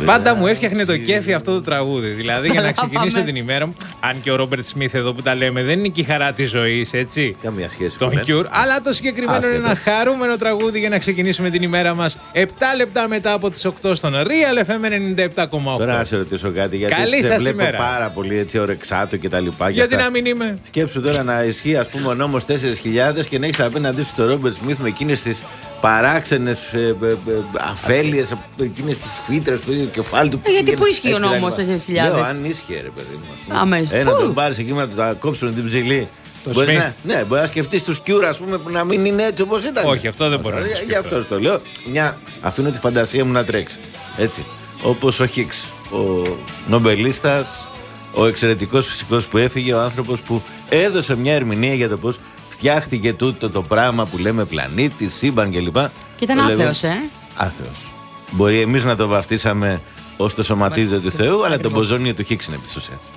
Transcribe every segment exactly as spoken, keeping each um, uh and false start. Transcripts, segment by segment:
Πάντα μου έφτιαχνε το κέφι αυτό το τραγούδι. Δηλαδή για να ξεκινήσω την ημέρα μου. Αν και ο Ρόμπερτ Σμιθ εδώ που τα λέμε δεν είναι και η χαρά τη ζωή, έτσι. Καμία σχέση. Τον Cure. Αλλά το συγκεκριμένο Άσχετα. είναι ένα χαρούμενο τραγούδι για να ξεκινήσουμε την ημέρα μας. επτά λεπτά μετά από τις οκτώ στον Real εφ εμ ενενήντα επτά κόμμα οκτώ. Τώρα να σε ρωτήσω κάτι. Γιατί Καλή σε σας βλέπω ημέρα. πάρα πολύ έτσι ωρεξάτο και τα λοιπά. Γιατί να μην είμαι. Σκέψου τώρα να ισχύει ας πούμε ο νόμος τέσσερις χιλιάδες και να έχεις απέναντί σου τον Ρόμπερτ Σμιθ με εκείνες τις παράξενες ε, ε, ε, αφέλειες, εκείνες τις φύτρες του ίδιου κεφάλι του. Ε, γιατί πού ισχύει ο νόμος τέσσερις χιλιάδες. Λέω αν ίσχυε ρε παιδί μου. Αμέσως. Ένα τον πάρεις εκεί να τα κόψουν την ψηλή. Μπορείς να, ναι, μπορεί να σκεφτείς τους Cure ας πούμε που να μην είναι έτσι όπως ήταν. Όχι, αυτό δεν μπορώ να σκεφτώ. Γι' αυτό το λέω. Μια, αφήνω τη φαντασία μου να τρέξει. Έτσι. Όπως ο Χίξ, ο νομπελίστας, ο εξαιρετικός φυσικός που έφυγε, ο άνθρωπος που έδωσε μια ερμηνεία για το πώς φτιάχτηκε τούτο το πράγμα που λέμε πλανήτη, σύμπαν κλπ. Και ήταν άθεος, ε. Άθεος. Μπορεί εμείς να το βαφτίσαμε ως το σωματίδιο του Θεού, αλλά το μποζόνιο του Χίξ είναι επί της ουσίας.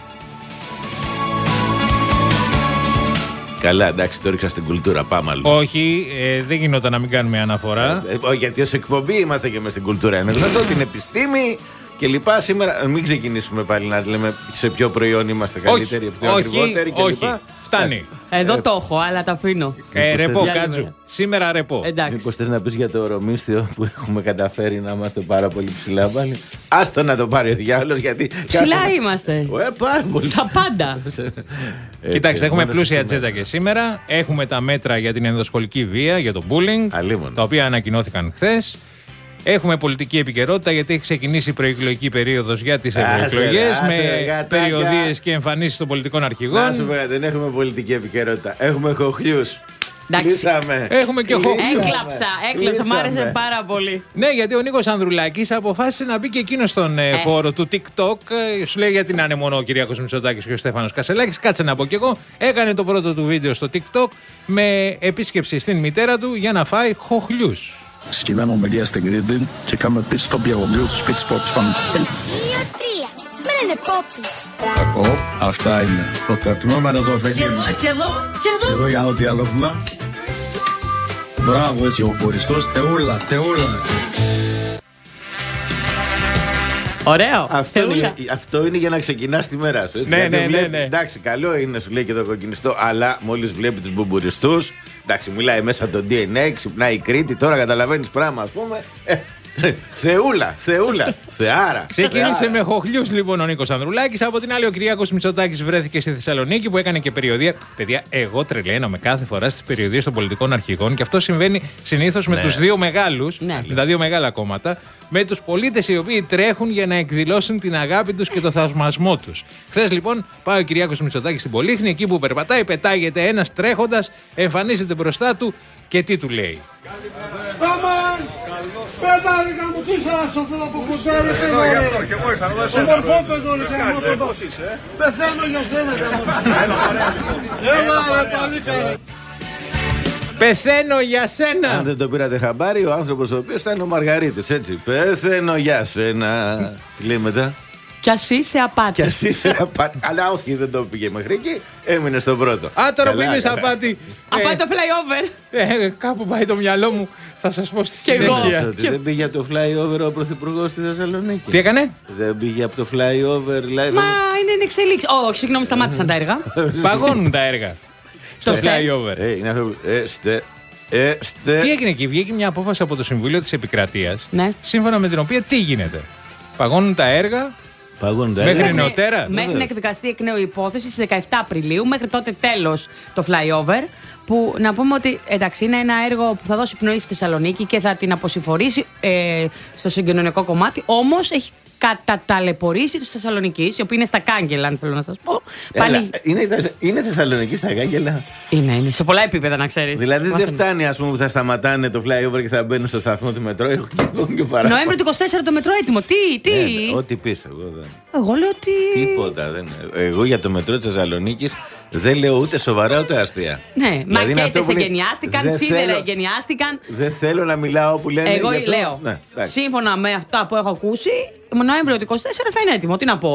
Καλά, εντάξει, το ρίξα στην κουλτούρα. Πάμε αλλού. Όχι, ε, δεν γινόταν να μην κάνουμε αναφορά. Ε, ε, γιατί ως εκπομπή είμαστε και μες στην κουλτούρα. Είναι γνωστό την επιστήμη και λοιπά. Σήμερα μην ξεκινήσουμε πάλι να λέμε σε ποιο προϊόν είμαστε καλύτεροι, πιο ακριβότεροι και λοιπά. Φτάνει. Εδώ το έχω, αλλά τα αφήνω. Ε, ρεπό, κάτσου. Σήμερα ρεπό. Μήπως θες να πεις για το ορομίσθιο που έχουμε καταφέρει να είμαστε πάρα πολύ ψηλά πάλι. Άστο να το πάρει ο διάολος γιατί. Ψηλά είμαστε. Ε, πάρα πολύ. Στα πάντα. Κοιτάξτε, έχουμε πλούσια ατζέντα και σήμερα. Έχουμε τα μέτρα για την ενδοσχολική βία, για το bullying, Αλίμονο. τα οποία ανακοινώθηκαν χθες. Έχουμε πολιτική επικαιρότητα γιατί έχει ξεκινήσει η προεκλογική περίοδος για τις ευρωεκλογές με περιοδίες και εμφανίσεις των πολιτικών αρχηγών. Να σου πω, δεν έχουμε πολιτική επικαιρότητα. Έχουμε χοχλιούς. Κλείσαμε. Έχουμε και χοχλιούς. Έκλαψα, έκλαψα, μ' άρεσε πάρα πολύ. Ναι, γιατί ο Νίκος Ανδρουλάκης αποφάσισε να μπει και εκείνο στον ε. χώρο του TikTok. Σου λέει γιατί να είναι μόνο ο Κυριάκος Μητσοτάκης και ο Στέφανος Κασελάκης. Κάτσε να πω κι εγώ. Έκανε το πρώτο του βίντεο στο TikTok με επίσκεψη στην μητέρα του για να φάει χοχλιούς. Skrivano med gästgriden så kan man stoppa och bjuda spitspop från den. Men den är poppy. Κακό, αυτά είναι. Το κρατούμε το το Και εδώ, και εδώ, και εδώ. Και εδώ για ό,τι άλλο πούμε. Μπράβο εσύ ο χωριστός, θεούλα, θεούλα. Ωραίο. Αυτό είναι, αυτό είναι για να ξεκινάς τη μέρα σου. Έτσι. Ναι, ναι, βλέπει, ναι, ναι. Εντάξει, καλό είναι, σου λέει και το κοκκινιστό, αλλά μόλις βλέπει τους μπουμπουριστούς, εντάξει, μιλάει μέσα το ντι εν έι, ξυπνάει η Κρήτη, τώρα καταλαβαίνεις πράγμα, ας πούμε. Ε, Θεούλα, Θεούλα, Θεάρα. Ξεκίνησε με χοχλιούς λοιπόν ο Νίκος Ανδρουλάκης. Από την άλλη, ο Κυριάκος Μητσοτάκης βρέθηκε στη Θεσσαλονίκη που έκανε και περιοδεία. Παιδιά, εγώ τρελαίνομαι κάθε φορά στις περιοδίες των πολιτικών αρχηγών και αυτό συμβαίνει συνήθως με Ναι. τους δύο μεγάλους, Ναι. με τα δύο μεγάλα κόμματα, με τους πολίτες οι οποίοι τρέχουν για να εκδηλώσουν την αγάπη τους και το θαυμασμό τους. Χθες λοιπόν πάει ο Κυριάκος Μητσοτάκης στην Πολύχνη, εκεί που περπατάει, πετάγεται ένας τρέχοντας, εμφανίζεται μπροστά του και τι του λέει. Αμάν! Πέταρικα μου τι σας αυτό που κουτάρει και εγώ ήρθα, ομορφό παιδόλι και εγώ πεθαίνω για σένα. Έλα ρε παλίκαρε. Πεθαίνω για σένα! Αν δεν το πήρατε χαμπάρι, ο άνθρωπος ο οποίος θα είναι ο Μαργαρίτης, έτσι. Πεθαίνω για σένα. Τι λέει μετά. Κι ας είσαι απάτη. Κι ας είσαι απάτη. Αλλά όχι, δεν το πήγε μέχρι εκεί. Έμεινε στον πρώτο. Α, τώρα που Καλά, είπες καλά. απάτη. Απάτη το flyover. Ε, ε, κάπου πάει το μυαλό μου. Θα σας πω στη Κι εγώ. συνέχεια. Ότι δεν πήγε από το flyover ο πρωθυπουργός στη Θεσσαλονίκη. Τι έκανε? Δεν πήγε από το flyover, δηλαδή. Μα είναι εν εξελίξη. Όχι, συγγνώμη, σταμάτησαν τα έργα. Παγώνουν τα έργα. Στο Το flyover. Ε, είναι αυτό. που- Ε, στε. Ε, στε. Τι έγινε εκεί, βγήκε μια απόφαση από το Συμβούλιο της Επικρατείας, Ναι. σύμφωνα με την οποία τι γίνεται. Παγώνουν τα έργα Παγώνουν τα μέχρι έργα. νεοτέρα. Μέχρι να εκδικαστεί εκ νέου η υπόθεση στις δεκαεπτά Απριλίου, μέχρι τότε τέλος το flyover. Που να πούμε ότι εντάξει, είναι ένα έργο που θα δώσει πνοή στη Θεσσαλονίκη και θα την αποσυμφορήσει ε, στο συγκοινωνικό κομμάτι. Όμως έχει καταταλαιπωρήσει τους Θεσσαλονικείς, οι οποίοι είναι στα κάγκελα, αν θέλω να σας πω. Έλα, Πάλι... είναι, είναι Θεσσαλονίκη στα κάγκελα. Είναι, είναι. Σε πολλά επίπεδα, να ξέρεις. Δηλαδή δεν φτάνει, ας πούμε, που θα σταματάνε το flyover και θα μπαίνουν στο σταθμό του μετρό. Έχω και εγώ και παράπονο. Νοέμβριο του είκοσι τέσσερα το μετρό έτοιμο. Τι, τι. Ναι, ναι, ό,τι πεις, εγώ δεν. Εγώ λέω ότι. Τίποτα. Δεν... Εγώ για το μετρό της Θεσσαλονίκης δεν λέω ούτε σοβαρά ούτε αστεία. Ναι, Δηλαδή είναι αυτό μακέτες που λέει, εγκαινιάστηκαν, δεν σίδερα θέλω- εγκαινιάστηκαν. Δεν θέλω να μιλάω που λένε. Εγώ γι' αυτό. λέω, Ναι, εντάξει. σύμφωνα με αυτά που έχω ακούσει, Νοέμβριο του είκοσι τέσσερα θα είναι έτοιμο. Τι να πω. Εντάξει.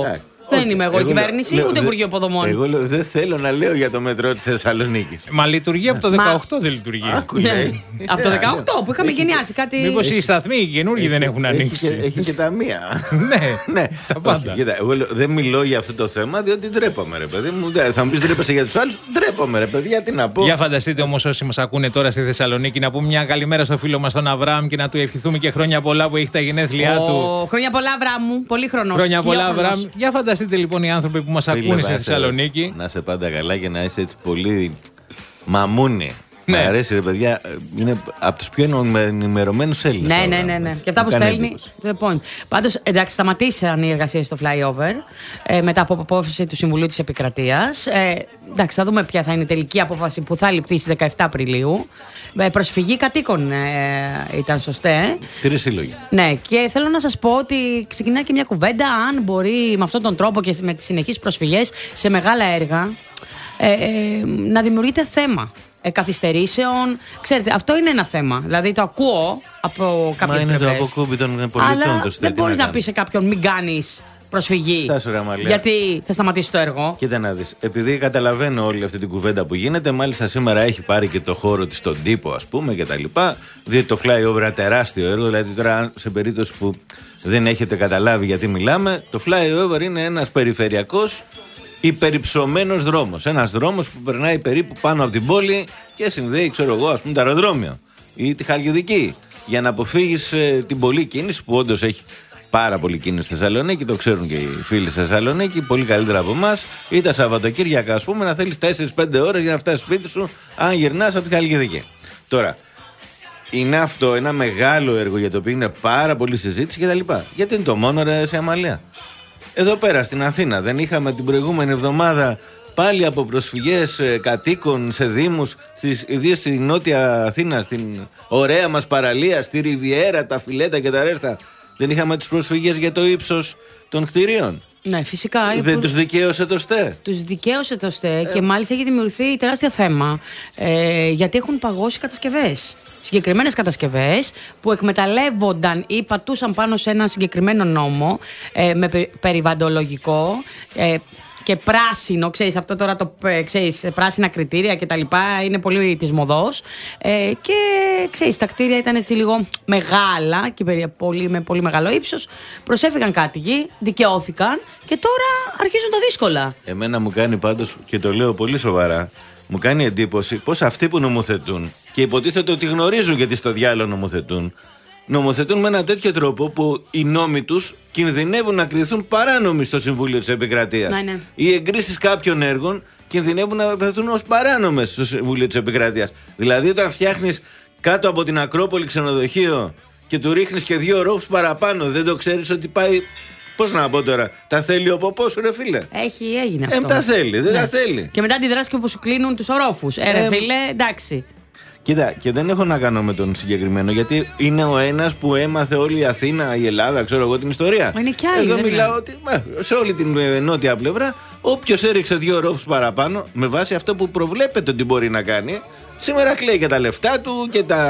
Δεν είμαι εγώ η κυβέρνηση, λέω, ούτε δε, Υπουργείο Υποδομών. Εγώ λέω, δεν θέλω να λέω για το μετρό της Θεσσαλονίκης. Μα λειτουργεί από το δεκαοκτώ, δεν λειτουργεί. Άκου, Ναι. λέει. Από το δεκαοκτώ που είχαμε γενιάσει κάτι. Μήπως οι σταθμοί οι καινούργιοι δεν έχουν Έχει ανοίξει. και, έχει και τα μία. Ναι, Ναι, τα πάντα. Όχι, κοίτα, εγώ λέω, δεν μιλώ για αυτό το θέμα διότι ντρέπομαι, ρε παιδί μου. Δεν- Θα μου πει ντρέπεσαι για του άλλου. Ντρέπομαι, ρε παιδιά, τι να πω. Για φανταστείτε όμως όσοι μας ακούνε τώρα στη Θεσσαλονίκη να πούμε μια καλημέρα στο φίλο μας τον Αβραάμ και να του ευχηθούμε και χρόνια πολλά που έχει τα γενέθλιά του. Ω, χρόνια πολλά, Αβραάμ μου. Πολύ χρονός. Χρόνια πολλά, Χιλιόχρονος. Αβραάμ. Για φανταστείτε λοιπόν οι άνθρωποι που μας Φίλε, ακούνε στη να σε- Θεσσαλονίκη. Να σε πάντα καλά και να είσαι έτσι πολύ μαμούνι. Ναι. Μ' αρέσει, ρε παιδιά. Είναι από του πιο ενημερωμένους Έλληνες. Ναι, τώρα. ναι, ναι, ναι. Και αυτά Μου που κάνει στέλνει. εντύπωση. Πάντως, εντάξει, σταματήσαν οι εργασίες στο flyover ε, μετά από απόφαση του Συμβουλίου της Επικρατείας. Ε, εντάξει, θα δούμε ποια θα είναι η τελική απόφαση που θα ληφθεί στις δεκαεφτά Απριλίου. Ε, προσφυγή κατοίκων ε, ήταν σωστέ. Τρεις σύλλογοι. Ναι, και θέλω να σας πω ότι ξεκινάει και μια κουβέντα αν μπορεί με αυτόν τον τρόπο και με τις συνεχείς προσφυγές σε μεγάλα έργα ε, ε, να δημιουργείται θέμα ε, καθυστερήσεων. Ξέρετε, αυτό είναι ένα θέμα. Δηλαδή το ακούω από κάποιες Μα είναι το πλευρές. αποκούμπι των πολιτών. Αλλά το δεν μπορείς να κάνουμε. πεις σε κάποιον μην κάνεις προσφυγή. Στάσου, ρε Αμαλία. Γιατί θα σταματήσει το έργο. Κοίτα να δεις, επειδή καταλαβαίνω όλη αυτή την κουβέντα που γίνεται, μάλιστα σήμερα έχει πάρει και το χώρο της στον τύπο, ας πούμε, και τα λοιπά, διότι το flyover είναι τεράστιο έργο, δηλαδή τώρα αν σε περίπτωση που δεν έχετε καταλάβει γιατί μιλάμε, το flyover είναι ένας περιφερειακός υπερυψωμένος δρόμος. Ένας δρόμος που περνάει περίπου πάνω από την πόλη και συνδέει, ξέρω εγώ, ας πούμε, το αεροδρόμιο ή τη Χαλκιδική, για να αποφύγεις ε, την πολλή κίνηση που όντως έχει πάρα πολύ κίνηση στη Θεσσαλονίκη, το ξέρουν και οι φίλοι στη Θεσσαλονίκη, πολύ καλύτερα από εμάς. Ή τα Σαββατοκύριακα, ας πούμε, να θέλεις τέσσερις πέντε ώρες για να φτάσεις σπίτι σου, αν γυρνάς από τη Χαλκιδική. Τώρα, είναι αυτό ένα μεγάλο έργο για το οποίο είναι πάρα πολύ συζήτηση κτλ. Γιατί είναι το μόνο, ρε, σε Αμαλία. Εδώ πέρα στην Αθήνα δεν είχαμε την προηγούμενη εβδομάδα πάλι από προσφυγές ε, κατοίκων σε δήμους, στις, ιδίως στη Νότια Αθήνα, στην ωραία μας παραλία, στη Ριβιέρα, τα φιλέτα και τα ρέστα. Δεν είχαμε τις προσφυγές για το ύψος των κτηρίων. Ναι, φυσικά. Δεν τους δικαίωσε το ΣΤΕ. Τους δικαίωσε το ΣΤΕ και μάλιστα έχει δημιουργηθεί τεράστιο θέμα ε, γιατί έχουν παγώσει κατασκευές. Συγκεκριμένες κατασκευές που εκμεταλλεύονταν ή πατούσαν πάνω σε ένα συγκεκριμένο νόμο ε, με πε- περιβαλλοντολογικό ε, και πράσινο, ξέρεις, αυτό τώρα το ε, ξέρεις, πράσινα κριτήρια και τα λοιπά είναι πολύ της μοδός ε, και ξέρεις, τα κτίρια ήταν έτσι λίγο μεγάλα και περι- πολύ, με πολύ μεγάλο ύψος. Προσέφηκαν κάτοικοι, δικαιώθηκαν και τώρα αρχίζουν τα δύσκολα. Εμένα μου κάνει πάντως, και το λέω πολύ σοβαρά, μου κάνει εντύπωση πως αυτοί που νομοθετούν και υποτίθεται ότι γνωρίζουν γιατί στο διάλογο νομοθετούν, νομοθετούν με ένα τέτοιο τρόπο που οι νόμοι τους κινδυνεύουν να κριθούν παράνομοι στο Συμβούλιο της Επικρατείας. Ναι, ναι. Οι εγκρίσεις κάποιων έργων κινδυνεύουν να βρεθούν ως παράνομες στο Συμβούλιο της Επικρατείας. Δηλαδή, όταν φτιάχνεις κάτω από την Ακρόπολη ξενοδοχείο και του ρίχνεις και δύο ρόφους παραπάνω, δεν το ξέρεις ότι πάει. Πώς να πω τώρα, τα θέλει ο ποπός σου, ρε φίλε. Έχει, έγινε αυτό. Ε, τα θέλει, δεν τα θέλει. Και μετά αντιδράσει και όπου σου κλείνουν τους ορόφους. Ε, ρε Ε, φίλε, εντάξει. Κοίτα, και δεν έχω να κάνω με τον συγκεκριμένο, γιατί είναι ο ένας που έμαθε όλη η Αθήνα, η Ελλάδα, ξέρω εγώ την ιστορία. Είναι κι άλλοι, Εδώ δεν μιλάω είναι. ότι ε, σε όλη την ε, νότια πλευρά, όποιος έριξε δύο ρόφους παραπάνω, με βάση αυτό που προβλέπεται ότι μπορεί να κάνει, σήμερα κλαίει και τα λεφτά του και τα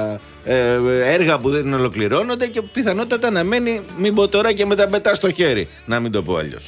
ε, έργα που δεν ολοκληρώνονται και πιθανότατα να μένει, μην πω τώρα, και με τα πετά στο χέρι. Να μην το πω αλλιώς.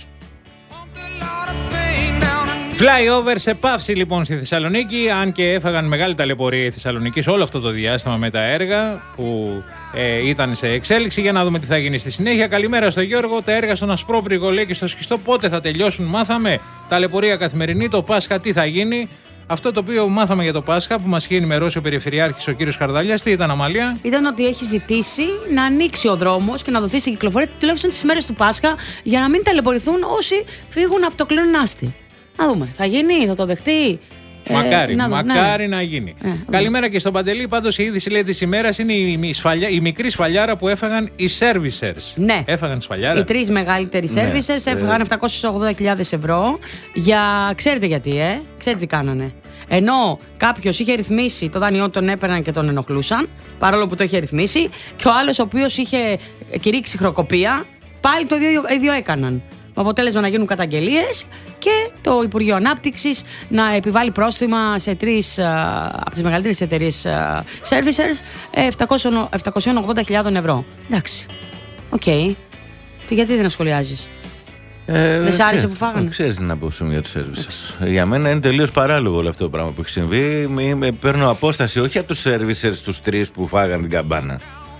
Flyover σε παύση λοιπόν στη Θεσσαλονίκη, αν και έφαγαν μεγάλη ταλαιπωρία οι Θεσσαλονίκης όλο αυτό το διάστημα με τα έργα που ε, ήταν σε εξέλιξη. Για να δούμε τι θα γίνει στη συνέχεια. Καλημέρα στο Γιώργο. Τα έργα στον Ασπρόπρυγο, λέει, και στο Σχιστό πότε θα τελειώσουν? Μάθαμε. Ταλαιπωρία καθημερινή. Το Πάσχα τι θα γίνει? Αυτό το οποίο μάθαμε για το Πάσχα που μας είχε ενημερώσει ο Περιφερειάρχης ο κύριος Χαρδαλιάς, τι ήταν, Αμαλία? Ήταν ότι έχει ζητήσει να ανοίξει ο δρόμος και να δοθεί στην κυκλοφορία τουλάχιστον τις μέρες του Πάσχα για να μην ταλαιπωρηθούν όσοι φύγουν από το κλεονάστη. Να δούμε. Θα γίνει, θα το δεχτεί. Μακάρι, Ε, να δω, μακάρι ναι. να γίνει. Ε, Καλημέρα και στον Παντελή. Πάντως η είδηση, λέει, της ημέρας είναι η, η, σφαλιά, η μικρή σφαλιάρα που έφαγαν οι servicers. Ναι. Έφαγαν σφαλιάρα. Οι τρεις μεγαλύτεροι Ναι. servicers έφαγαν επτακόσιες ογδόντα χιλιάδες ευρώ για. Ξέρετε γιατί, ε? Ξέρετε τι κάνανε? Ενώ κάποιος είχε ρυθμίσει το δάνειό, τον έπαιρναν και τον ενοχλούσαν, παρόλο που το είχε ρυθμίσει, και ο άλλος ο οποίος είχε κηρύξει χροκοπία, πάλι το ίδιο, ίδιο έκαναν. Με αποτέλεσμα να γίνουν καταγγελίες και το Υπουργείο Ανάπτυξης να επιβάλλει πρόστιμα σε τρεις α, από τις μεγαλύτερες εταιρείες α, servicers επτακόσιες ογδόντα χιλιάδες ευρώ. Εντάξει. Οκ. Okay. Γιατί δεν ασχολιάζεις? Ε, Δεν σ' άρεσε που φάγανε? Ξέρεις την απόψη μου για τους servicers. Για μένα είναι τελείως παράλογο όλο αυτό το πράγμα που έχει συμβεί. Με, με, παίρνω απόσταση όχι από τους servicers τους τρεις που φάγανε την καμπάνα.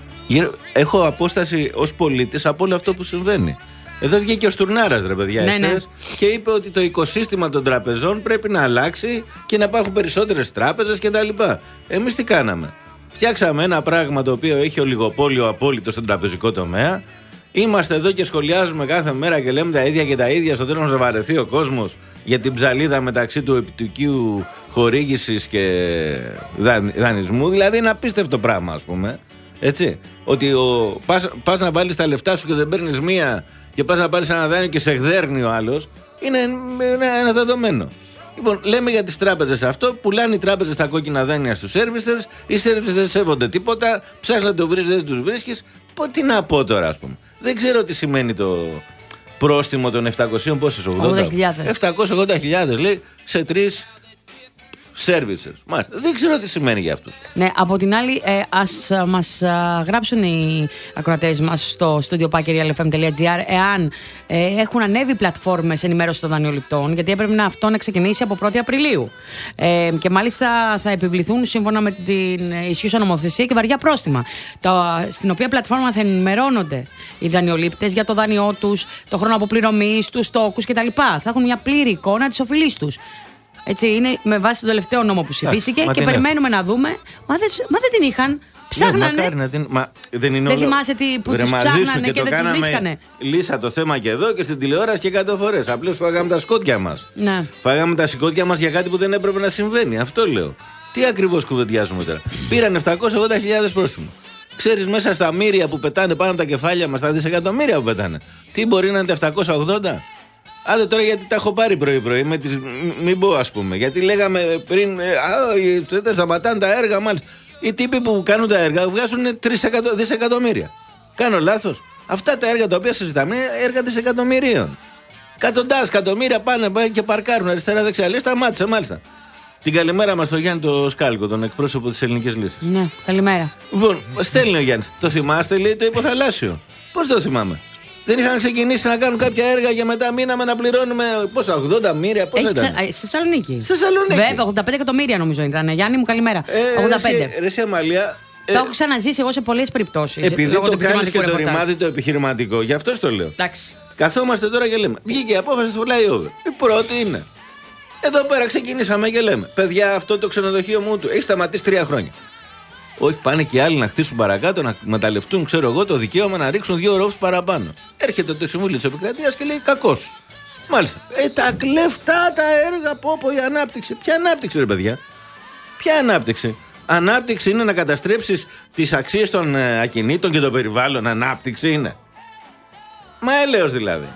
Έχω απόσταση ως πολίτης από όλο αυτό που συμβαίνει. Εδώ βγήκε ο Στουρνάρας, ρε παιδιά, ναι, ναι. και είπε ότι το οικοσύστημα των τραπεζών πρέπει να αλλάξει και να υπάρχουν περισσότερες τράπεζες κτλ. Εμείς τι κάναμε? Φτιάξαμε ένα πράγμα το οποίο έχει ολιγοπόλιο απόλυτο στον τραπεζικό τομέα. Είμαστε εδώ και σχολιάζουμε κάθε μέρα και λέμε τα ίδια και τα ίδια. Στο τέλος να βαρεθεί ο κόσμος για την ψαλίδα μεταξύ του επιτοκίου χορήγησης και δανεισμού. Δηλαδή είναι απίστευτο πράγμα, ας πούμε. Έτσι. Ότι ο, πας, πας να βάλεις τα λεφτά σου και δεν παίρνεις μία και πας να πάρεις ένα δάνειο και σε γδέρνει ο άλλος. Είναι ένα, ένα δεδομένο. Λοιπόν, λέμε για τις τράπεζες αυτό. Πουλάνε οι τράπεζες τα κόκκινα δάνεια στους servicers. Οι servicers δεν σέβονται τίποτα. Ψάχνεις να το βρεις, δεν τους βρίσκεις. Τι να πω τώρα, ας πούμε. Δεν ξέρω τι σημαίνει το πρόστιμο των επτακόσιες πόσες, ογδόντα χιλιάδες. επτακόσιες ογδόντα χιλιάδες λέει σε τρεις servicers. Μάλιστα. Δεν ξέρω τι σημαίνει για αυτούς. Ναι, από την άλλη, ε, ας α, μας α, γράψουν οι ακροατές μας στο studio packer real f m dot g r εάν ε, έχουν ανέβει πλατφόρμες ενημέρωσης των δανειοληπτών, γιατί έπρεπε να αυτό να ξεκινήσει από πρώτη Απριλίου. Ε, και μάλιστα θα επιβληθούν σύμφωνα με την ισχύουσα νομοθεσία και βαριά πρόστιμα. Τα, στην οποία πλατφόρμα θα ενημερώνονται οι δανειολήπτες για το δάνειό τους, το χρόνο αποπληρωμής, τους στόκους κτλ. Θα έχουν μια πλήρη εικόνα της οφειλής τους. Έτσι είναι με βάση τον τελευταίο νόμο που ψηφίστηκε και περιμένουμε έχω. να δούμε. Μα δεν, μα δεν την είχαν. Ψάχνανε. Ναι, την, μα, δεν είναι δεν όλο... θυμάσαι τι, που τους ψάχνανε και, και δεν τους βρίσκανε. Λύσα το θέμα και εδώ και στην τηλεόραση και εκατό φορές. Απλώς φάγαμε τα σκότια μας. Ναι. Φάγαμε τα σκότια μας για κάτι που δεν έπρεπε να συμβαίνει. Αυτό λέω. Τι ακριβώς κουβεντιάζουμε τώρα? Πήραν επτακόσιες ογδόντα χιλιάδες πρόστιμο. Ξέρεις μέσα στα μύρια που πετάνε πάνω από τα κεφάλια μας, τα δισεκατομμύρια που πετάνε, τι μπορεί να είναι τα επτακόσια ογδόντα? Άντε τώρα γιατί τα έχω πάρει πρωί-πρωί, με τις, μην πω ας πούμε, γιατί λέγαμε πριν, α, σταματάνε τα έργα μάλιστα. Οι τύποι που κάνουν τα έργα βγάζουν τρία δισεκατομμύρια. Κάνω λάθος? Αυτά τα έργα τα οποία συζητάμε είναι έργα δισεκατομμυρίων. Εκατοντάδες εκατομμύρια πάνε, πάνε και παρκάρουν αριστερά-δεξιά. Λέει σταμάτησε μάλιστα. Την καλημέρα μας στο Γιάννη το Σκάλκο, τον εκπρόσωπο της Ελληνικής Λύσης. Ναι, καλημέρα. Λοιπόν, στέλνει ο Γιάννης. Το θυμάστε, λέει, το υποθαλάσσιο. Πώς το θυμάμαι? Δεν είχαν ξεκινήσει να κάνουν κάποια έργα και μετά μείναμε να πληρώνουμε πόσα, ογδόντα μοίρια, πόσα ήταν? Ξα... Στη Θεσσαλονίκη. Στη Θεσσαλονίκη. Βέβαια, ογδόντα πέντε εκατομμύρια νομίζω ήταν. Γιάννη μου, καλημέρα. Ε, ογδόντα πέντε. Ρε σε Αμαλία. Το ε, έχω ξαναζήσει εγώ σε πολλές περιπτώσεις. Επειδή το κάνεις και το ρημάδι το επιχειρηματικό, γι' αυτό το λέω. Εντάξει. Καθόμαστε τώρα και λέμε, βγήκε η απόφαση του flyover. Η πρώτη είναι. Εδώ πέρα ξεκινήσαμε και λέμε, παιδιά, αυτό το ξενοδοχείο μου του έχει σταματήσει τρία χρόνια. Όχι, πάνε και άλλοι να χτίσουν παρακάτω, να εκμεταλλευτούν, ξέρω εγώ, το δικαίωμα να ρίξουν δύο ρόφους παραπάνω. Έρχεται το Συμβούλιο της Επικρατείας και λέει κακός. Μάλιστα. Ε, τα κλεφτά τα έργα, πω πω η ανάπτυξη. Ποια ανάπτυξη, ρε παιδιά? Ποια ανάπτυξη? Ανάπτυξη είναι να καταστρέψεις τις αξίες των ε, ακινήτων και των περιβάλλων. Ανάπτυξη είναι. Μα έλεος δηλαδή.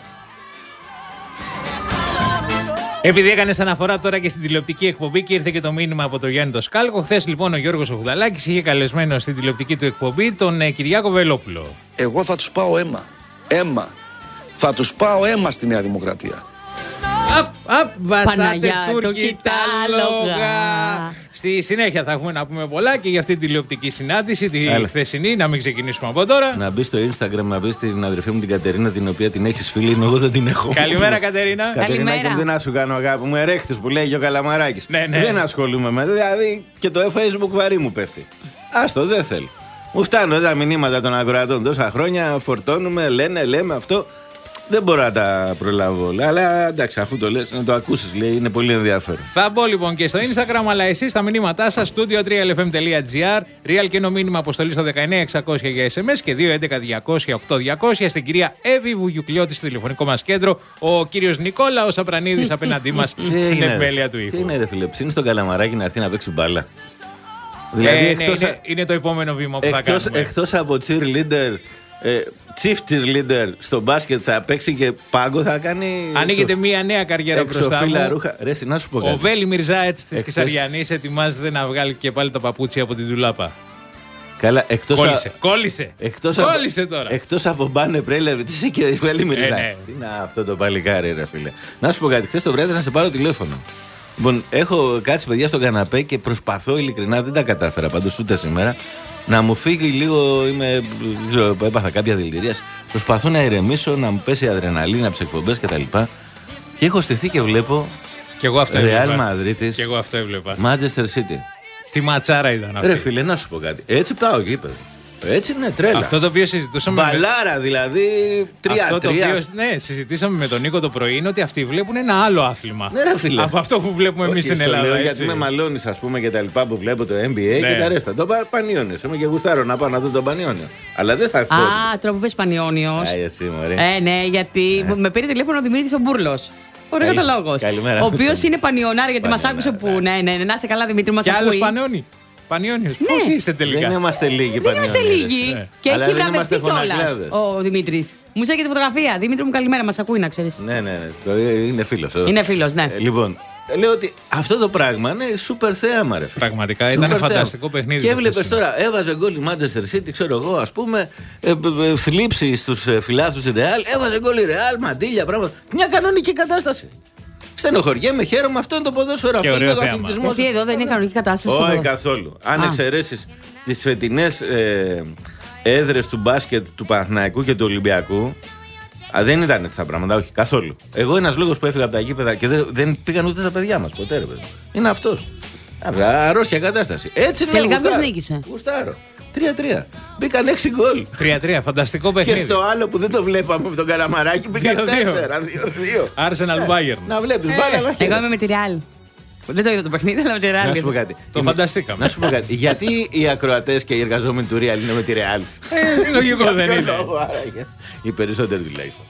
Επειδή έκανε αναφορά τώρα και στην τηλεοπτική εκπομπή και ήρθε και το μήνυμα από τον Γιάννη το Σκάλκο, χθες λοιπόν ο Γιώργος Ογδαλάκης είχε καλεσμένο στην τηλεοπτική του εκπομπή τον ε, Κυριάκο Βελόπουλο. Εγώ θα τους πάω αίμα. Αίμα. Θα τους πάω αίμα στη Νέα Δημοκρατία. Απ, απ, βαστάτε Τούρκοι τα λόγα. Στη συνέχεια θα έχουμε να πούμε πολλά και για αυτή την τηλεοπτική συνάντηση, τη Έλα. χθεσινή, να μην ξεκινήσουμε από τώρα. Να μπει στο Instagram, να βρει την αδερφή μου την Κατερίνα, την οποία την έχει φίλη, εγώ δεν την έχω. Καλημέρα, Κατερίνα. Κατερίνα, και δεν να σου κάνω αγάπη μου, ερέχτη που λέει ο Καλαμαράκης. Ναι, ναι. Δεν ασχολούμαι με, δηλαδή και το Facebook βαρύ μου πέφτει. Άστο, δεν θέλω. Μου φτάνουν τα μηνύματα των ακροατών τόσα χρόνια, φορτώνουμε, λένε, λέμε αυτό. Δεν μπορώ να τα προλάβω όλα. Αλλά εντάξει, αφού το λες, να το ακούσεις, λέει, είναι πολύ ενδιαφέρον. Θα μπω λοιπόν και στο Instagram, αλλά εσείς τα μηνύματά σας, studio τρία ελ εφ εμ τελεία τζι άρ, real και ένα μήνυμα αποστολή στο δεκαεννιά εξακόσια για ες εμ ες και δύο έντεκα διακόσια οκτώ διακόσια στην κυρία Εύη Βουγιουκλιώτη στο τηλεφωνικό μας κέντρο, ο κύριος Νικόλαος Απρανίδης απέναντί μας στην επιμέλεια του ήχου. Τι είναι, ρε φίλε, ψήνει στο Καλαμαράκι να έρθει να παίξει μπάλα? Δηλαδή, ε, εκτός, ναι, είναι, είναι το επόμενο βήμα που εκτός, θα κάνουμε. Εκτός από cheerleader, ε, chief cheerleader στο μπάσκετ θα παίξει και πάγκο θα κάνει. Ανοίγεται εξω... μια νέα καριέρα μπροστά μου. Ρούχα. Ρε, να σου πω κάτι. Ο Βέλη Μιρζάετς της Κεσαριανής ετοιμάζεται να βγάλει και πάλι τα παπούτσια από την ντουλάπα. Καλά, εκτός κόλλησε, α... κόλλησε. Εκτός κόλλησε από... τώρα. Εκτός από Μπάνε Πρέλεβιτ, εσύ και Βέλη Μιρζάετς. Ε, ναι. Τι είναι αυτό το παλικάρι, ρε φίλε. Να σου πω κάτι, χθες το βράδυ να σε πάρω τηλέφωνο. Λοιπόν, έχω κάτσει παιδιά στον καναπέ και προσπαθώ ειλικρινά, δεν τα κατάφερα πάντως ούτε σήμερα, να μου φύγει λίγο. Είμαι, ξέρω, έπαθα κάποια δηλητηρία. Προσπαθώ να ηρεμήσω, να μου πέσει η αδρεναλίνα από τις εκπομπές κτλ. Και, και έχω στηθεί και βλέπω. Και εγώ αυτό Real έβλεπα. Madrid. Και εγώ αυτό έβλεπα. Manchester City. Τι ματσάρα ήταν αυτή. Ρε φίλε, να σου πω κάτι. Έτσι πάω γήπεδο. Έτσι είναι τρέλα. Αυτό το οποίο συζητούσαμε. Μπαλάρα με... δηλαδή. Τρία αυτό τρία. Το οποίο, ναι, συζητήσαμε με τον Νίκο το πρωί είναι ότι αυτοί βλέπουν ένα άλλο άθλημα. Ναι, ρε φίλε. Από αυτό που βλέπουμε εμείς στην Ελλάδα. Λέω, έτσι. γιατί με μαλώνεις, ας πούμε, και τα λοιπά που βλέπω το N B A ναι. και τα ρέστα. Το Πανιόνιο. Είμαι και γουστάρω να πάω να δω τον Πανιόνιο. Αλλά δεν θα πω. Α, τώρα που πες Πανιόνιος. Α, εσύ, μωρέ. Ε, ναι, γιατί Ναι. με πήρε τηλέφωνο ο Δημήτρης ο Μπούρλος. Ωραίο Καλη- λόγο. καλημέρα. Ο οποίο είναι πανιονάρη, γιατί μα Πανιονάρη, άκουσε που. ναι. Ναι, ναι, ναι, να είσαι καλά, Δημήτρη, μα Και άλλο ακούει. Πανιόνι. Πανιόνιος. Ναι. Πώς είστε τελικά. Δεν είμαστε λίγοι Δεν είμαστε Πανιόνιες. λίγοι. ναι. Και Αλλά έχει δεν είμαστε βραβευτεί κιόλα φωνακλάδες. ο Δημήτρη. Μου στέλνει και τη φωτογραφία. Δημήτρη μου, καλημέρα, μα ακούει να ξέρει. Ναι, ναι, ναι. Το- Είναι φίλος. Είναι φίλος, ναι. Ε, λοιπόν, λέω ότι αυτό το πράγμα είναι σούπερ θέαμα, ρε φίλε. Πραγματικά Σούπερ ήταν θέαμα. φανταστικό παιχνίδι. Και το έβλεπε χθεσινό. τώρα, έβαζε γκολ η Manchester City, ξέρω εγώ, α πούμε, ε, ε, ε, θλίψη στου φιλάθλους τη Real, έβαζε γκολ η Real, μαντίλια, πράγματα. Μια κανονική κατάσταση. Στενοχωριέμαι, χαίρομαι, αυτό είναι το ποδόσφαιρο, αυτό ωραίο είναι ο θέαμα. αθλητισμός. Γιατί εδώ δεν είναι κανονική κατάσταση. Όχι στο- καθόλου. Αν Α. εξαιρέσει τι φετινέ ε, έδρες του μπάσκετ του Παναθηναϊκού και του Ολυμπιακού, α, δεν ήταν έτσι τα πράγματα, όχι καθόλου. Εγώ ένας λόγος που έφυγα από τα γήπεδα και δεν, δεν πήγαν ούτε τα παιδιά μας ποτέ, ρε παιδί. Είναι αυτός. Αρρώστια κατάσταση. Έτσι είναι. Τελικά γουστάρω. ποιος νίκησε? Γουστάρω. τρία τρία. Μπήκαν έξι γκολ. τρία τρία, φανταστικό Και παιχνίδι. στο άλλο που δεν το βλέπαμε με τον Καραμαράκη μπήκαν δύο δύο. τέσσερα. δύο δύο. Arsenal Bayern. Να βλέπεις, βάλε να Εγώ είμαι με τη Real. Δεν το είδα το παιχνίδι, αλλά με τη Real. Να σου πω κάτι. Το Είμαι- φανταστήκαμε. Να σου πω κάτι. Γιατί οι ακροατές και οι εργαζόμενοι του Real είναι με τη Real? Ε, λογικό δεν Για ποιο είναι. λόγο, άραγε? Οι περισσότεροι τουλάχιστον.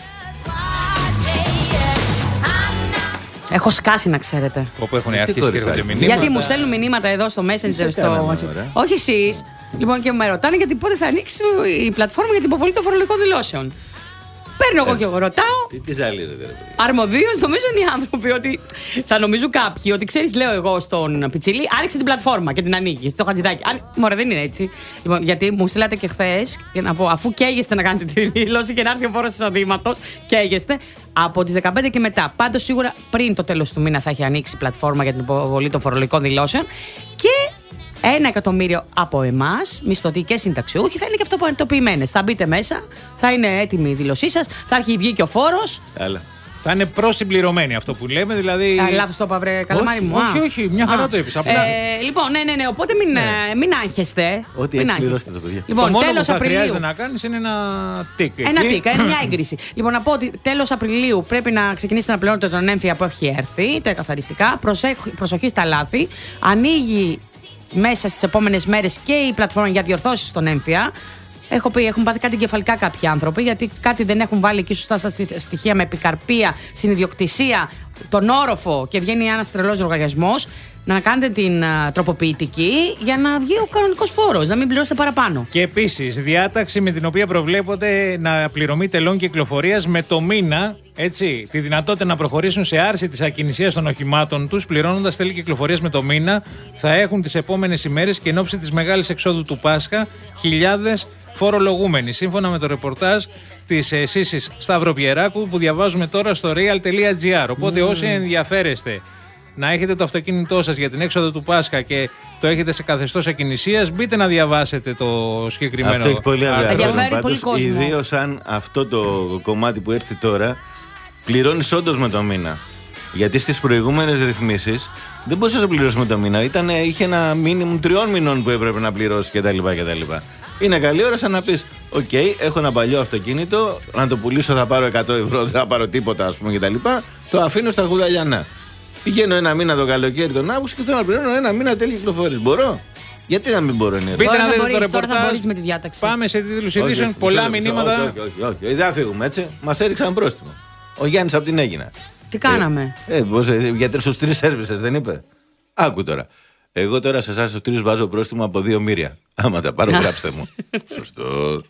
Έχω σκάσει, να ξέρετε. Όπου έχουν Τι αρχίσει και κοριτσάκι. έρχονται μηνύματα. Γιατί μου στέλνουν μηνύματα εδώ στο Messenger. σε Στο... κάναμε, ωραία. Όχι εσεί. Λοιπόν, και με ρωτάνε γιατί πότε θα ανοίξει η πλατφόρμα για την υποβολή των φορολογικών δηλώσεων. Παίρνω εγώ και εγώ ρωτάω. Τι τι ζαλίζετε, ρε παιδί. Αρμοδίω νομίζουν οι άνθρωποι ότι. Θα νομίζουν κάποιοι ότι ξέρει, λέω εγώ στον Πιτσίλη, άνοιξε την πλατφόρμα και την ανοίγει. Στο χατζηδάκι. Αν... Μωρέ, δεν είναι έτσι. Λοιπόν, γιατί μου στείλατε και χθε, για να πω, αφού καίγεστε να κάνετε τη δήλωση και να έρθει ο φόρο εισοδήματο, καίγεστε από τι δεκαπέντε και μετά. Πάντως σίγουρα πριν το τέλο του μήνα θα έχει ανοίξει η πλατφόρμα για την υποβολή των φορολογικών δηλώσεων. Και ένα εκατομμύριο από εμάς, μισθωτοί συνταξιούχοι, θα είναι και αυτοπανετοποιημένες. Θα μπείτε μέσα, θα είναι έτοιμη η δήλωσή σας, θα έχει βγει και ο φόρος. Καλά. Θα είναι προσυμπληρωμένοι αυτό που λέμε, δηλαδή. Α, λάθος το είπα, βρε, καλαμάρι μου. όχι, Α. όχι, μια χαρά Α. το είπες, απλά. Ε, λοιπόν, ναι, ναι, ναι, οπότε μην, ε, μην άγχεστε. Ό,τι Μην έχει άγχεστε. πληρώσετε το παιδιά. Το Λοιπόν, μόνο που τέλος θα Απριλίου. χρειάζεται να κάνεις είναι ένα τικ. Ένα εκεί. τίκα, είναι μια έγκριση. Λοιπόν, να πω ότι τέλος Απριλίου πρέπει να ξεκινήσετε να πληρώνετε τον έμφυα που έχει έρθει, τα καθαριστικά. Προσέχ- προσοχή στα λάθη. Ανοίγει μέσα στις επόμενες μέρες και η πλατφόρμα για διορθώσεις στον έμφυα. Έχω πει, έχουν πάθει κάτι εγκεφαλικά κάποιοι άνθρωποι, γιατί κάτι δεν έχουν βάλει εκεί σωστά στα στοιχ- στοιχεία με επικαρπία, συνειδιοκτησία, τον όροφο και βγαίνει ένας τρελός λογαριασμός. Να κάνετε την α, τροποποιητική για να βγει ο κανονικός φόρος, να μην πληρώσετε παραπάνω. Και επίσης, διάταξη με την οποία προβλέπονται να πληρωμή τελών κυκλοφορίας με το μήνα, έτσι, τη δυνατότητα να προχωρήσουν σε άρση της ακινησίας των οχημάτων τους, πληρώνοντας τέλη κυκλοφορίας με το μήνα, θα έχουν τις επόμενες ημέρες και εν ώψη της μεγάλης εξόδου του Πάσχα χιλιάδες φορολογούμενοι. Σύμφωνα με το ρεπορτάζ της ε, Σύσης Σταυροπιεράκου που διαβάζουμε τώρα στο real τελεία gr. Οπότε όσοι ενδιαφέρεστε να έχετε το αυτοκίνητό σας για την έξοδο του Πάσχα και το έχετε σε καθεστώς ακινησίας, μπείτε να διαβάσετε το συγκεκριμένο. Αυτό έχει πολύ άρθρο. Ενδιαφέρει πολύ κόσμο. Ιδίως αν αυτό το κομμάτι που έρθει τώρα πληρώνεις όντως με το μήνα. Γιατί στις προηγούμενες ρυθμίσεις δεν μπορούσες να πληρώσεις με το μήνα. Ήταν, είχε ένα μίνιμουμ τριών μηνών που έπρεπε να πληρώσεις κτλ. κτλ. Είναι καλή ώρα σαν να πεις: Οκ, okay, έχω ένα παλιό αυτοκίνητο, να το πουλήσω θα πάρω εκατό ευρώ, δεν θα πάρω τίποτα, ας πούμε κτλ. Το αφήνω στα γουδαλιανά. Πηγαίνω ένα μήνα το καλοκαίρι τον Αύγουστο και θέλω να πληρώνω ένα μήνα τέλη κυκλοφορίας. Μπορώ. Γιατί να μην μπορώ, ναι. Μπείτε Τώρα να θα δείτε μπορείς, το τώρα θα ρεπορτάζ. μπορείς με τη διάταξη. Πάμε σε τίτλους Όχι, ειδήσεων. όχι, Πολλά μισό λεπτό. μηνύματα. Όχι, όχι, όχι, όχι. Δεν θα φύγουμε έτσι. Μας έριξαν πρόστιμο. Ο Γιάννης από την Έγινα. Τι κάναμε. Ε, πώς, ε, για στους τρεις σέρβισες δεν είπε. Άκου τώρα. Εγώ τώρα σε εσάς τους τρεις βάζω πρόστιμο από δύο μοίρια. Άμα τα πάρω, γράψτε μου. Σωστός.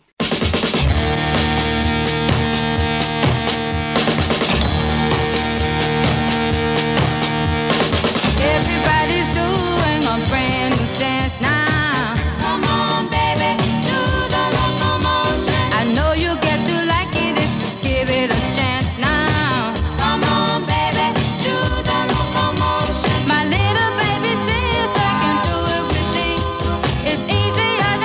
Everybody's doing a brand new dance now. Come on, baby, do the locomotion. I know you get to like it if you give it a chance now. Come on, baby, do the locomotion. My little baby sister can do it with me. It's easier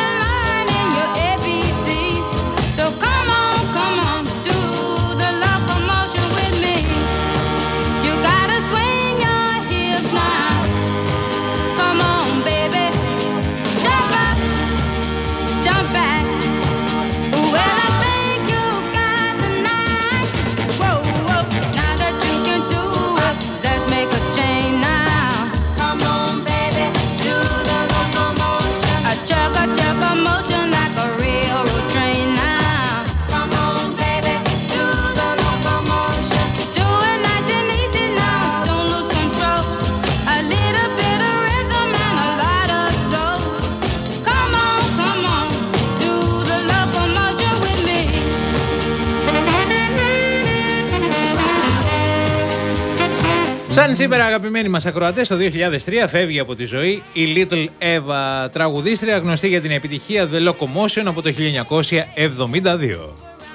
Αν σήμερα, αγαπημένοι μας ακροατές, το δύο χιλιάδες τρία φεύγει από τη ζωή η Little Eva, τραγουδίστρια γνωστή για την επιτυχία The Locomotion από το χίλια εννιακόσια εβδομήντα δύο.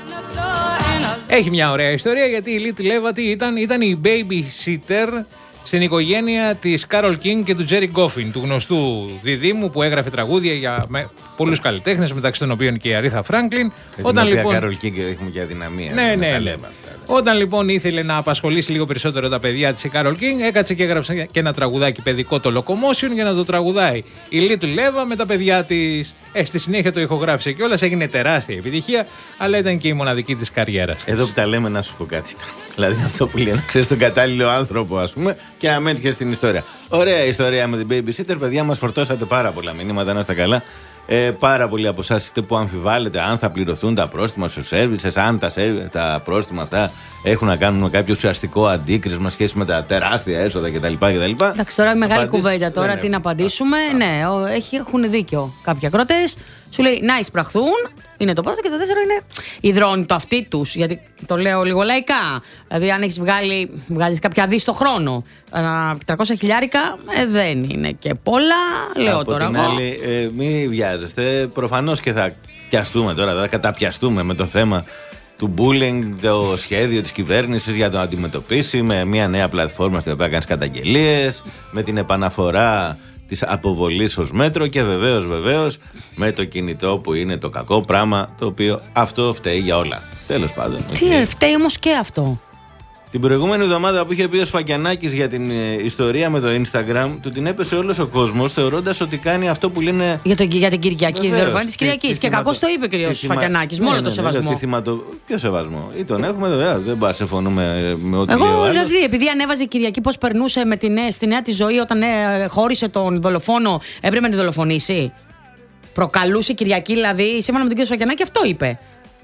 Έχει μια ωραία ιστορία γιατί η Little Eva τι ήταν, ήταν η babysitter στην οικογένεια της Carole King και του Jerry Goffin, του γνωστού διδήμου που έγραφε τραγούδια για πολλούς καλλιτέχνες, μεταξύ των οποίων και η Aretha Franklin. Όταν λοιπόν. Carole King έχουμε και αδυναμία. Ναι, ναι, ναι. Όταν λοιπόν ήθελε να απασχολήσει λίγο περισσότερο τα παιδιά της η Carole King, έκατσε και έγραψε και ένα τραγουδάκι παιδικό, το Locomotion, για να το τραγουδάει η Little Eva με τα παιδιά της. Ε, στη συνέχεια το ηχογράφησε κιόλας, έγινε τεράστια επιτυχία, αλλά ήταν και η μοναδική της καριέρα. Εδώ που τα λέμε, να σου πω κάτι. Δηλαδή αυτό που λένε, ξέρεις τον κατάλληλο άνθρωπο, ας πούμε, και να μένει και στην ιστορία. Ωραία ιστορία με την babysitter, παιδιά, μας φορτώσατε πάρα πολλά μηνύματα, να είστε καλά. Ε, πάρα πολλοί από εσάς είστε που αμφιβάλλετε αν θα πληρωθούν τα πρόστιμα στους σέρβισες, αν τα, σέρβι, τα πρόστιμα αυτά έχουν να κάνουν με κάποιο ουσιαστικό αντίκρισμα σχέση με τα τεράστια έσοδα κτλ. Εντάξει, τώρα μεγάλη κουβέντα τώρα, τι να απαντήσουμε. Α, ναι, έχουν δίκιο κάποιοι ακρότες. Σου λέει να εισπραχθούν, είναι το πρώτο, και το δεύτερο είναι η δρόνη το αυτί τους. Γιατί το λέω λίγο λαϊκά. Δηλαδή, αν έχεις βγάλει, βγάζεις κάποια δι στο χρόνο, τριακόσια χιλιάρικα ε, δεν είναι και πολλά. Λέω από τώρα. Από την εγώ. άλλη, ε, μην βιάζεστε. Προφανώς και θα πιαστούμε τώρα, θα καταπιαστούμε με το θέμα του bullying, το σχέδιο της κυβέρνησης για το να αντιμετωπίσει με μια νέα πλατφόρμα στην οποία κάνεις καταγγελίες, με την επαναφορά της αποβολής ως μέτρο και βεβαίως, βεβαίως με το κινητό που είναι το κακό πράγμα, το οποίο αυτό φταίει για όλα. Τέλος πάντων. Τι okay. φταίει όμως και αυτό. Την προηγούμενη εβδομάδα που είχε πει ο Σφακιανάκης για την ε, ιστορία με το Instagram, του την έπεσε όλος ο κόσμος θεωρώντας ότι κάνει αυτό που λένε. Για, το, για την Κυριακή, δωροφάνη της Κυριακής. Και κακώς το είπε ο κ. Σφακιανάκης, μόνο ναι, ναι, το σεβασμό. Ναι, ναι, θυματο... Ποιο σεβασμό. Ή τον έχουμε εδώ, δεν μπορούμε να συμφωνούμε με ό,τι λέει ο άλλος. Δηλαδή, επειδή ανέβαζε η Κυριακή πώς περνούσε με την, στη νέα της ζωή όταν ε, χώρισε τον δολοφόνο, έπρεπε να τη δολοφονήσει. Προκαλούσε η Κυριακή, δηλαδή, σύμφωνα με τον κ. Σφακιανάκη, αυτό είπε.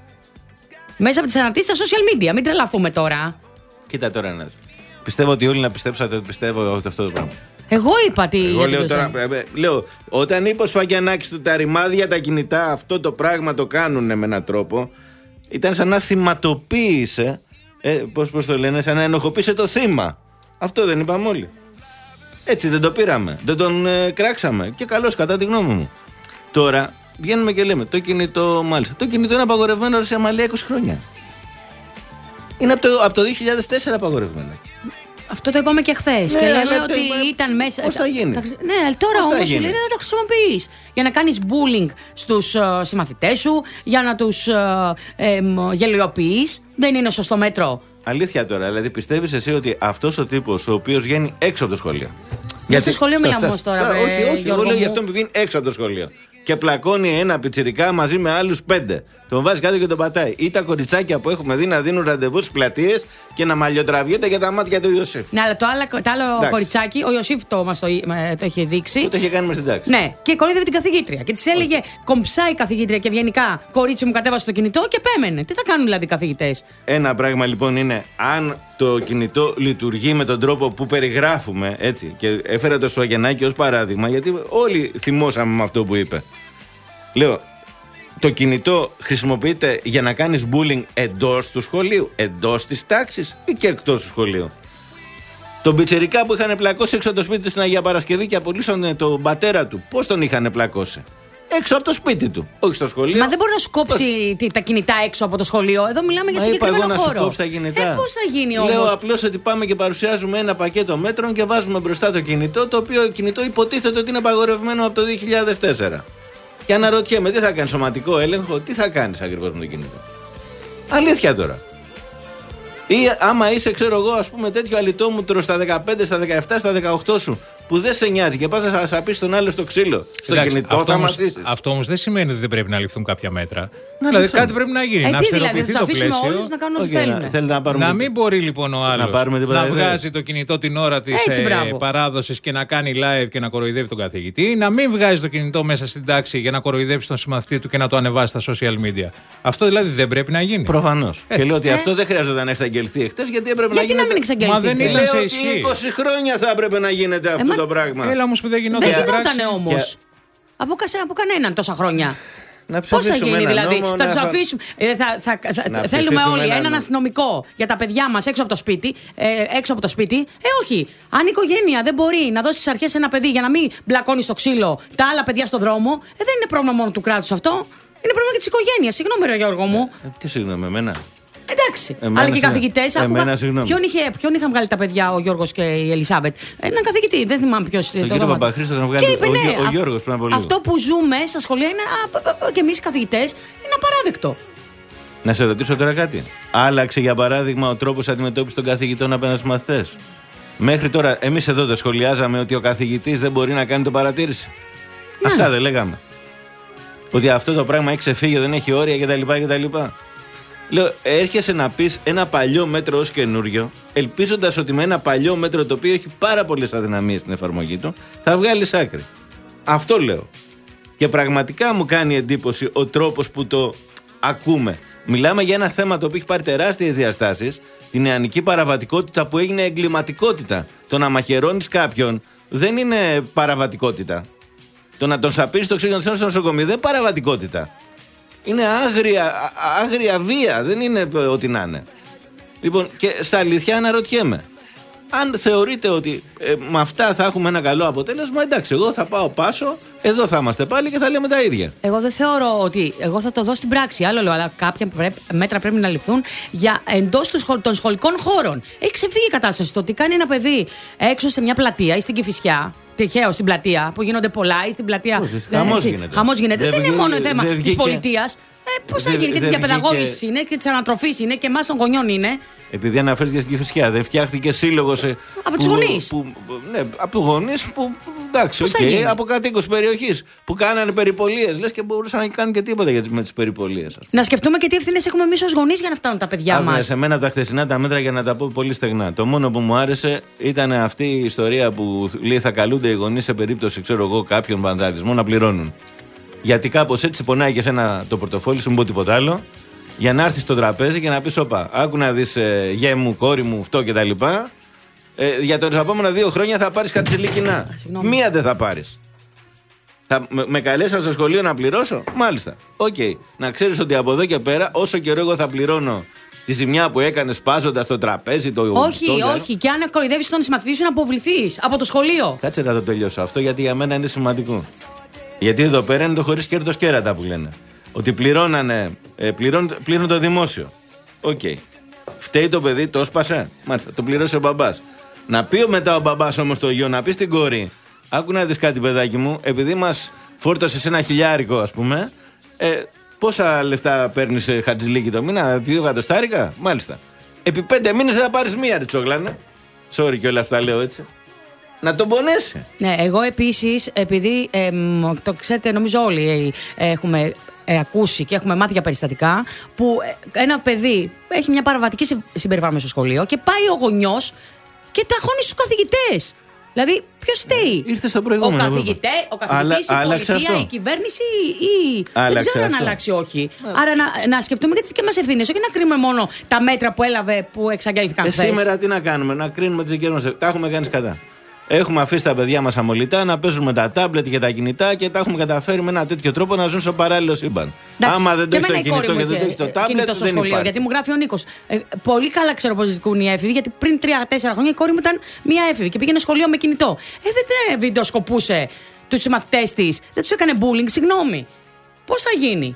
Μέσα από τις αναρτήσεις στα social media, μην τρελαθούμε τώρα. Κοίτα τώρα να. Πιστεύω ότι όλοι να πιστέψατε ότι πιστεύω ότι αυτό το πράγμα. Εγώ είπα τι. Εγώ λέω τώρα. Ε, λέω, όταν είπε ο Σφακιανάκης του τα ρημάδια, τα κινητά, αυτό το πράγμα το κάνουν με έναν τρόπο, ήταν σαν να θυματοποίησε. Ε, πώς, πώς το λένε, σαν να ενοχοποίησε το θύμα. Αυτό δεν είπαμε όλοι. Έτσι δεν το πήραμε. Δεν τον ε, κράξαμε. Και καλώς, κατά τη γνώμη μου. Τώρα βγαίνουμε και λέμε το κινητό, μάλιστα. Το κινητό είναι απαγορευμένο σε Αμαλία είκοσι χρόνια. Είναι από το, από το δύο χιλιάδες τέσσερα απαγορευμένο. Αυτό το είπαμε και χθες. Ναι, και λέμε το ότι είπα... ήταν μέσα. Πώς θα γίνει. Τα... Ναι, τώρα όμως σου λέει δεν θα το χρησιμοποιείς. Για να κάνεις bullying στους uh, συμμαθητές σου, για να τους uh, ε, γελιοποιείς. Δεν είναι σωστό μέτρο. Αλήθεια τώρα, δηλαδή πιστεύεις εσύ ότι αυτός ο τύπος ο οποίος βγαίνει έξω από το σχολείο. Γιατί στο σχολείο μιλάμε όμως τώρα. Στά, όχι, όχι, εγώ λέω για αυτόν που βγαίνει έξω από το σχολείο. Και πλακώνει ένα πιτσιρικά μαζί με άλλους πέντε. Τον βάζει κάτω και τον πατάει. Ή τα κοριτσάκια που έχουμε δει να δίνουν ραντεβού στις πλατείες και να μαλλιοτραβιέται για τα μάτια του Ιωσήφ. Ναι, αλλά το άλλο, το άλλο κοριτσάκι, ο Ιωσήφ το μας το, το είχε δείξει. Που το είχε κάνει μες στην τάξη. Ναι, και κοροϊδεύε την καθηγήτρια. Και της έλεγε όχι. Κομψάει η καθηγήτρια και ευγενικά, κορίτσι μου, κατέβασε το κινητό και πέμενε. Τι θα κάνουν δηλαδή οι καθηγητές. Ένα πράγμα λοιπόν είναι αν το κινητό λειτουργεί με τον τρόπο που περιγράφουμε, έτσι. Και έφερα το Σφακιανάκη ως παράδειγμα, γιατί όλοι θυμώσαμε με αυτό που είπε. Λέω, το κινητό χρησιμοποιείται για να κάνεις bullying εντός του σχολείου, εντός της τάξης ή και εκτός του σχολείου. Τον πιτσιρικά που είχαν πλακώσει έξω από το σπίτι του στην Αγία Παρασκευή και απολύσανε τον πατέρα του, πώς τον είχαν πλακώσει? Έξω από το σπίτι του, όχι στο σχολείο. Μα δεν μπορεί να σου κόψει πώς... τα κινητά έξω από το σχολείο. Εδώ μιλάμε για Μα συγκεκριμένο είπα εγώ χώρο. Να σου κόψει τα κινητά. Ε, πώς θα γίνει όμως? Λέω απλώς ότι πάμε και παρουσιάζουμε ένα πακέτο μέτρων και βάζουμε μπροστά το κινητό, το οποίο κινητό υποτίθεται ότι είναι απαγορευμένο από το δύο χιλιάδες τέσσερα. Και αναρωτιέμαι, τι θα κάνει, σωματικό έλεγχο, τι θα κάνεις ακριβώς με το κινητό? Αλήθεια τώρα. Ή άμα είσαι, ξέρω εγώ, ας πούμε τέτοιο αλυτόμουτρο στα δεκαπέντε, στα δεκαεπτά, στα δεκαοκτώ σου, που δεν σε νοιάζει και πας να σαπείς τον άλλο στο ξύλο, στο εντάξει, κινητό αυτό θα όμως, μασίσεις. Αυτό όμως δεν σημαίνει ότι δεν πρέπει να ληφθούν κάποια μέτρα. Να δηλαδή λυθούν. κάτι πρέπει να γίνει. Ε, να τι δηλαδή, το θα αφήσουμε πλαίσιο. όλους να κάνουν ό,τι Okay, θέλουν. Να, να, να μην μπορεί λοιπόν ο άλλος να, να βγάζει το κινητό την ώρα της ε, παράδοσης και να κάνει live και να κοροϊδεύει τον καθηγητή. Να μην βγάζει το κινητό μέσα στην τάξη για να κοροϊδέψει τον συμμαθητή του και να το ανεβάσει στα social media. Αυτό δηλαδή δεν πρέπει να γίνει. Προφανώς. Ε, και λέω ότι ε. αυτό δεν χρειάζεται να εξαγγελθεί εχθές, γιατί έπρεπε γιατί να γίνεται. Να μην Μα δεν ήταν σε ισχύ. είκοσι χρόνια θα έπρεπε να γίνεται αυτό ε, το πράγμα. Έλα όμως που δεν γινόταν. Δεν γινόταν όμως. Από κανέναν τόσα χρόνια. Πώς θα γίνει δηλαδή, θα τους αφήσουμε. Ε, θα, θα, θα, θέλουμε όλοι έναν νόμο. αστυνομικό για τα παιδιά μας έξω από το σπίτι. Ε, έξω από το σπίτι. Ε, όχι. Αν η οικογένεια δεν μπορεί να δώσει στις αρχές ένα παιδί για να μην μπλακώνει στο ξύλο τα άλλα παιδιά στον δρόμο, ε, δεν είναι πρόβλημα μόνο του κράτους αυτό. Είναι πρόβλημα και της οικογένειας. Συγγνώμη, ρε Γιώργο μου. Ε, τι συγγνώμη, εμένα. Εντάξει. Εμένα, αλλά και οι καθηγητές. Ποιον, είχε, ποιον είχαν βγάλει τα παιδιά ο Γιώργος και η Ελισάβετ? Έναν καθηγητή, δεν θυμάμαι ποιος. Το κύριο Παπαχρήστο είχαν βγάλει είπε, ναι, ο, ο Γιώργος πριν από λίγο. Αυτό που ζούμε στα σχολεία είναι, α, και εμείς οι καθηγητές, είναι απαράδεκτο. Να σε ρωτήσω τώρα κάτι. Άλλαξε για παράδειγμα ο τρόπος αντιμετώπισης των καθηγητών απέναντι στους μαθητές? Μέχρι τώρα, εμείς εδώ δεν σχολιάζαμε ότι ο καθηγητής δεν μπορεί να κάνει το παρατήρηση? Ναι. Αυτά δεν λέγαμε? Ότι αυτό το πράγμα έχει ξεφύγει, δεν έχει όρια κτλ. Λέω, έρχεσαι να πεις ένα παλιό μέτρο ως καινούριο, ελπίζοντας ότι με ένα παλιό μέτρο το οποίο έχει πάρα πολλές αδυναμίες στην εφαρμογή του, θα βγάλεις άκρη. Αυτό λέω. Και πραγματικά μου κάνει εντύπωση ο τρόπος που το ακούμε. Μιλάμε για ένα θέμα το οποίο έχει πάρει τεράστιες διαστάσεις, την νεανική παραβατικότητα που έγινε εγκληματικότητα. Το να μαχαιρώνεις κάποιον δεν είναι παραβατικότητα. Το να τον σαπίσεις το ξύλο στο νοσοκομείο δεν είναι παραβατικότητα. Είναι άγρια, άγρια βία, δεν είναι ό,τι να είναι. Λοιπόν, και στα αλήθεια αναρωτιέμαι. Αν θεωρείτε ότι ε, με αυτά θα έχουμε ένα καλό αποτέλεσμα, εντάξει, εγώ θα πάω πάσο, εδώ θα είμαστε πάλι και θα λέμε τα ίδια. Εγώ δεν θεωρώ ότι. Εγώ θα το δω στην πράξη. Άλλο λέω, αλλά κάποια πρέπει, μέτρα πρέπει να ληφθούν για εντός των σχολικών χώρων. Έχει ξεφύγει η κατάσταση. Το ότι κάνει ένα παιδί έξω σε μια πλατεία ή στην Κηφισιά. Τυχαίο στην πλατεία που γίνονται πολλά ή στην πλατεία. Χαμός γίνεται. Χαμός γίνεται. Δεν, δεν είναι μόνο θέμα της πολιτείας. Ε, Πώς θα γίνει, και της διαπαιδαγώγησης είναι και της ανατροφής είναι και εμάς των γονιών είναι. Επειδή αναφέρθηκε στην Κηφισιά, δεν φτιάχτηκε σύλλογος. Ε, από τους γονείς. Ναι, από τους γονείς που. Εντάξει, okay, από κατοίκους περιοχής που κάνανε περιπολίες. Λες και μπορούσαν να κάνουν και τίποτα για τις, με τις περιπολίες. Να σκεφτούμε και τι ευθύνες έχουμε εμείς ως γονείς για να φτάνουν τα παιδιά μας. Σε μένα τα χθεσινά τα μέτρα, για να τα πω πολύ στεγνά. Το μόνο που μου άρεσε ήταν αυτή η ιστορία που λέει θα καλούνται οι γονείς σε περίπτωση, ξέρω εγώ, κάποιων βανδαλισμών να πληρώνουν. Γιατί κάπως έτσι πονάει και σένα το πορτοφόλι σου, μην πω τίποτα άλλο, για να έρθεις στο τραπέζι και να πεις: όπα, άκου να δεις, ε, γέ μου, κόρη μου, αυτό κτλ. Ε, για τα επόμενα δύο χρόνια θα πάρεις χαρτζηλίκινα. Μία δεν θα πάρεις. Θα με, με καλέσαν στο σχολείο να πληρώσω. Μάλιστα. Οκ. Okay. Να ξέρεις ότι από εδώ και πέρα, όσο καιρό εγώ θα πληρώνω τη ζημιά που έκανε σπάζοντας το τραπέζι, το όχι, το, όχι. Και αν κοροϊδεύεις τον συμμαθητή σου, να αποβληθείς από το σχολείο. Κάτσε να το τελειώσω αυτό, γιατί για μένα είναι σημαντικό. Γιατί εδώ πέρα είναι το χωρίς κέρδος κέρατα που λένε. Ότι πληρώνανε, ε, πληρών, πλήρωνε το δημόσιο. Οκ. Okay. Φταίει το παιδί, το έσπασε. Μάλιστα, το πληρώσει ο μπαμπάς. Να πει μετά ο μπαμπάς όμως το γιο, να πει στην κόρη: άκου να δεις κάτι, παιδάκι μου, επειδή μας φόρτωσες ένα χιλιάρικο, ας πούμε, ε, πόσα λεφτά παίρνεις ε, χατζηλίκι το μήνα, δύο εκατοστάρικα. Μάλιστα. Επί πέντε μήνες δεν θα πάρεις μία, ρε τσόγλανε. Sorry κιόλας που τα λέω έτσι. Να τον πονέσει. Ναι, εγώ επίσης, επειδή ε, το ξέρετε, νομίζω όλοι ε, έχουμε ε, ακούσει και έχουμε μάθει για περιστατικά που ε, ένα παιδί έχει μια παραβατική συμπεριφορά στο σχολείο και πάει ο γονιός και ταχώνει στους καθηγητές. Δηλαδή, ποιος φταίει? Ήρθε στο προηγούμενο. Ο καθηγητής, ο καθηγητής, η πολιτεία, η κυβέρνηση ή. Δεν ξέρω αν αλλάξει όχι. Yeah. Άρα να, να σκεφτούμε και τις δικές μας ευθύνες. Όχι να κρίνουμε μόνο τα μέτρα που έλαβε, που εξαγγέλθηκαν χθες. Ε, σήμερα τι να κάνουμε, να κρίνουμε τις δικές μας ευθύνες. Τα έχουμε κάνει κατά. Έχουμε αφήσει τα παιδιά μας αμολυτά να παίζουν με τα τάμπλετ και τα κινητά και τα έχουμε καταφέρει με ένα τέτοιο τρόπο να ζουν στο παράλληλο σύμπαν. Άμα δεν το έχει το κινητό και δεν το έχει το τάμπλετ, δεν υπάρχει. Γιατί μου γράφει ο Νίκος. Ε, πολύ καλά ξέρω πώς ζητούν οι έφηβοι, γιατί πριν τρία τέσσερα χρόνια η κόρη μου ήταν μία έφηβη και πήγαινε σχολείο με κινητό. Ε, δεν βιντεοσκοπούσε τους μαθητές της, δεν τους έκανε bullying, συγγνώμη. Πώς θα γίνει?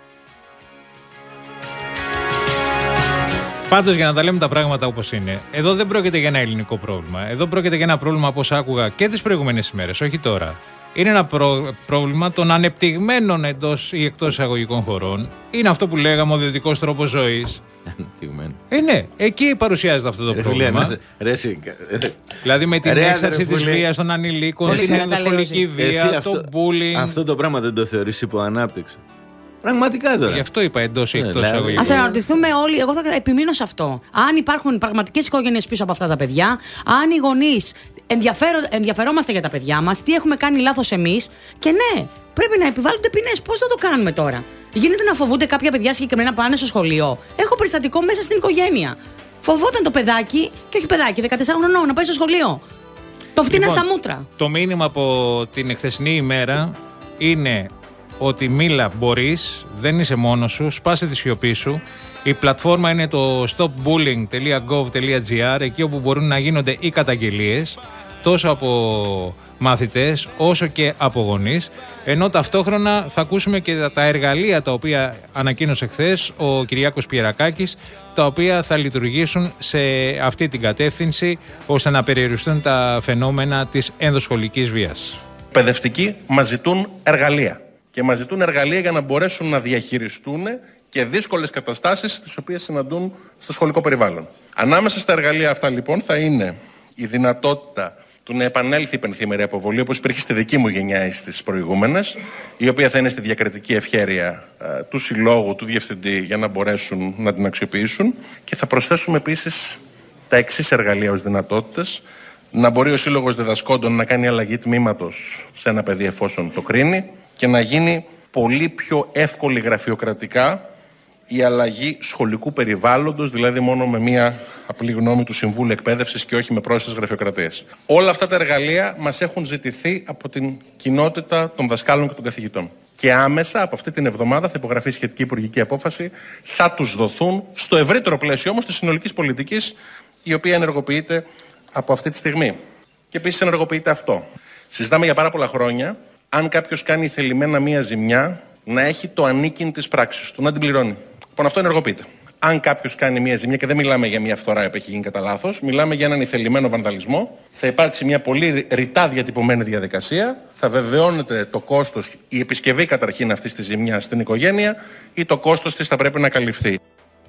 Πάντως, για να τα λέμε τα πράγματα όπως είναι, εδώ δεν πρόκειται για ένα ελληνικό πρόβλημα. Εδώ πρόκειται για ένα πρόβλημα, όπως άκουγα και τις προηγούμενες ημέρες, όχι τώρα. Είναι ένα προ... πρόβλημα των ανεπτυγμένων εντός ή εκτός εισαγωγικών χωρών. Είναι αυτό που λέγαμε, ο δυτικός τρόπος ζωής. Ανεπτυγμένο. Ε, ναι, εκεί παρουσιάζεται αυτό το ρε, πρόβλημα. Ρε, ρε, δηλαδή με την έξαρση της βίας των ανηλίκων, την ενδοσχολική βία, το bullying. Αυτό το πράγμα δεν το θεωρείς υποανάπτυξη? Πραγματικά τώρα. Γι' αυτό είπα εντός ή εκτός εισαγωγικών. Ας αναρωτηθούμε όλοι, εγώ θα επιμείνω σε αυτό. Αν υπάρχουν πραγματικές οικογένειες πίσω από αυτά τα παιδιά, αν οι γονείς ενδιαφερόμαστε για τα παιδιά μας, τι έχουμε κάνει λάθος εμείς, και ναι, πρέπει να επιβάλλονται ποινές. Πώς θα το κάνουμε τώρα? Γίνεται να φοβούνται κάποια παιδιά συγκεκριμένα πάνε στο σχολείο? Έχω περιστατικό μέσα στην οικογένεια. Φοβόταν το παιδάκι, και όχι παιδάκι, δεκατεσσάρων χρονών, να πάει στο σχολείο. Το φτύνα λοιπόν, στα μούτρα. Το μήνυμα από την εχθεσινή ημέρα είναι ότι μίλα μπορείς, δεν είσαι μόνος σου, σπάσε τη σιωπή σου. Η πλατφόρμα είναι το stop bullying τελεία gov τελεία gr, εκεί όπου μπορούν να γίνονται οι καταγγελίες τόσο από μαθητές όσο και από γονείς, ενώ ταυτόχρονα θα ακούσουμε και τα εργαλεία τα οποία ανακοίνωσε χθες ο Κυριάκος Πιερακάκης, τα οποία θα λειτουργήσουν σε αυτή την κατεύθυνση ώστε να περιοριστούν τα φαινόμενα της ενδοσχολικής βίας. Παιδευτικοί μας ζητούν εργαλεία και μας ζητούν εργαλεία για να μπορέσουν να διαχειριστούν και δύσκολες καταστάσεις τις οποίες συναντούν στο σχολικό περιβάλλον. Ανάμεσα στα εργαλεία αυτά λοιπόν θα είναι η δυνατότητα του να επανέλθει η πενθήμερη αποβολή, όπως υπήρχε στη δική μου γενιά ή στις προηγούμενες, η οποία θα είναι στη διακριτική ευχέρεια ε, του συλλόγου, του διευθυντή, για να μπορέσουν να την αξιοποιήσουν. Και θα προσθέσουμε επίσης τα εξής εργαλεία ως δυνατότητες. Να μπορεί ο Σύλλογος Διδασκόντων να κάνει αλλαγή τμήματος σε ένα παιδί εφόσον το κρίνει και να γίνει πολύ πιο εύκολη γραφειοκρατικά η αλλαγή σχολικού περιβάλλοντος, δηλαδή μόνο με μία απλή γνώμη του Συμβούλου Εκπαίδευσης και όχι με πρόσθετες γραφειοκρατίες. Όλα αυτά τα εργαλεία μας έχουν ζητηθεί από την κοινότητα των δασκάλων και των καθηγητών. Και άμεσα από αυτή την εβδομάδα θα υπογραφεί σχετική υπουργική απόφαση, θα τους δοθούν στο ευρύτερο πλαίσιο όμως της συνολικής πολιτικής, η οποία ενεργοποιείται από αυτή τη στιγμή. Και επίσης ενεργοποιείται αυτό. Συζητάμε για πάρα πολλά χρόνια, αν κάποιος κάνει θελημένα μία ζημιά, να έχει το ανήκειν της πράξης του, να την πληρώνει. Λοιπόν, αυτό ενεργοποιείται. Αν κάποιος κάνει μία ζημιά, και δεν μιλάμε για μία φθορά που έχει γίνει κατά λάθος, μιλάμε για έναν ηθελημένο βανδαλισμό, θα υπάρξει μια πολύ ρητά διατυπωμένη διαδικασία, θα βεβαιώνεται το κόστος, η επισκευή καταρχήν αυτής της ζημιάς στην οικογένεια ή το κόστος της θα πρέπει να καλυφθεί.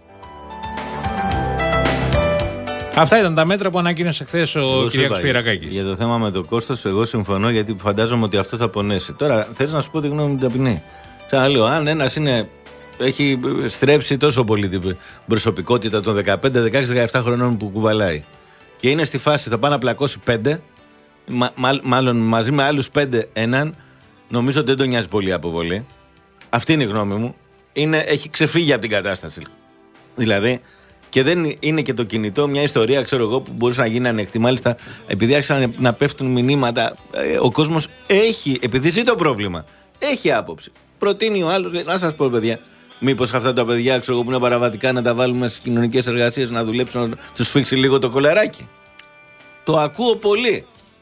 Αυτά ήταν τα μέτρα που ανακοίνωσε χθες ο κ. Πιερακάκης. Για το θέμα με το κόστος, εγώ συμφωνώ, γιατί φαντάζομαι ότι αυτό θα πονέσει. Τώρα, θέλεις να σου πω τη γνώμη μου την ταπεινή. Ξαναλέω, αν ένας είναι. Έχει στρέψει τόσο πολύ την προσωπικότητα των δεκαπέντε, δεκαέξι, δεκαεπτά χρονών που κουβαλάει και είναι στη φάση θα πάει να πλακώσει πέντε, μα, μα, μάλλον μαζί με άλλους πέντε έναν, νομίζω ότι δεν τον νοιάζει πολύ η αποβολή. Αυτή είναι η γνώμη μου. Είναι, έχει ξεφύγει από την κατάσταση. Δηλαδή, και δεν είναι και το κινητό μια ιστορία, ξέρω εγώ, που μπορούσε να γίνει ανεκτή. Μάλιστα, επειδή άρχισαν να πέφτουν μηνύματα, ο κόσμος έχει, επειδή ζει το πρόβλημα, έχει άποψη. Προτείνει ο άλλος, να σας πω, παιδιά, μήπως αυτά τα παιδιά, ξέρω εγώ, που είναι παραβατικά, να τα βάλουμε στις κοινωνικές εργασίες να δουλέψουν, να τους φίξει λίγο το κολεράκι. Το ακούω πολύ.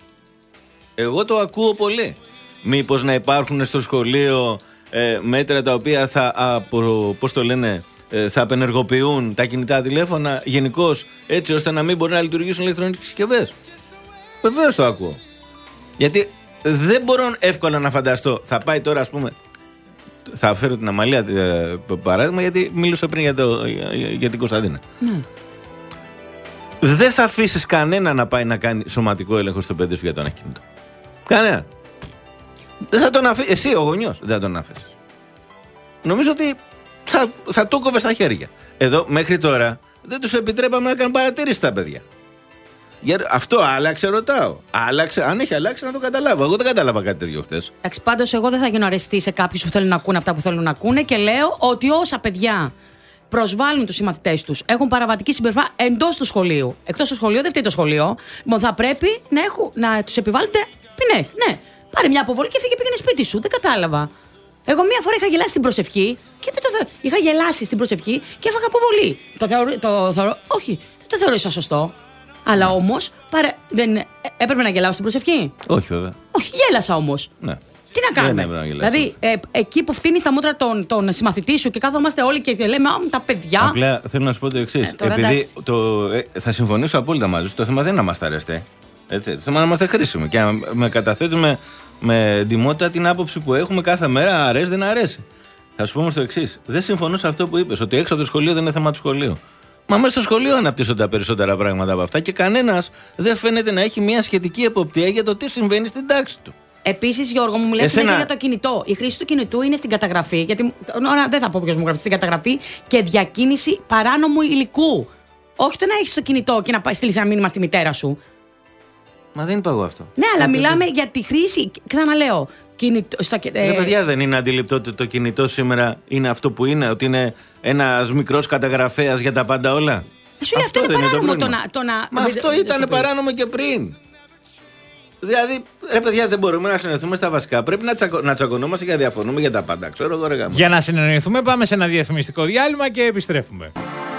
Εγώ το ακούω πολύ. Μήπως να υπάρχουν στο σχολείο ε, μέτρα τα οποία θα, απο, πώς το λένε, ε, θα απενεργοποιούν τα κινητά τηλέφωνα γενικώς, έτσι ώστε να μην μπορεί να λειτουργήσουν ηλεκτρονικές συσκευές. Βεβαίως το ακούω. Γιατί δεν μπορώ εύκολα να φανταστώ. Θα πάει τώρα, ας πούμε. Θα φέρω την Αμαλία ε, παράδειγμα, γιατί μίλησα πριν για, το, για, για την Κωνσταντίνα. Ναι. Δεν θα αφήσεις κανένα να πάει να κάνει σωματικό έλεγχο στο παιδί σου για τον ακίνητο. Κανένα. Δεν θα τον αφήσεις. Εσύ ο γονιός δεν θα τον αφήσεις. Νομίζω ότι θα, θα το κόβε στα χέρια. Εδώ μέχρι τώρα δεν τους επιτρέπαμε να κάνουν παρατήρηση τα παιδιά. Για, αυτό άλλαξε, ρωτάω. Άλλαξε, αν έχει αλλάξει να το καταλάβω. Εγώ δεν κατάλαβα κάτι τέτοιο χτες. Εντάξει, πάντως εγώ δεν θα γίνω αρεστή σε κάποιους που θέλουν να ακούνε αυτά που θέλουν να ακούνε και λέω ότι όσα παιδιά προσβάλλουν τους συμμαθητές τους, έχουν παραβατική συμπεριφορά εντός του σχολείου. Εκτός του σχολείου, δεν φταίει το σχολείο. Λοιπόν, θα πρέπει να, να τους επιβάλλονται ποινές. Ναι, πάρε μια αποβολή και φύγε, πήγαινε σπίτι σου. Δεν κατάλαβα. Εγώ μία φορά είχα γελάσει στην προσευχή και δεν το θε... είχα γελάσει στην προσευχή και έφαγα αποβολή. Το θεωρώ. Το θεωρώ... Όχι, δεν το θεωρώ σωστό. Αλλά όμως, παρα... δεν έπρεπε να γελάω στην προσευχή. Όχι, βέβαια. Όχι, γέλασα όμως. Ναι. Τι να κάνουμε. Να δηλαδή, ε, εκεί που φτύνει τα μούτρα τον, τον συμμαθητή σου και κάθομαστε όλοι και λέμε, α, τα παιδιά. Απλά θέλω να σου πω το εξής. Ε, Επειδή το, ε, θα συμφωνήσω απόλυτα μαζί σου, το θέμα δεν είναι να είμαστε αρεστοί. Έτσι, το θέμα είναι να είμαστε χρήσιμοι και να με καταθέτουμε με εντυμότητα την άποψη που έχουμε κάθε μέρα, αρέσει δεν αρέσει. Θα σου πω όμως το εξής. Δεν συμφωνώ σε αυτό που είπες, ότι έξω από το σχολείο δεν είναι θέμα του σχολείου. Μα μέσα στο σχολείο αναπτύσσονται τα περισσότερα πράγματα από αυτά και κανένας δεν φαίνεται να έχει μια σχετική εποπτεία για το τι συμβαίνει στην τάξη του. Επίσης, Γιώργο, μου λες Εσένα... για το κινητό. Η χρήση του κινητού είναι στην καταγραφή. Γιατί ώρα δεν θα πω ποιος μου γράψει. Στην καταγραφή και διακίνηση παράνομου υλικού. Όχι το να έχεις το κινητό και να στείλεις ένα μήνυμα στη μητέρα σου. Μα δεν είπα εγώ αυτό. Ναι, αλλά μιλάμε για τη χρήση. Ξαναλέω. Κινητό, στο, ε... παιδιά, δεν είναι αντιληπτό ότι το κινητό σήμερα είναι αυτό που είναι, ότι είναι ένας μικρός καταγραφέας για τα πάντα όλα. Σου λέει αυτό, αυτό είναι παράνομο. Το να, το να... Μα αυτό ήταν παράνομο και πριν. Δηλαδή, ρε παιδιά, δεν μπορούμε να συνεννοηθούμε στα βασικά. Πρέπει να, τσακω... να τσακωνόμαστε και να διαφωνούμε για τα πάντα. Ξέρω εγώ, ρε γάμο. Για να συνεννοηθούμε, πάμε σε ένα διαφημιστικό διάλειμμα και επιστρέφουμε.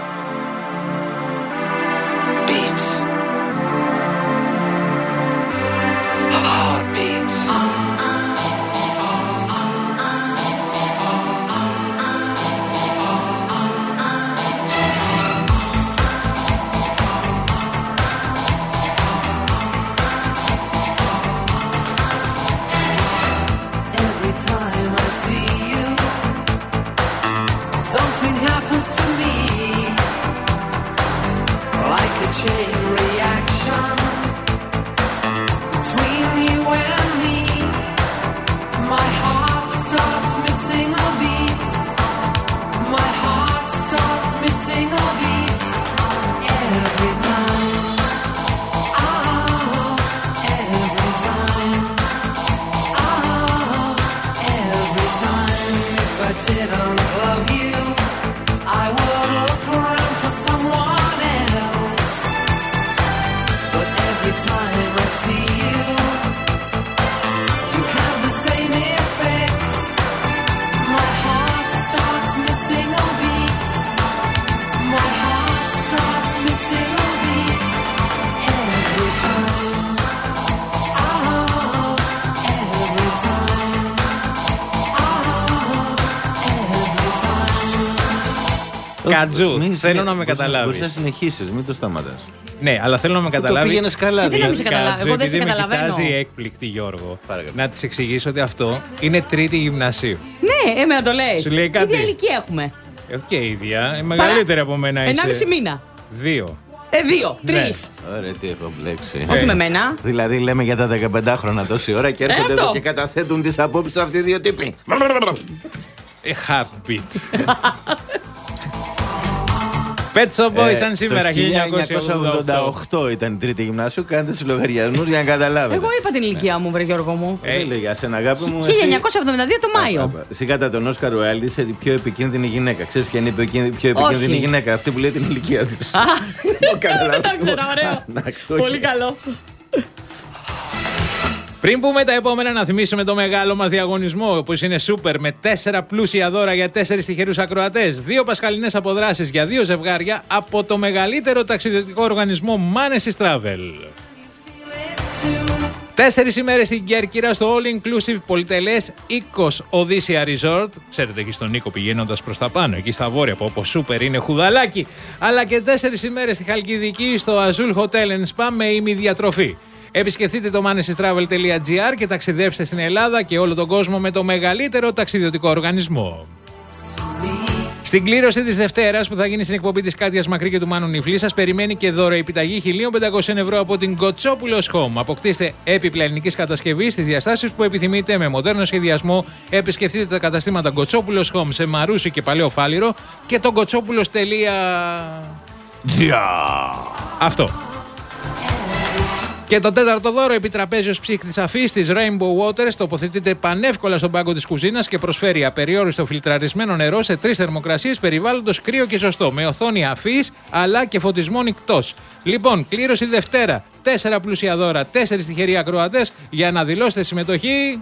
Κατζού, θέλω να με καταλάβεις. Μπορείς να συνεχίσεις, μην το σταματάς. Ναι, αλλά θέλω να με καταλάβει. Το πήγαινες καλά, γιατί να μην σε καταλάβει. Εγώ δεν σε καταλαβαίνω. Με κοιτάζει έκπληκτη, Γιώργο. Παρακαλώ. Να της εξηγήσω ότι αυτό είναι τρίτη γυμνασίου. Ναι, εμένα το λέει. Σου λέει κάτι. Ίδια ηλικία έχουμε. Όχι και ίδια. Μεγαλύτερη από μένα είσαι. Ενάμιση μήνα. Δύο. Ε, δύο, τρεις. Ωραία, τι έχω μπλέξει. Όχι με μένα. Δηλαδή λέμε για τα δεκαπεντάχρονα τόση ώρα και έρχονται εδώ και καταθέτουν τις απόψεις του αυτοί οι δύο τύποι. A heartbeat. Pet Shop Boys, σαν σήμερα, χίλια εννιακόσια ογδόντα οκτώ ήταν η τρίτη γυμνάσιο. Κάντε τους λογαριασμούς για να καταλάβετε. Εγώ είπα την ηλικία μου, βρε Γιώργο μου. Έλεγε για σένα, αγάπη μου. χίλια εννιακόσια εβδομήντα δύο το Μάιο. Εσύ κατά τον Όσκαρ Ουάιλντ είσαι η πιο επικίνδυνη γυναίκα. Ξέρεις ποια είναι η πιο επικίνδυνη γυναίκα? Αυτή που λέει την ηλικία της. Δεν τα ξέρω, ωραίο. Πολύ καλό. Πριν πούμε τα επόμενα, να θυμίσουμε το μεγάλο μας διαγωνισμό, που είναι σούπερ, με τέσσερα πλούσια δώρα για τέσσερις τυχερούς ακροατές, δύο πασχαλινές αποδράσεις για δύο ζευγάρια από το μεγαλύτερο ταξιδιωτικό οργανισμό Manesis Travel. Τέσσερις ημέρες στην Κέρκυρα στο All Inclusive πολυτελές Οίκος Οδύσσια Resort. Ξέρετε, εκεί στον Οίκο πηγαίνοντας προς τα πάνω, εκεί στα βόρεια, που όπως σούπερ είναι χουδαλάκι. Αλλά και τέσσερις ημέρες στη Χαλκιδική στο Azul Hotel and Spa με ημιδιατροφή. Επισκεφτείτε το manesis travel τελεία gr και ταξιδέψτε στην Ελλάδα και όλο τον κόσμο με το μεγαλύτερο ταξιδιωτικό οργανισμό. Στην κλήρωση της Δευτέρας, που θα γίνει στην εκπομπή της Κάτιας Μακρύ και του Μάνου Νιφλή, σας περιμένει και δώρο επιταγή χίλια πεντακόσια ευρώ από την Κοτσόπουλος Home. Αποκτήστε έπιπλα ελληνικής κατασκευής στις διαστάσεις που επιθυμείτε με μοντέρνο σχεδιασμό. Επισκεφτείτε τα καταστήματα Κοτσόπουλος Home σε Μαρούσι και Παλαιό Φάληρο και το κοτσόπουλος τελεία gr. Αυτό. Και το τέταρτο δώρο, επιτραπέζιος ψύχτης αφής της Rainbow Waters, τοποθετείται πανεύκολα στον πάγκο της κουζίνας και προσφέρει απεριόριστο φιλτραρισμένο νερό σε τρεις θερμοκρασίες περιβάλλοντος κρύο και ζεστό, με οθόνη αφής αλλά και φωτισμό νυκτός. Λοιπόν, κλήρωση Δευτέρα. Τέσσερα πλούσια δώρα, τέσσερις τυχεροί ακροατές για να δηλώσετε συμμετοχή.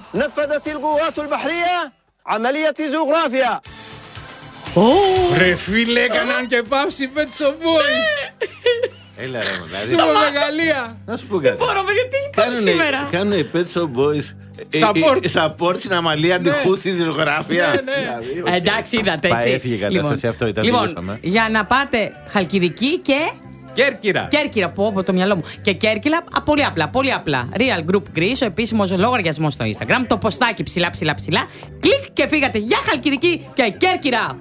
Ρε φίλε, έκαναν και παύση Pet Shop Boys. Έλα ρε μου, δηλαδή. Στην μεγαλεία. Να σου πω κάτι. Μπορώ, γιατί υπάρχει σήμερα. Κάνουν οι Pet Shop Boys support στην Αμαλία Αντιχού στη δισκογραφία. Εντάξει, είδατε έτσι. Έφυγε η κατάσταση, αυτό ήταν. Λοιπόν, για να πάτε Χαλκιδική και Κέρκυρα. Κέρκυρα, πω από το μυαλό μου. Και Κέρκυρα, πολύ απλά, πολύ απλά. Real Group Greece, ο επίσημος λογαριασμός στο Instagram. Το ποστάκι ψηλά, ψηλά, ψηλά. Κλικ και φύγατε για Χαλκιδική και Κέρκυρα.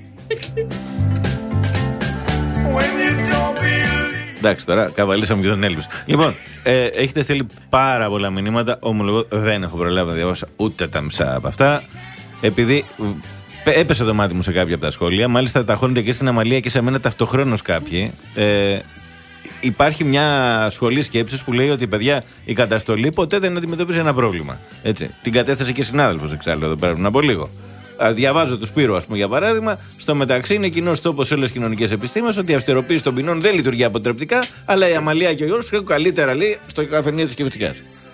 Εντάξει, τώρα καβαλήσαμε και τον Έλβης. Λοιπόν, ε, έχετε στείλει πάρα πολλά μηνύματα. Ομολογώ, δεν έχω προλάβει να διαβάσω ούτε τα μισά από αυτά. Επειδή έπεσε το μάτι μου σε κάποια από τα σχόλια, μάλιστα ταχώνονται και στην Αμαλία και σε μένα ταυτοχρόνως κάποιοι. Ε, υπάρχει μια σχολή σκέψης που λέει ότι, παιδιά, η καταστολή ποτέ δεν αντιμετωπίζει ένα πρόβλημα. Έτσι. Την κατέθεσε και συνάδελφος εξάλλου εδώ πέρα πριν από λίγο. Διαβάζω του Σπύρου, ας πούμε, για παράδειγμα. Στο μεταξύ, είναι κοινό τόπο σε όλες τις κοινωνικές επιστήμες ότι η αυστηροποίηση των ποινών δεν λειτουργεί αποτρεπτικά, αλλά η Αμαλία και ο Γιώργος έχουν καλύτερα, λέει, στο καφενείο της Κηφισιάς.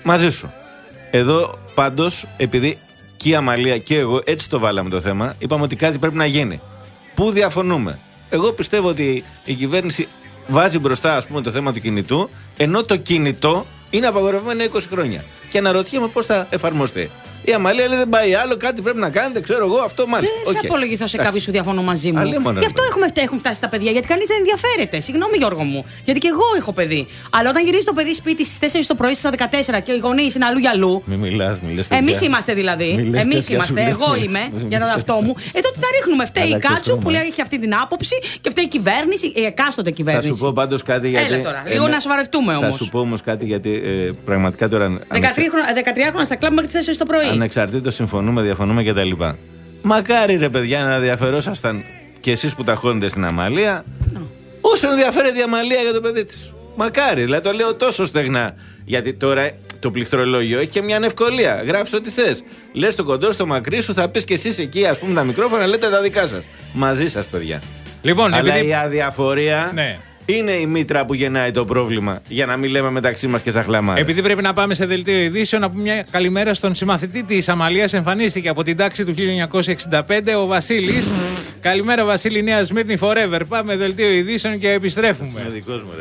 Μαζί σου. Εδώ πάντως, επειδή και η Αμαλία και εγώ έτσι το βάλαμε το θέμα, είπαμε ότι κάτι πρέπει να γίνει. Πού διαφωνούμε? Εγώ πιστεύω ότι η κυβέρνηση βάζει μπροστά, ας πούμε, το θέμα του κινητού, ενώ το κινητό είναι απαγορευμένο είκοσι χρόνια. Και αναρωτιέμαι πώς θα εφαρμοστεί. Η Αμαλία λέει δεν πάει άλλο, κάτι πρέπει να κάνετε, ξέρω εγώ, αυτό μάλιστα. Δεν θα okay. απολογηθώ σε κάποιους που διαφωνούν μαζί μου. Αλίμονα, Γι' αυτό έχουμε, έχουν φτάσει τα παιδιά, γιατί κανείς δεν ενδιαφέρεται. Συγγνώμη, Γιώργο μου, γιατί και εγώ έχω παιδί. Αλλά όταν γυρίζει το παιδί σπίτι στις τέσσερις το πρωί, στις δεκατέσσερα και οι γονείς είναι αλλού για αλλού. Μην μιλάς, μιλάς. Εμείς είμαστε δηλαδή. Εμείς είμαστε. Εγώ είμαι για τον εαυτό μου. Ε, τότε τα ρίχνουμε. Φταίει η Κάτσου που έχει αυτή την άποψη και φταίει η κυβέρνηση, η εκάστοτε κυβέρνηση. Θα σου πω πάντως κάτι γιατί. Έλα τώρα, λίγο να σοβαρευτούμε όμως. Θα σου πω όμως κάτι γιατί πραγματικά τώρα. δεκατρία χρόνια στα κλαμπ μέχρι τις τέσσερις το πρωί. Ανεξαρτήτως συμφωνούμε, διαφωνούμε κτλ. Μακάρι ρε παιδιά να ενδιαφερόσασταν και εσείς που ταχώνετε στην Αμαλία, no. όσο ενδιαφέρεται η Αμαλία για το παιδί της. Μακάρι, δηλαδή το λέω τόσο στεγνά. Γιατί τώρα το πληκτρολόγιο έχει και μια ευκολία. Γράφεις ό,τι θες. Λες το κοντό, στο μακρύ σου, θα πεις και εσείς εκεί, ας πούμε, τα μικρόφωνα, λέτε τα δικά σας. Μαζί σας, παιδιά. Λοιπόν, αλλά επειδή... η αδιαφορία. Ναι. Είναι η μήτρα που γεννάει το πρόβλημα. Για να μην λέμε μεταξύ μας και σαχλαμάρες. Επειδή πρέπει να πάμε σε δελτίο ειδήσεων, να πούμε μια καλημέρα στον συμμαθητή της Αμαλίας. Εμφανίστηκε από την τάξη του χίλια εννιακόσια εξήντα πέντε, ο Βασίλης. Καλημέρα, Βασίλη, Νέα Σμύρνη Forever. Πάμε δελτίο ειδήσεων και επιστρέφουμε. Είναι δικός μου, ρε.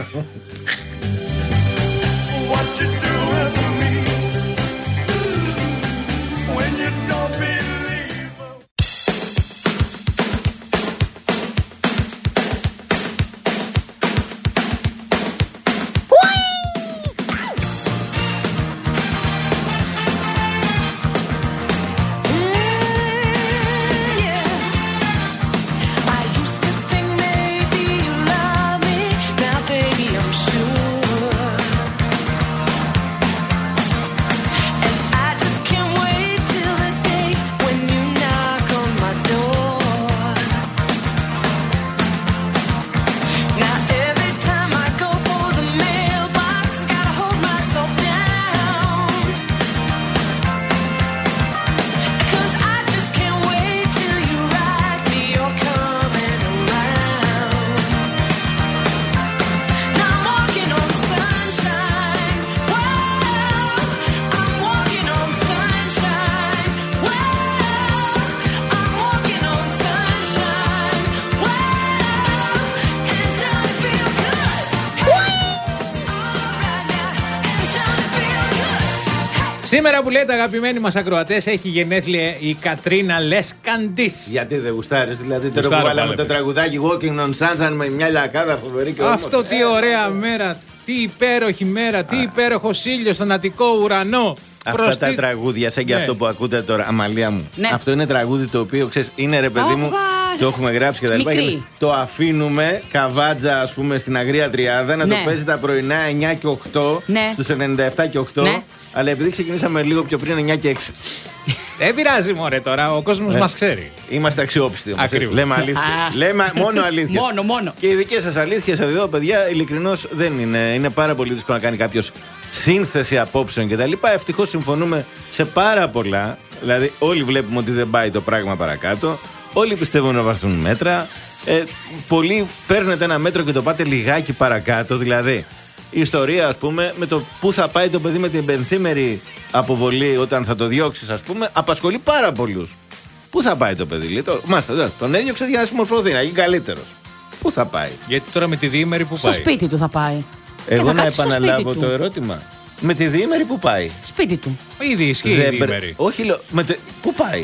Σήμερα που λέτε αγαπημένοι μας ακροατές, έχει γενέθλια η Κατρίνα Λεσκαντής. Γιατί δεν γουστάρεις, δηλαδή τώρα που βάλαμε το τραγουδάκι Walking on Sunshine με μια λακάδα φοβερή και όμορφη. Αυτό τι ωραία μέρα, τι υπέροχη μέρα, τι υπέροχος ήλιος στον Αττικό ουρανό. Αυτά Προστι... τα τραγούδια, σαν και ναι. αυτό που ακούτε τώρα, Αμαλία μου. Ναι. Αυτό είναι τραγούδι το οποίο ξέρεις, είναι ρε παιδί μου, το έχουμε γράψει και τα λοιπά. Το αφήνουμε καβάτζα, ας πούμε, στην Αγρία Τριάδα να ναι. το παίζει τα πρωινά εννιά και οκτώ, ναι. στους ενενήντα επτά και οκτώ. Ναι. Αλλά επειδή ξεκινήσαμε λίγο πιο πριν, εννιά και έξι. Δεν πειράζει, μωρέ, τώρα ο κόσμος ε, μας ξέρει. Είμαστε αξιόπιστοι όμως. Λέμε αλήθεια. Λέμε μόνο αλήθεια. μόνο, μόνο. Και οι δικές σας αλήθειες εδώ, παιδιά, ειλικρινώς δεν είναι. Είναι πάρα πολύ δύσκολο να κάνει κάποιος σύνθεση απόψεων κτλ. Ευτυχώς συμφωνούμε σε πάρα πολλά. Δηλαδή, όλοι βλέπουμε ότι δεν πάει το πράγμα παρακάτω. Όλοι πιστεύουν να βαρθούν μέτρα. Ε, πολλοί παίρνετε ένα μέτρο και το πάτε λιγάκι παρακάτω. Δηλαδή, η ιστορία, ας πούμε, με το πού θα πάει το παιδί με την πενθήμερη αποβολή όταν θα το διώξεις, ας πούμε, απασχολεί πάρα πολλούς. Πού θα πάει το παιδί, λέει, το, μάλιστα, τον έδιωξε για να συμμορφωθεί, να γίνει καλύτερος. Πού θα πάει? Γιατί τώρα με τη διήμερη που στο πάει? Στο σπίτι του θα πάει. Εγώ να επαναλάβω το ερώτημα. Με τη διήμερη που πάει? Σπίτι του. Ήδη ισχύει η διήμερη. Όχι, λέω, με τε... πού πάει?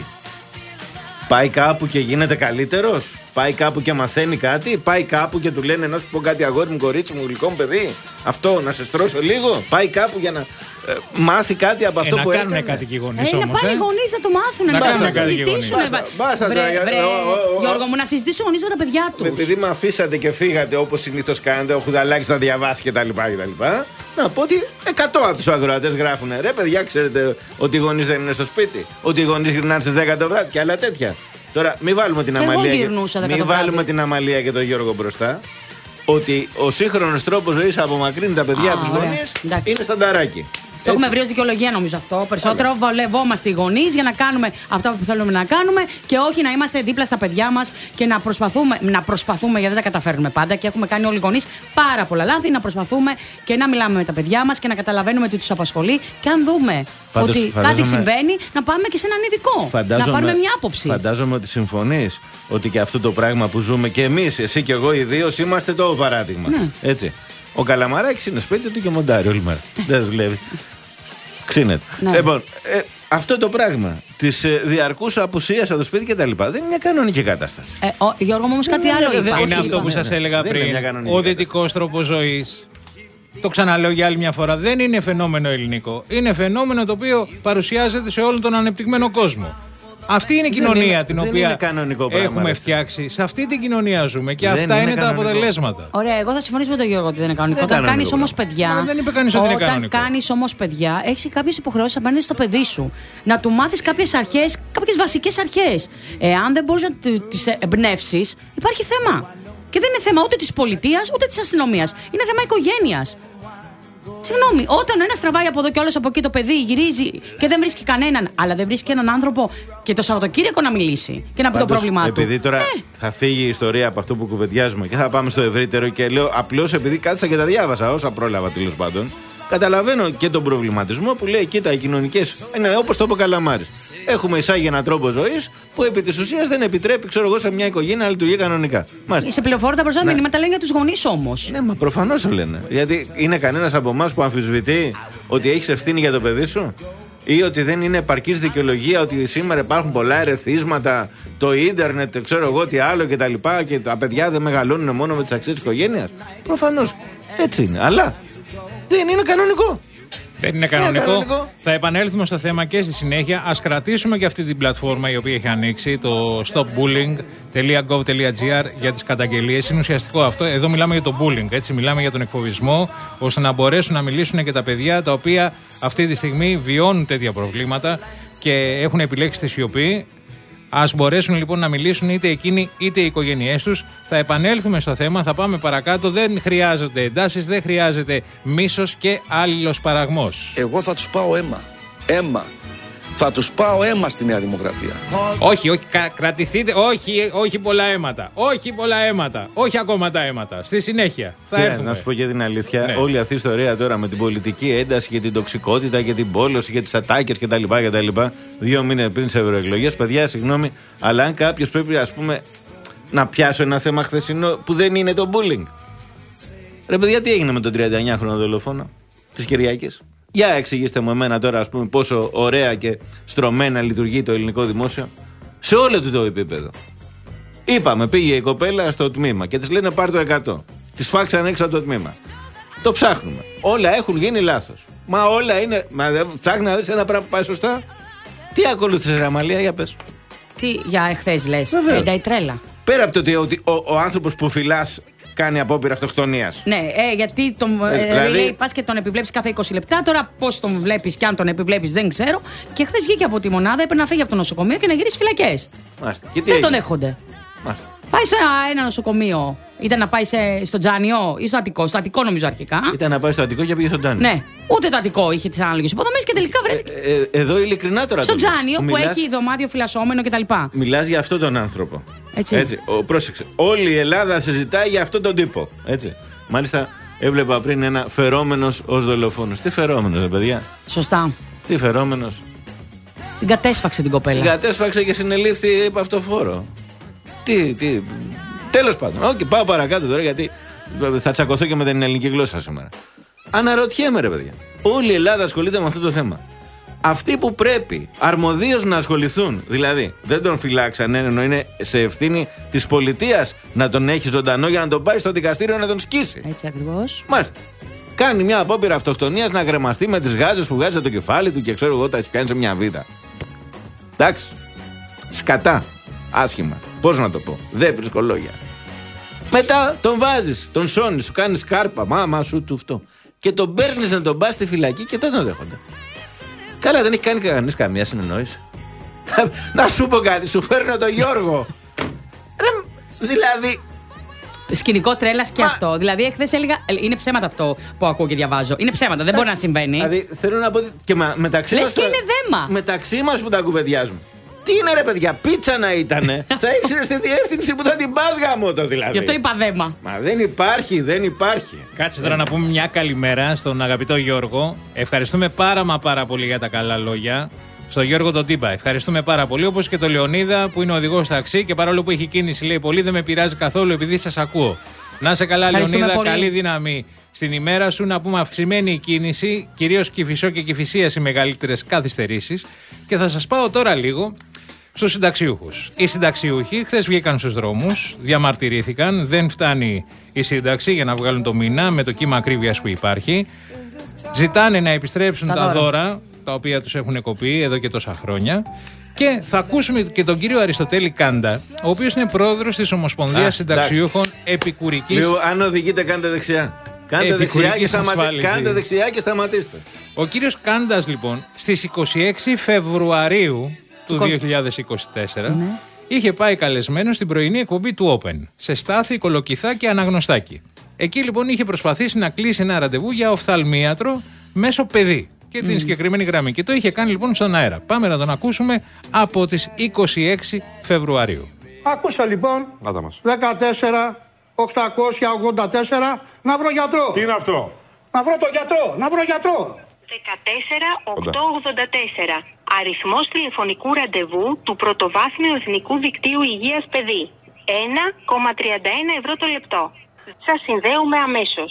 Πάει κάπου και γίνεται καλύτερος? Πάει κάπου και μαθαίνει κάτι? Πάει κάπου και του λένε να σου πω κάτι, αγόρι μου, κορίτσι μου, γλυκό μου παιδί, αυτό να σε στρώσω λίγο? Πάει κάπου για να ε, μάθει κάτι από αυτό ε, που έκανε? Να κάνουν κάτι και οι γονείς ε, όμως. Να πάνε οι γονείς να το μάθουν. Να, να κάνουν κάτι και οι γονείς. Μπάστα τώρα. Γιώργο μου, να συζητήσουν οι γονείς με τα παιδιά τους. Επειδή με αφήσατε και φύγατε όπως συνήθως κάνετε, ο Χουδαλάκης θα διαβάσει κτλ. Να πω ότι εκατό από τους ακροατές γράφουν. Ρε παιδιά, ξέρετε ότι οι γονείς δεν είναι στο σπίτι? Ότι οι γονείς γυρνάνε στις δέκα το βράδυ και άλλα τέτοια. Τώρα, μην βάλουμε την, Αμαλία και, μην βάλουμε την Αμαλία και τον Γιώργο μπροστά. Ότι ο σύγχρονος τρόπος ζωής απομακρύνει τα παιδιά τους γονείς είναι στανταράκι. Το έχουμε βρει ως δικαιολογία νομίζω αυτό. Περισσότερο βολευόμαστε οι γονείς για να κάνουμε αυτά που θέλουμε να κάνουμε και όχι να είμαστε δίπλα στα παιδιά μας και να προσπαθούμε, να προσπαθούμε γιατί δεν τα καταφέρνουμε πάντα και έχουμε κάνει όλοι οι γονείς πάρα πολλά λάθη. Να προσπαθούμε και να μιλάμε με τα παιδιά μας και να καταλαβαίνουμε τι τους απασχολεί. Και αν δούμε Πάντως, ότι φαντάζομαι, κάτι συμβαίνει, να πάμε και σε έναν ειδικό. Να πάρουμε μια άποψη. Φαντάζομαι ότι συμφωνείς ότι και αυτό το πράγμα που ζούμε και εμείς, εσύ και εγώ ιδίως, είμαστε το παράδειγμα. Ναι. Έτσι. Ο Καλαμαράκης είναι σπίτι του και μοντάρει όλη μέρα. Δεν δουλεύει. Ξύνεται. Ναι. Λοιπόν, ε, αυτό το πράγμα τη ε, διαρκούς απουσίας από το σπίτι κτλ. Δεν είναι μια κανονική κατάσταση. Ε, ο, Γιώργο μου, όμως κάτι είναι, άλλο δεν υπάρχει. Είναι αυτό που σας έλεγα Δεν είναι πριν. μια κανονική Ο δυτικός τρόπος ζωής. Το ξαναλέω για άλλη μια φορά. Δεν είναι φαινόμενο ελληνικό. Είναι φαινόμενο το οποίο παρουσιάζεται σε όλον τον ανεπτυγμένο κόσμο. Αυτή είναι η Δεν κοινωνία είναι- την δεν οποία είναι κανονικό πράγμα, έχουμε ρε. φτιάξει. Σε αυτή την κοινωνία ζούμε και Δεν αυτά είναι είναι τα κανονικό. αποτελέσματα. Ωραία, εγώ θα συμφωνήσω με τον Γιώργο ότι δεν είναι κανονικό. Δεν είναι Όταν κάνει κανονικό όμω παιδιά. Αλλά δεν είπε κανείς ότι είναι Όταν κανονικό. κάνει όμω παιδιά, έχει κάποιε υποχρεώσει απέναντι στο παιδί σου. Να του μάθει κάποιε αρχέ, κάποιε βασικέ αρχέ. Εάν δεν μπορεί να τι εμπνεύσει, υπάρχει θέμα. Και δεν είναι θέμα ούτε τη πολιτεία ούτε τη αστυνομία. Είναι θέμα οικογένεια. Συγγνώμη, όταν ο ένα τραβάει από εδώ και όλο από εκεί το παιδί, γυρίζει και δεν βρίσκει κανέναν, αλλά δεν βρίσκει έναν άνθρωπο και το Σαββατοκύριακο να μιλήσει και να πει το Πάντως, πρόβλημά του. επειδή τώρα Ε, θα φύγει η ιστορία από αυτό που κουβεντιάζουμε και θα πάμε στο ευρύτερο και λέω απλώς επειδή κάθισα και τα διάβασα όσα πρόλαβα τέλος πάντων. Καταλαβαίνω και τον προβληματισμό που λέει: κοίτα, οι κοινωνικές. Είναι όπως το είπε ο Καλαμάρης. Έχουμε εισάγει έναν τρόπο ζωής που επί της ουσίας δεν επιτρέπει, ξέρω εγώ, σε μια οικογένεια να λειτουργεί κανονικά. Μάλιστα. σε πληροφόρητα μπροστά Ναι. μηνύματα λένε για του γονεί όμω. Ναι, μα προφανώς το λένε. Γιατί είναι κανένας από εμάς που αμφισβητεί ότι έχεις ευθύνη για το παιδί σου, ή ότι δεν είναι επαρκής δικαιολογία ότι σήμερα υπάρχουν πολλά ερεθίσματα, το ίντερνετ, ξέρω εγώ τι άλλο κτλ. Και, και τα παιδιά δεν μεγαλώνουν μόνο με τις αξίες της οικογένειας. Προφανώς έτσι είναι. Αλλά δεν είναι κανονικό. Δεν είναι κανονικό. κανονικό. Θα επανέλθουμε στο θέμα και στη συνέχεια. Ας κρατήσουμε και αυτή την πλατφόρμα η οποία έχει ανοίξει, το stop bullying τελεία gov τελεία gr για τις καταγγελίες. Είναι ουσιαστικό αυτό. Εδώ μιλάμε για το bullying, έτσι. Μιλάμε για τον εκφοβισμό, ώστε να μπορέσουν να μιλήσουν και τα παιδιά τα οποία αυτή τη στιγμή βιώνουν τέτοια προβλήματα και έχουν επιλέξει τη σιωπή. Ας μπορέσουν λοιπόν να μιλήσουν είτε εκείνοι είτε οι οικογένειές τους. Θα επανέλθουμε στο θέμα, θα πάμε παρακάτω. Δεν χρειάζονται εντάσεις, δεν χρειάζεται μίσος και άλληλος παραγμός. Εγώ θα τους πάω αίμα. Αίμα. Θα τους πάω αίμα στη Νέα Δημοκρατία. Όχι, όχι, κα- κρατηθείτε. Όχι, όχι πολλά αίματα. Όχι πολλά αίματα. Όχι ακόμα τα αίματα. Στη συνέχεια θα Κοίτα, έρθουμε. να σου πω και την αλήθεια, Ναι. όλη αυτή η ιστορία τώρα με την πολιτική ένταση και την τοξικότητα και την πόλωση και τις ατάκες κτλ. κτλ. Δύο μήνες πριν σε ευρωεκλογές, παιδιά, συγγνώμη, αλλά αν κάποιος πρέπει, ας πούμε, να πιάσω ένα θέμα χθεσινό που δεν είναι το bullying. Ρε παιδιά, τι έγινε με τον τριάντα εννιά χρονο δολοφόνο της Κυριακής? Για εξηγήστε μου εμένα τώρα, ας πούμε, πόσο ωραία και στρωμένα λειτουργεί το ελληνικό δημόσιο σε όλο του το επίπεδο. Είπαμε, πήγε η κοπέλα στο τμήμα και της λένε πάρ το εκατό. Της φάξαν έξω από το τμήμα. Το ψάχνουμε. Όλα έχουν γίνει λάθος. Μα όλα είναι. Μα δεν ψάχνει να δεις ένα πράγμα που πάει σωστά. Τι ακολούθησε, Ραμαλία, για πες. Τι για εχθές λες. Βεβαίως. Εντά η τρέλα. Πέρα από το ότι, ότι ο, ο άνθρωπος που φυλάς κάνει απόπειρα αυτοκτονίας. Ναι, ε, γιατί τον, Ε, ε, δηλαδή- λέει, πας και τον επιβλέπεις κάθε είκοσι λεπτά. Τώρα πώς τον βλέπεις και αν τον επιβλέπεις δεν ξέρω. Και χθες βγήκε από τη μονάδα, έπρεπε να φύγει από το νοσοκομείο και να γυρίσει φυλακές. Μάλιστα. Και τι Δεν τον έγινε? δέχονται. Μάλιστα. Πάει σε ένα, ένα νοσοκομείο. Ήταν να πάει σε, στο Τζάνιο ή στο Αττικό. Στο Αττικό νομίζω αρχικά. Ήταν να πάει στο Αττικό και πήγε στον Τζάνιο. Ναι, ούτε το Αττικό είχε τις ανάλογες υποδομές και τελικά βρέθηκε Ε, ε, εδώ ειλικρινά τώρα. στο το λέω. Τζάνιο που Μιλάς- έχει δωμάτιο φυλασσόμενο κτλ. Μιλάς για αυτόν τον άνθρωπο. Έτσι. Ο, πρόσεξε. Όλη η Ελλάδα συζητάει για αυτόν τον τύπο. Έτσι. Μάλιστα, έβλεπα πριν ένα φερόμενος ως δολοφόνος. Τι φερόμενος, ρε παιδιά. Σωστά. Τι φερόμενος. Την κατέσφαξε την κοπέλα. Την κατέσφαξε και συνελήφθη υπ' αυτοφόρο. Τι, τι. Τέλος πάντων. Όχι, πάω παρακάτω τώρα γιατί θα τσακωθώ και με την ελληνική γλώσσα σήμερα. Αναρωτιέμαι, ρε παιδιά. Όλη η Ελλάδα ασχολείται με αυτό το θέμα. Αυτοί που πρέπει αρμοδίως να ασχοληθούν, δηλαδή δεν τον φυλάξαν, ενώ είναι σε ευθύνη της πολιτείας να τον έχει ζωντανό για να τον πάει στο δικαστήριο να τον σκίσει. Έτσι ακριβώς. Μάλιστα. Κάνει μια απόπειρα αυτοκτονίας να γκρεμαστεί με τις γάζες που βγάζει από το κεφάλι του και ξέρω εγώ τα έχει πιάνει σε μια βίδα. Εντάξει. Σκατά. Άσχημα. Πώς να το πω. Δεν βρίσκω λόγια. Μετά τον βάζεις, τον σώνεις, σου κάνεις κάρπα, μάμα σου του αυτό. Και τον παίρνεις να τον πας στη φυλακή και δεν τον δέχονται. Καλά, δεν έχει κάνει κανείς καμία συνεννόηση. Να σου πω κάτι, σου φέρνω τον Γιώργο. Ρε, δηλαδή, Σκηνικό τρέλας και Μα... αυτό. Δηλαδή, εχθές έλεγα. Είναι ψέματα αυτό που ακούω και διαβάζω. Είναι ψέματα, δεν μπορεί να συμβαίνει. Δηλαδή, θέλω να πω ότι. Και μα, μεταξύ Λες μας και τώρα- είναι δέμα. Μεταξύ μας που τα κουβεντιάζουμε. Τι είναι ρε παιδιά, πίτσα να ήτανε. Θα ήξερες τη διεύθυνση που θα την πας γαμώτο δηλαδή. Γι' αυτό είπα δέμα. Μα δεν υπάρχει, δεν υπάρχει. Κάτσε τώρα να πούμε μια καλημέρα στον αγαπητό Γιώργο. Ευχαριστούμε πάρα μα πάρα πολύ για τα καλά λόγια. Στον Γιώργο τον Τύπα. Ευχαριστούμε πάρα πολύ. Όπως και τον Λεωνίδα που είναι οδηγός ταξί και παρόλο που έχει κίνηση λέει πολύ δεν με πειράζει καθόλου επειδή σας ακούω. Να σε καλά Λεωνίδα, πολύ. καλή δύναμη στην ημέρα σου. Να πούμε αυξημένη η κίνηση, κυρίως Κηφισό και Κηφισίας οι μεγαλύτερες καθυστερήσεις. Και θα σας πάω τώρα λίγο στους συνταξιούχους. Οι συνταξιούχοι χθες βγήκαν στους δρόμους, διαμαρτυρήθηκαν, δεν φτάνει η σύνταξη για να βγάλουν το μήνα με το κύμα ακρίβειας που υπάρχει. Ζητάνε να επιστρέψουν τα, Τα δώρα. δώρα. τα οποία τους έχουν κοπεί εδώ και τόσα χρόνια. Και θα ακούσουμε και τον κύριο Αριστοτέλη Κάντα, ο οποίος είναι πρόεδρος της Ομοσπονδίας Α, Συνταξιούχων Επικουρικής. Λίγο, αν οδηγείτε, κάντε δεξιά. Κάντε δεξιά, Επικουρικής και σταματι... ασφάλισης. κάντε δεξιά και σταματήστε. Ο κύριος Κάντας λοιπόν στις είκοσι έξι Φεβρουαρίου του δύο χιλιάδες είκοσι τέσσερα Ναι. είχε πάει καλεσμένο στην πρωινή εκπομπή του Open σε Στάθη, Κολοκυθά και Αναγνωστάκη. Εκεί λοιπόν είχε προσπαθήσει να κλείσει ένα ραντεβού για οφθαλμίατρο μέσω παιδί και την συγκεκριμένη γραμμή. Και το είχε κάνει λοιπόν στον αέρα. Πάμε να τον ακούσουμε από τις είκοσι έξι Φεβρουαρίου. Άκουσα λοιπόν δεκατέσσερα οκτακόσια ογδόντα τέσσερα να βρω γιατρό. Τι είναι αυτό? Να βρω το γιατρό, να βρω γιατρό. δεκατέσσερα οκτακόσια ογδόντα τέσσερα. Αριθμός τηλεφωνικού ραντεβού του Πρωτοβάθμιου Εθνικού Δικτύου Υγείας Παιδί. ένα κόμμα τριάντα ένα ευρώ το λεπτό. Σας συνδέουμε αμέσως.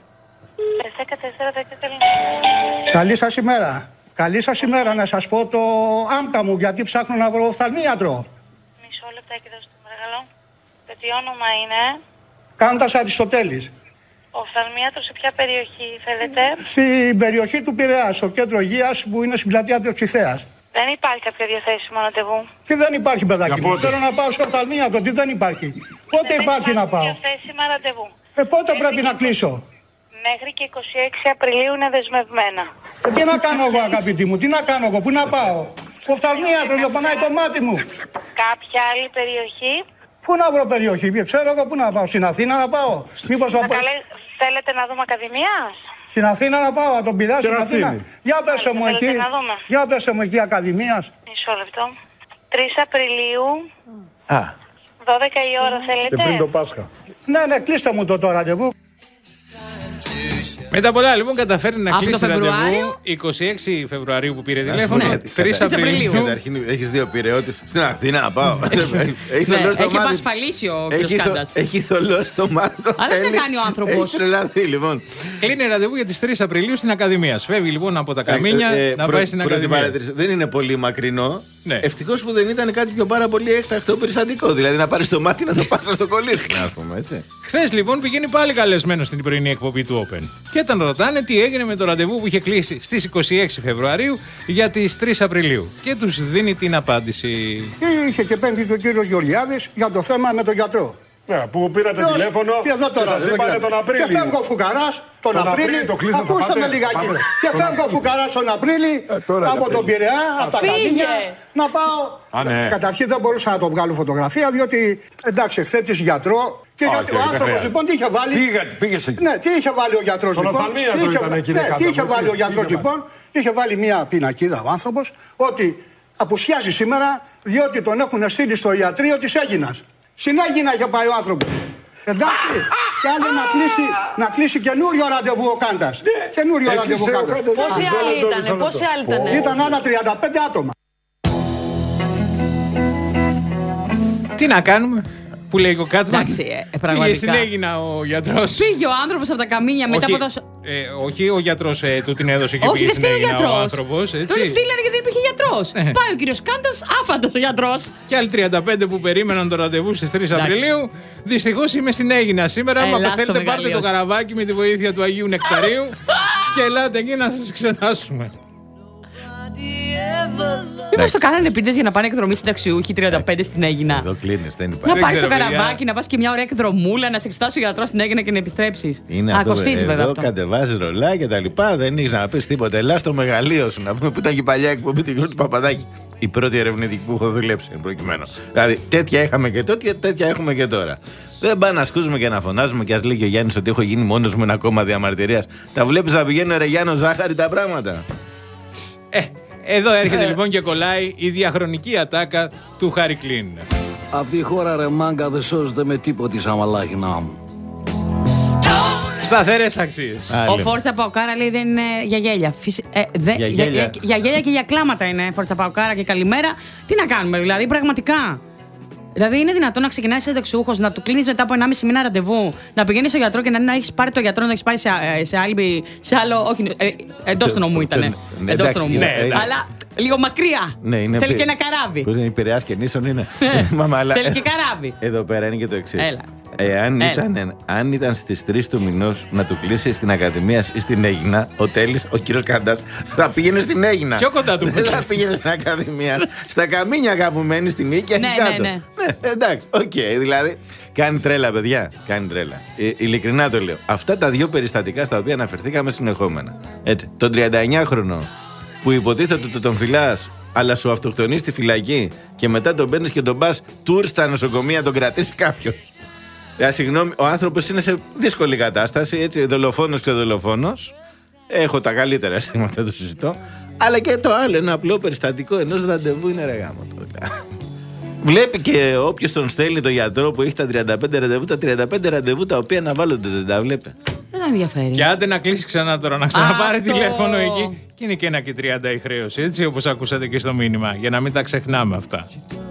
Καλή σας ημέρα. Καλή σας ημέρα να σας πω το άμπτα μου γιατί ψάχνω να βρω οφθαλμίατρο. Μισό λεπτάκι δώστε μου παρακαλώ. Και τι όνομα είναι? Κάντας Αριστοτέλης. Οφθαλμίατρο σε ποια περιοχή θέλετε? Στην περιοχή του Πειραιά, στο κέντρο υγείας που είναι στην πλατεία Τριοψιθέας. Δεν υπάρχει κάποιο διαθέσιμο ραντεβού. Τι δεν υπάρχει, παιδάκι μου. Θέλω να πάω στο οφθαλμίατρο, τι δεν υπάρχει. Πότε Δεν υπάρχει να πάω. διαθέσιμα ραντεβού. Ε, πότε πρέπει να κλείσω. Μέχρι και είκοσι έξι Απριλίου είναι δεσμευμένα. Ε, τι να κάνω εγώ, αγαπητή μου, τι να κάνω εγώ, πού να πάω. Στο οφθαλμίατρο, λιωπανάει το μάτι μου. Κάποια άλλη περιοχή? Πού να βρω περιοχή, ξέρω εγώ πού να πάω. Στην Αθήνα να πάω. Μήπως Να να πάω. καλέ- Θέλετε να δούμε Ακαδημίας? Στην Αθήνα να πάω, να τον πειράσω στην Αθήνα. Για πέσε μου Θέλετε εκεί. να δούμε? Για πέσε μου εκεί Ακαδημίας. Μισό λεπτό. τρεις Απριλίου, Α, δώδεκα η ώρα Και θέλετε? πριν το Πάσχα. Ναι, ναι, κλείστε μου το το ραντεβού. Με τα πολλά λοιπόν καταφέρει να Από το κλείσει ραντεβού Φεβρουάριο. είκοσι έξι Φεβρουαρίου που πήρε Ας τηλέφωνο. πούμε, τρεις κατά- Απριλίου. Καταρχήν έχεις δύο πειραιώτες. Στην Αθήνα να πάω. Έχει θολώσει το Έχει μάτι. απασφαλίσει ο κ. Έχει θο- Κάντας. Έχει θολώσει το μάτι. Αλλά δεν κάνει ο άνθρωπος. Έχει τρελαθεί λοιπόν. Κλείνει ραντεβού για τις τρεις Απριλίου στην Ακαδημία. Φεύγει λοιπόν από τα καμίνια Ε, ε, να πρω- πάει στην πρώτη Ακαδημία. παρατήρηση. Δεν είναι πολύ μακρινό. Ναι. Ευτυχώς που δεν ήταν κάτι πιο πάρα πολύ έκτακτο περιστατικό. Δηλαδή να πάρει το μάτι να το πας να το κολλήσει, να πούμε έτσι. Χθες λοιπόν πηγαίνει πάλι καλεσμένο στην πρωινή εκπομπή του Open. Και τον ρωτάνε τι έγινε με το ραντεβού που είχε κλείσει στις είκοσι έξι Φεβρουαρίου για τις τρεις Απριλίου. Και τους δίνει την απάντηση. Και είχε και πέμπτη και ο κύριος Γεωργιάδης για το θέμα με τον γιατρό. Ναι, που πήρατε Ποιος- τηλέφωνο και εδώ και τώρα, σας εδώ είπανε και- τον Απρίλιο. Και φεύγω ο Φουκαράς τον, Τον Απρίλη. Απρίλιο, το κλείσατε, το Ακούστε με πάτε. λιγάκι. Πάμε. Και φεύγω ο Φουκαράς τον Απρίλη Ε, τώρα από είναι τον Απρίλης. Πειραιά, από τα Φύγε. Καμίνια να πάω. Α, ναι. Καταρχήν δεν μπορούσα να το βγάλω φωτογραφία διότι εντάξει, εχθέτης γιατρό. Και Όχι, γιατί ο δεν άνθρωπος χρειάζεται. λοιπόν τι είχε βάλει. Πήγα- πήγες εκεί. Ναι, τι είχε βάλει ο γιατρός Στον λοιπόν. οφθαλμίατρο Τι είχε- ήταν, κύριε ναι, Κάντα, τι είχε έτσι. βάλει ο γιατρός Είχε λοιπόν. Είχε βάλει μια πινακίδα ο άνθρωπος ότι απουσιάζει σήμερα διότι τον έχουν στείλει στο ιατρείο της Αίγινας. Στην Αίγινα είχε πάει ο άνθρωπος. Εντάξει, και άλλο να κλείσει, να κλείσει καινούριο ραντεβού ο Κάντας. Καινούριο ραντεβού ο Κάντας. Πόσοι άλλοι ήτανε, πόσοι άλλοι ήτανε. Ήταν άλλα τριάντα πέντε άτομα. Τι να κάνουμε, που λέει ο Κάτμαν. Εντάξει, ε, πραγματικά. Πήγε στην Έγινα ο γιατρός. Πήγε ο άνθρωπος από τα καμίνια μετά όχι, από το. ε, όχι ο γιατρός ε, του την έδωσε και Όχι, πήγε δεν στην φταίει ο Έγινα ο γιατρός. άνθρωπος. Τον Έτσι. στείλανε γιατί δεν υπήρχε γιατρός. Ε. Πάει ο κύριος Κάντας, άφαντος ο γιατρός. Και άλλοι τριάντα πέντε που περίμεναν το ραντεβού στις τρεις Απριλίου. Δυστυχώς είμαι στην Έγινα σήμερα. Έλα Άμα στο θέλετε, πάρτε το μεγαλείο σου. καραβάκι με τη βοήθεια του Αγίου Νεκταρίου και ελάτε εκεί να σας εξετάσουμε. Μήπως το κάνανε επίτηδες για να πάνε εκδρομή συνταξιούχοι τριάντα πέντε στην Αίγινα. Εδώ κλείνεις, δεν υπάρχει. Να πάρεις το καραβάκι, να πας και μια ωραία εκδρομούλα, να σε εξετάσει ο γιατρός στην Αίγινα και να επιστρέψεις. Είναι Α, αυτό. κοστίζει βέβαια Εδώ αυτό. κατεβάζει ρολά και τα λοιπά. Δεν έχεις να πεις τίποτα. Ελά στο μεγαλείο σου να πούμε που ήταν και η παλιά εκπομπή του κ. Παπαδάκη. Η πρώτη ερευνητική που έχω δουλέψει προκειμένου. Δηλαδή τέτοια είχαμε και τότε, τέτοια έχουμε και τώρα. Δεν πάει να σκούζουμε και να φωνάζουμε και ας λέει και ο Γιάννης ότι έχω γίνει μόνος μου ένα κόμμα διαμαρτυρίας. Τα βλέπεις να πηγαίνουν ρε Γιάννο ζάχαρη τα πράγματα. Ε, εδώ έρχεται λοιπόν και κολλάει η διαχρονική ατάκα του Χάρι Κλίν. Αυτή η χώρα ρε μάγκα δεν σώζεται με τίποτη σαν μαλάχινά μου. Σταθερές αξίες. Ο Φόρτσα Παοκάρα λέει δεν είναι για γέλια. Φυσι... Ε, δε... Για για, γέλια. για, για γέλια και για κλάματα είναι Φόρτσα Παοκάρα και καλημέρα. Τι να κάνουμε, δηλαδή, πραγματικά. Δηλαδή, είναι δυνατόν να ξεκινάει σε δεξιούχο, να του κλείνει μετά από ενάμιση μήνα ραντεβού, να πηγαίνει στο γιατρό και να, να έχει πάρει το γιατρό, να το έχει πάει σε, σε, άλλη, σε άλλο. Όχι, ε, εντός του νομού ήταν. Εντός του νομού. ναι, ναι. Αλλά λίγο μακριά. Ναι, είναι Θέλει πι- και ένα καράβι. Πώς είναι, η Πειραιάς και Νήσων είναι. Ναι. Μάμα, αλλά- Θέλει και καράβι. Εδώ πέρα είναι και το εξής. Έλα. Εάν Έλα. ήταν, αν ήταν στις τρεις του μηνός να του κλείσει στην Ακαδημία ή στην Αίγινα, ο Τέλης, ο κύριος Κάντας, θα πήγαινε στην Αίγινα. Πιο κοντά του. Δεν θα πήγαινε στην Ακαδημία. Στα Καμίνια κάπου μένει στην Νίκη και Ναι, εκεί ναι, κάτω. ναι. Ναι, εντάξει, οκ, δηλαδή κάνει τρέλα, παιδιά. Κάνει τρέλα. Ε, ειλικρινά το λέω. Αυτά τα δύο περιστατικά στα οποία αναφερθήκαμε συνεχόμενα. Έτσι, τον τριανταεννιάχρονο που υποτίθεται ότι τον φυλάς, αλλά σου αυτοκτονεί στη φυλακή και μετά τον παίρνει και τον πα τουρ στα νοσοκομεία να τον κρατήσει κάποιο. Ε, συγγνώμη, ο άνθρωπος είναι σε δύσκολη κατάσταση, έτσι, δολοφόνος και δολοφόνος. Έχω τα καλύτερα αισθήματα, το συζητώ. Αλλά και το άλλο, ένα απλό περιστατικό ενός ραντεβού είναι ρε γάμο το, δηλαδή. Βλέπει και όποιος τον στέλνει το γιατρό που έχει τα τριάντα πέντε ραντεβού, τα τριάντα πέντε ραντεβού τα οποία αναβάλλονται, δεν τα βλέπει. Δεν τον ενδιαφέρει. Και άντε να κλείσει ξανά τώρα, να ξαναπάρει Αυτό. τηλέφωνο εκεί. Και είναι και ένα και τριάντα η χρέωση, έτσι όπως ακούσατε και στο μήνυμα. Για να μην τα ξεχνάμε αυτά.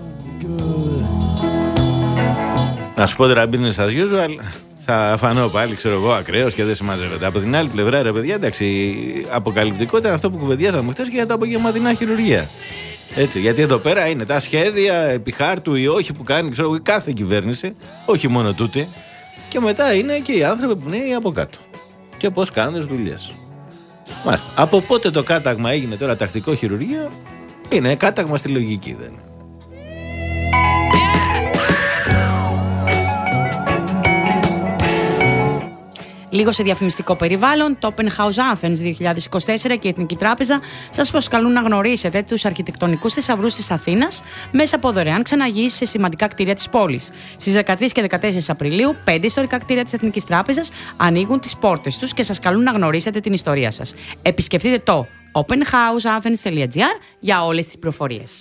Να σου πω τώρα, business as usual, θα φανώ πάλι, ξέρω εγώ, ακραίος και δεν συμμαζεύεται. Από την άλλη πλευρά, ρε παιδιά, εντάξει, αποκαλυπτικό ήταν αυτό που κουβεντιάζαμε χθες και για τα απογευματινά χειρουργία. Έτσι, γιατί εδώ πέρα είναι τα σχέδια επί χάρτου ή όχι που κάνει, ξέρω εγώ, η κάθε κυβέρνηση, όχι μόνο τούτη. Και μετά είναι και οι άνθρωποι που είναι από κάτω. Και πώς κάνουν τις δουλειές. Μάλιστα. Από πότε το κάταγμα έγινε τώρα τακτικό χειρουργείο, είναι κάταγμα στη λογική, δεν είναι. Λίγο σε διαφημιστικό περιβάλλον, το Open House Athens δύο χιλιάδες είκοσι τέσσερα και η Εθνική Τράπεζα σας προσκαλούν να γνωρίσετε τους αρχιτεκτονικούς θησαυρούς της Αθήνας μέσα από δωρεάν ξαναγείς σε σημαντικά κτίρια της πόλης. Στις δεκατρείς και δεκατέσσερις Απριλίου, πέντε ιστορικά κτίρια της Εθνικής Τράπεζας ανοίγουν τις πόρτες τους και σας καλούν να γνωρίσετε την ιστορία σας. Επισκεφτείτε το open house athens τελεία gr για όλες τις πληροφορίες.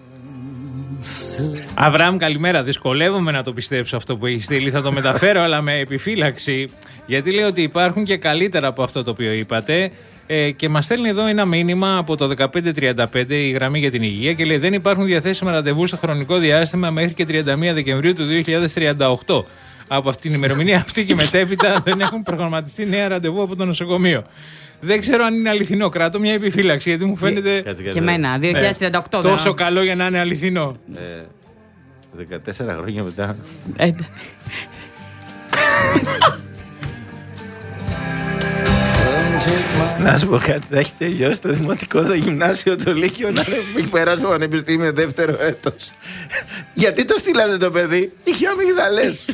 Αβραάμ, καλημέρα. Δυσκολεύομαι να το πιστέψω αυτό που έχει στείλει. Θα το μεταφέρω, αλλά με επιφύλαξη. Γιατί λέει ότι υπάρχουν και καλύτερα από αυτό το οποίο είπατε. Ε, και μας στέλνει εδώ ένα μήνυμα από το δεκαπέντε τριάντα πέντε, η γραμμή για την υγεία. Και λέει: δεν υπάρχουν διαθέσιμα ραντεβού στο χρονικό διάστημα μέχρι και τριάντα μία Δεκεμβρίου του δύο χιλιάδες τριάντα οκτώ. Από αυτή την ημερομηνία αυτή και μετέπειτα δεν έχουν προγραμματιστεί νέα ραντεβού από το νοσοκομείο. Δεν ξέρω αν είναι αληθινό. Κράτω μια επιφύλαξη γιατί μου φαίνεται. Κάτσε, κάτσε. Και εμένα, δύο χιλιάδες τριάντα οκτώ. δεν- Τόσο καλό για να είναι αληθινό. Ε, δεκατέσσερα χρόνια μετά. Ε, Να σου πω κάτι, θα έχει τελειώσει το δημοτικό, το γυμνάσιο, το λύκειο, να μην περάσει το πανεπιστήμιο δεύτερο έτος. Γιατί το στείλατε το παιδί, είχε αμυγδαλές.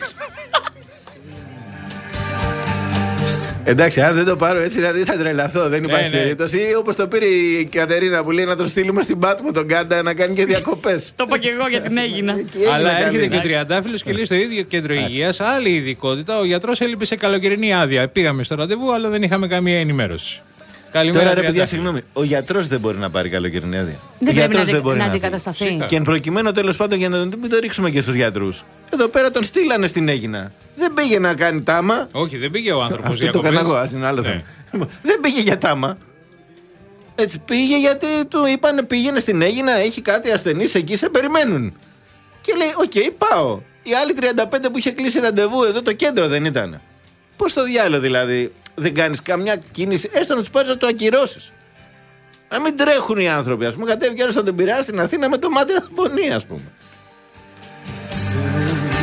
Εντάξει, αν δεν το πάρω έτσι, δηλαδή θα τρελαθώ. Δεν υπάρχει ναι. περίπτωση. Ή όπως το πήρε η Κατερίνα που λέει να τον στείλουμε στην Πάτμο τον Κάντα να κάνει και διακοπές. Το είπα και εγώ για την Έγινα. Αλλά έρχεται και ο Τριαντάφυλλος και λέει στο ίδιο κέντρο υγείας, άλλη ειδικότητα. Ο γιατρός έλειπε σε καλοκαιρινή άδεια. Πήγαμε στο ραντεβού, αλλά δεν είχαμε καμία ενημέρωση. Καλημέρα, Τώρα ρε παιδιά, Τριαντάφυλλε. συγγνώμη, ο γιατρός δεν μπορεί να πάρει καλοκαιρινή άδεια. Δεν Ο πρέπει γιατρός να, δεν μπορεί να να αντικατασταθεί. Και εν προκειμένου τέλος πάντων για να μην το ρίξουμε και στους γιατρούς. Εδώ πέρα τον στείλανε στην Αίγινα. Δεν πήγε να κάνει τάμα. Όχι, δεν πήγε ο άνθρωπος. Αυτό το έκανα εγώ, ας είναι άλλο Ναι. θέμα. Δεν πήγε για τάμα. Έτσι πήγε γιατί του είπαν πήγαινε στην Αίγινα, έχει κάτι ασθενείς εκεί, σε περιμένουν. Και λέει, οκ, πάω. Οι άλλοι τριάντα πέντε που είχε κλείσει ραντεβού εδώ το κέντρο δεν ήταν. Πώς το διάλογο δηλαδή δεν κάνεις καμιά κίνηση, έστω να τους πάρεις να το ακυρώσεις. Να μην τρέχουν οι άνθρωποι, ας πούμε. Κατέβηκε άλλος να τον πειράσει στην Αθήνα με το μάτι να τον πονεί, ας πούμε.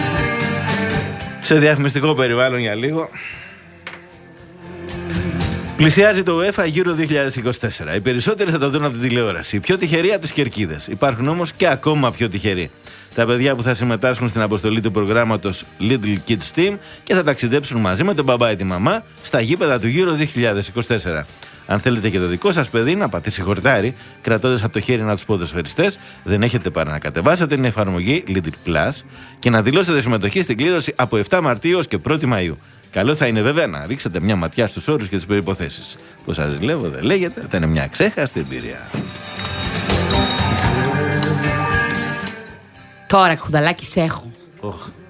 Σε διαφημιστικό περιβάλλον για λίγο. Πλησιάζει το UEFA Euro δύο χιλιάδες είκοσι τέσσερα. Οι περισσότεροι θα το δουν από την τηλεόραση. Οι πιο τυχεροί από τις κερκίδες. Υπάρχουν όμως και ακόμα πιο τυχεροί. Τα παιδιά που θα συμμετάσχουν στην αποστολή του προγράμματος Little Kids Team και θα ταξιδέψουν μαζί με τον μπαμπά ή τη μαμά στα γήπεδα του Euro δύο χιλιάδες είκοσι τέσσερα. Αν θέλετε και το δικό σας παιδί να πατήσει χορτάρι, κρατώντας από το χέρι ένα τους ποδοσφαιριστές, δεν έχετε παρά να κατεβάσετε την εφαρμογή Little Plus και να δηλώσετε συμμετοχή στην κλήρωση από επτά Μαρτίου ως και πρώτη Μαΐου. Καλό θα είναι βέβαια να ρίξετε μια ματιά στους όρους και τις προϋποθέσεις. Που σας λέω, δεν λέγεται, θα είναι μια ξέχαστη εμπειρία. Τώρα, Χουδαλάκη, σε έχω. Oh.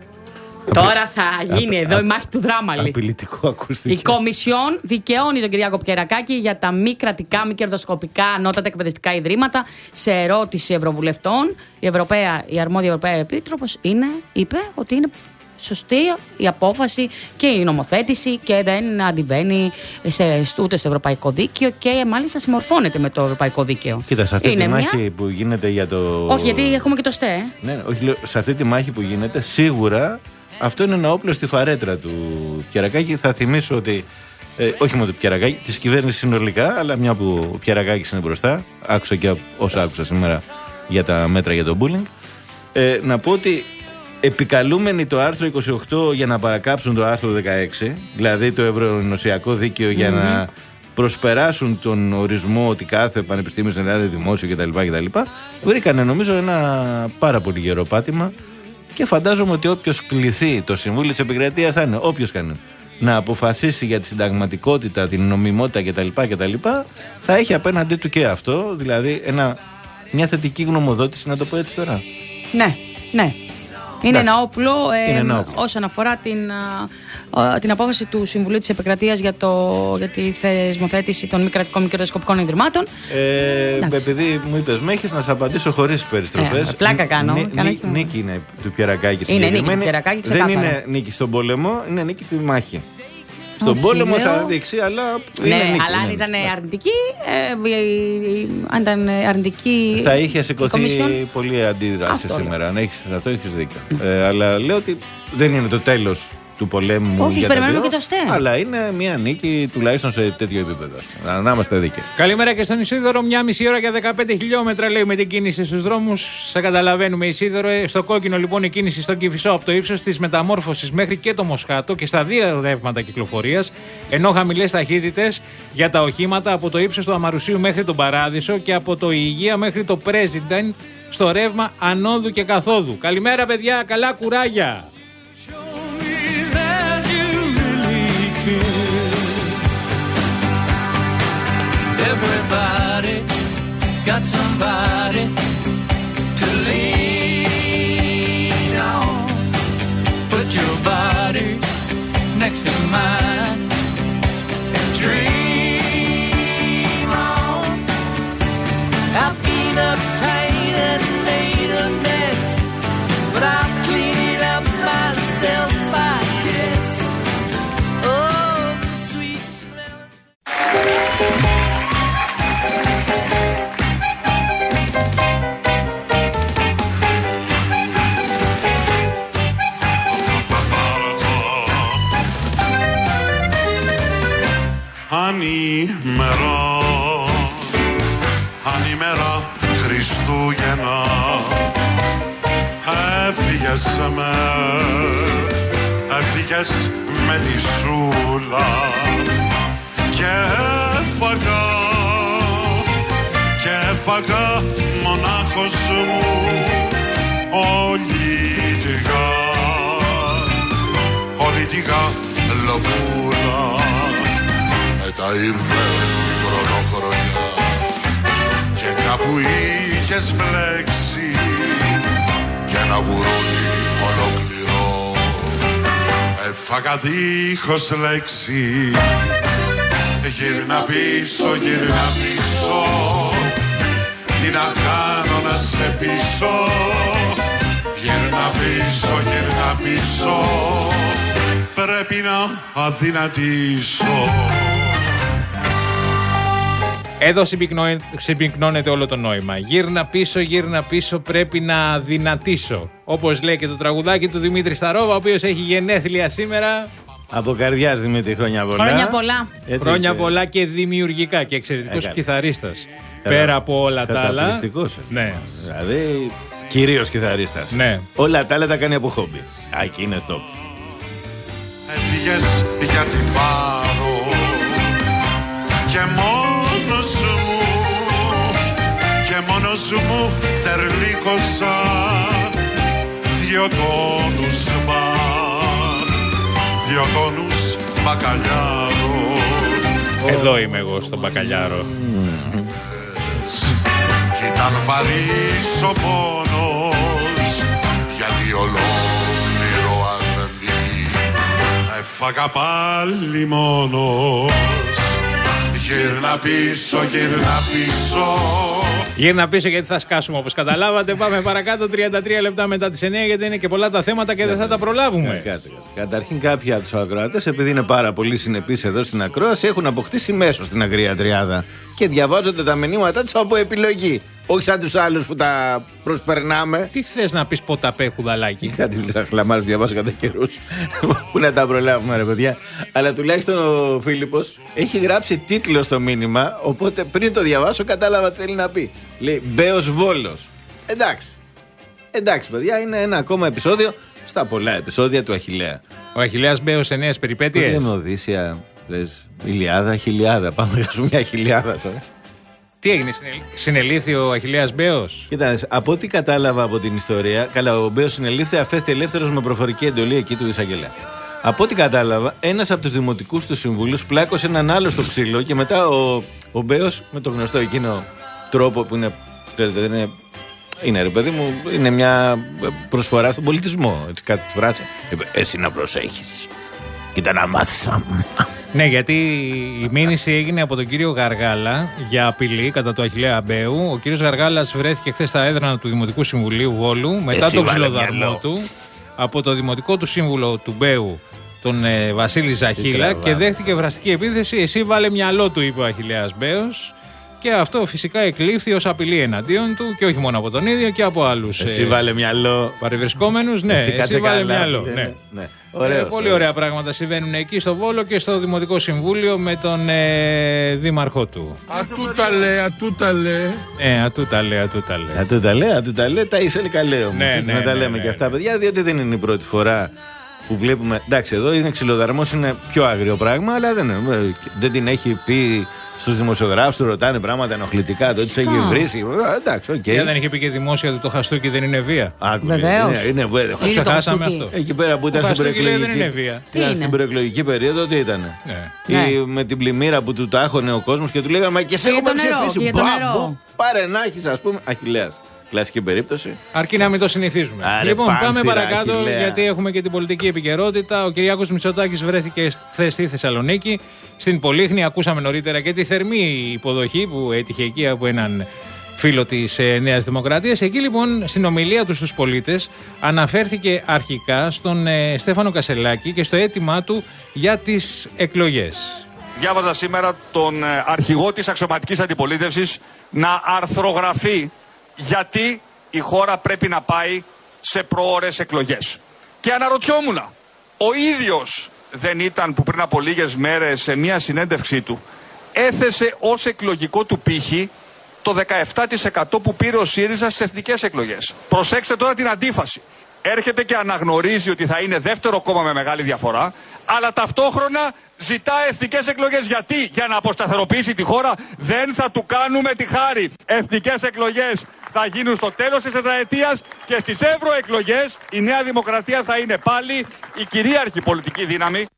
Τώρα θα γίνει εδώ η μάχη του δράμαλη. Απειλητικό ακούστηκε. Η Κομισιόν δικαιώνει τον Κυριάκο Πιερακάκη για τα μη κρατικά, μη κερδοσκοπικά ανώτατα εκπαιδευτικά ιδρύματα. Σε ερώτηση ευρωβουλευτών, η, Ευρωπαία, η αρμόδια Ευρωπαία Επίτροπος είναι, είπε ότι είναι σωστή η απόφαση και η νομοθέτηση και δεν αντιβαίνει σε, ούτε στο ευρωπαϊκό δίκαιο και μάλιστα συμμορφώνεται με το ευρωπαϊκό δίκαιο. Κοίτα, σε αυτή είναι τη μια... μάχη που γίνεται για το. Όχι, γιατί έχουμε και το ΣΤΕ. Ναι, όχι, σε αυτή τη μάχη που γίνεται, σίγουρα αυτό είναι ένα όπλο στη φαρέτρα του Πιερακάκη. Θα θυμίσω ότι. Ε, όχι μόνο του Πιερακάκη, τη κυβέρνηση συνολικά, αλλά μια που ο Πιερακάκης είναι μπροστά. Άκουσα και όσα άκουσα σήμερα για τα μέτρα για το bullying. Ε, να πω ότι επικαλούμενοι το άρθρο είκοσι οκτώ για να παρακάψουν το άρθρο δεκαέξι, δηλαδή το ευρωενωσιακό δίκαιο για mm-hmm. να προσπεράσουν τον ορισμό ότι κάθε πανεπιστήμιο στην Ελλάδα είναι δημόσιο κτλ. κτλ. Βρήκανε νομίζω ένα πάρα πολύ γερό πάτημα και φαντάζομαι ότι όποιος κληθεί το Συμβούλιο της Επικρατείας θα είναι όποιος κάνει να αποφασίσει για τη συνταγματικότητα, την νομιμότητα κτλ. κτλ. Θα έχει απέναντί του και αυτό, δηλαδή ένα, μια θετική γνωμοδότηση, να το πω έτσι τώρα. Ναι, ναι. Είναι ένα όπλο, ε, είναι ένα όπλο όσον αφορά την, α, την απόφαση του Συμβουλίου της Επικρατείας για, για τη θεσμοθέτηση των μη κρατικών μη κερδοσκοπικών ιδρυμάτων. Ε, επειδή μου είπες με έχεις να σε απαντήσω χωρίς περιστροφές. Ε, πλάκα κάνω. Νί, κάνω νί, νίκη είναι του Πιερακάκη. Είναι νίκη του Πιερακάκη, ξεκάθαρα. Δεν είναι νίκη στον πόλεμο, είναι νίκη στη μάχη. Στον Όχι, πόλεμο λέω... θα δείξει, αλλά είναι ναι, νίκη. Αλλά αν ήταν αρνητική, ε, αν ήταν αρνητική. Θα είχε σηκωθεί πολλή αντίδραση αυτό σήμερα. Αν έχεις, αυτό έχεις δίκιο. Mm. Ε, αλλά λέω ότι δεν είναι το τέλος του πολέμου. Όχι, για περιμένουμε τα και το ΣΤΕ. Αλλά είναι μια νίκη τουλάχιστον σε τέτοιο επίπεδο. Να, να είμαστε δίκαιοι. Καλημέρα και στον Ισίδωρο. Μια μισή ώρα για δεκαπέντε χιλιόμετρα λέει με την κίνηση στους δρόμους. Σε καταλαβαίνουμε, Ισίδωρο. Στο κόκκινο λοιπόν η κίνηση στον Κηφισό από το ύψος της Μεταμόρφωσης μέχρι και το Μοσχάτο και στα δύο ρεύματα κυκλοφορίας. Ενώ χαμηλές ταχύτητες για τα οχήματα από το ύψος του Αμαρουσίου μέχρι τον Παράδεισο και από το Υγεία μέχρι το President στο ρεύμα ανόδου και καθόδου. Καλημέρα, παιδιά. Καλά κουράγια. Everybody got somebody to lean on. Put your body next to mine and dream on. I've been uptight and made a mess, but I'll clean it up myself, I guess. Oh, the sweet smell of... Ανήμερα, ανήμερα Χριστούγεννα, έφυγες με, έφυγες με τη σούλα και έφαγα, και έφαγα μονάχος μου όλη τη γα, όλη τη γαλοπούλα. Μετά ήρθε η πρωτοχρονιά και κάπου είχες μπλέξει και ένα γουρούνι ολόκληρο έφαγα δίχως λέξη. Γύρνα πίσω, γύρνα πίσω, τι να κάνω να σε πείσω. Γύρνα πίσω, γύρνα πίσω, πρέπει να αδυνατήσω. Εδώ συμπυκνώνεται όλο το νόημα. Γύρνα πίσω, γύρνα πίσω, πρέπει να δυνατήσω. Όπως λέει και το τραγουδάκι του Δημήτρη Σταρόβα, ο οποίος έχει γενέθλια σήμερα. Από καρδιάς, Δημήτρη, χρόνια πολλά. Χρόνια πολλά. Έτσι, χρόνια και... πολλά και δημιουργικά και εξαιρετικός Έκανε. κιθαρίστας. Καλά. Πέρα από όλα τα άλλα. Καταπληκτικός. Ναι. Δηλαδή, κυρίως κιθαρίστας. Ναι. Όλα τα άλλα τα κάνει από χόμπι. Α, εκεί είναι στο. Έφυγες για την πάρω και μόνος μου, και μόνος μου τερλίκωσα δυο τόνους μα, δυο τόνους μπακαλιάρο. Εδώ είμαι εγώ στον μπακαλιάρο. Κι ήταν βαρύς ο πόνος, γιατί ολόκληρο αρνί έφαγα πάλι μόνος. Γύρνα πίσω, γύρνα πίσω. Γύρνα πίσω γιατί θα σκάσουμε όπως καταλάβατε. Πάμε παρακάτω, τριάντα τρία λεπτά μετά τις εννιά, γιατί είναι και πολλά τα θέματα και δεν θα τα προλάβουμε. Κάτσε, κάτσε. Καταρχήν, κάποιοι από τους ακροατές, επειδή είναι πάρα πολύ συνεπείς εδώ στην ακρόαση, έχουν αποκτήσει μέσο στην αγρία τριάδα και διαβάζονται τα μηνύματά τους από επιλογή. Όχι σαν τους άλλους που τα προσπερνάμε. Τι θες να πεις ποταπέ χουδαλάκι? Κάτι σαν χλαμάρες διαβάζω κατά καιρούς. Πού να τα προλάβουμε, ρε παιδιά. Αλλά τουλάχιστον ο Φίλιππος έχει γράψει τίτλο στο μήνυμα. Οπότε πριν το διαβάσω, κατάλαβα τι θέλει να πει. Λέει Μπέος Βόλος. Εντάξει. Εντάξει, παιδιά, είναι ένα ακόμα επεισόδιο στα πολλά επεισόδια του Αχιλλέα. Ο Αχιλλέας Μπέος σε νέες περιπέτειες. Δεν λέμε Οδύσσια, λες Ηλιάδα, Χιλιάδα. Πάμε να ζούμε μια Χιλιάδα τώρα. Τι έγινε, συνελήφθη ο Αχιλλέας Μπέος? Κοίτα, από ό,τι κατάλαβα από την ιστορία, καλά, ο Μπέος συνελήφθη, αφέθη ελεύθερος με προφορική εντολή εκεί του εισαγγελέα. Από ό,τι κατάλαβα, ένας από τους δημοτικούς του συμβούλους πλάκωσε έναν άλλο στο ξύλο και μετά ο, ο Μπέος με το γνωστό εκείνο τρόπο που είναι. Ξέρετε, δεν είναι. Είναι ρε παιδί μου, είναι μια προσφορά στον πολιτισμό. Έτσι, κάτι φράση. Εσύ να προσέχεις. Κοίτα να μάθεις. Ναι, γιατί η μήνυση έγινε από τον κύριο Γαργάλα για απειλή κατά του Αχιλλέα Μπέου. Ο κύριος Γαργάλας βρέθηκε χθες στα έδρανα του Δημοτικού Συμβουλίου Βόλου μετά τον ξυλοδαρμό του από το Δημοτικό του Σύμβουλο του Μπέου, τον ε, Βασίλη Ζαχίλα, και δέχτηκε βραστική επίθεση. Εσύ βάλε μυαλό του, είπε ο Αχιλλέας Μπέος. Και αυτό φυσικά εκλήφθη ως απειλή εναντίον του και όχι μόνο από τον ίδιο και από άλλους. Εσύ ε, βάλε μυαλό. Παρευρισκόμενους, ναι. Εσύ, εσύ βάλε καλά, μυαλό. Ναι, ναι. ναι. ναι. Ωραίος, ε, πολύ ωραίος. ωραία πράγματα συμβαίνουν εκεί στο Βόλο και στο Δημοτικό Συμβούλιο με τον ε, δήμαρχό του. Ατούτα λέει, ατούτα λέει. Ε, ατούτα λέει, ατούτα λέει. Ατούτα λέει, ατούτα λέει, τα ήθελε καλέ όμως. Ναι, έτσι, ναι, να τα ναι, λέμε ναι, και αυτά, ναι. παιδιά, διότι δεν είναι η πρώτη φορά που βλέπουμε. Εντάξει, εδώ είναι ξυλοδαρμός, είναι πιο άγριο πράγμα, αλλά δεν, δεν την έχει πει στους δημοσιογράφους, του ρωτάνε πράγματα ενοχλητικά, το τους έχει βρήσει. Εντάξει, οκ. Και δεν είχε πει και δημόσια ότι το χαστούκι δεν είναι βία. Βεβαίως. Είναι, είναι βία. Είναι το Ξεχάσαμε χαστούκι. αυτό. Εκεί πέρα που ήταν Το στην χαστούκι λέει δεν είναι προεκλογική, βία. Τι ήταν είναι? στην προεκλογική περίοδο, τι ήταν. Ναι. Ή με την πλημμύρα που του τάχωνε ο κόσμος και του λέγαμε Μα και εσύ Πήγε έχουμε το νερό, ψηφίσει. πήγε το Μπα, νερό. μπο, Πάρε να έχεις, ας πούμε. Αχιλλέας. Κλασική περίπτωση. Αρκεί να μην το συνηθίζουμε. Άρε, λοιπόν, πάμε πάνσιρα, παρακάτω, Αχιλλέα. γιατί έχουμε και την πολιτική επικαιρότητα. Ο Κυριάκος Μητσοτάκης βρέθηκε χθες στη Θεσσαλονίκη, στην Πολύχνη. Ακούσαμε νωρίτερα και τη θερμή υποδοχή που έτυχε εκεί από έναν φίλο της ε, Νέας Δημοκρατίας. Εκεί λοιπόν, στην ομιλία του στους πολίτες, αναφέρθηκε αρχικά στον ε, Στέφανο Κασελάκη και στο αίτημά του για τις εκλογές. Διάβαζα σήμερα τον ε, αρχηγό της αξιωματικής αντιπολίτευσης να αρθρογραφεί γιατί η χώρα πρέπει να πάει σε προώρες εκλογές. Και αναρωτιόμουν, ο ίδιος δεν ήταν που πριν από λίγες μέρες σε μια συνέντευξή του έθεσε ως εκλογικό του πύχη το δεκαεπτά τοις εκατό που πήρε ο ΣΥΡΙΖΑ στις εθνικές εκλογές. Προσέξτε τώρα την αντίφαση. Έρχεται και αναγνωρίζει ότι θα είναι δεύτερο κόμμα με μεγάλη διαφορά, αλλά ταυτόχρονα ζητά εθνικές εκλογές. Γιατί? Για να αποσταθεροποιήσει τη χώρα. Δεν θα του κάνουμε τη χάρη. Εθνικές εκλογές θα γίνουν στο τέλος της τετραετίας και στις ευρωεκλογές η Νέα Δημοκρατία θα είναι πάλι η κυρίαρχη πολιτική δύναμη.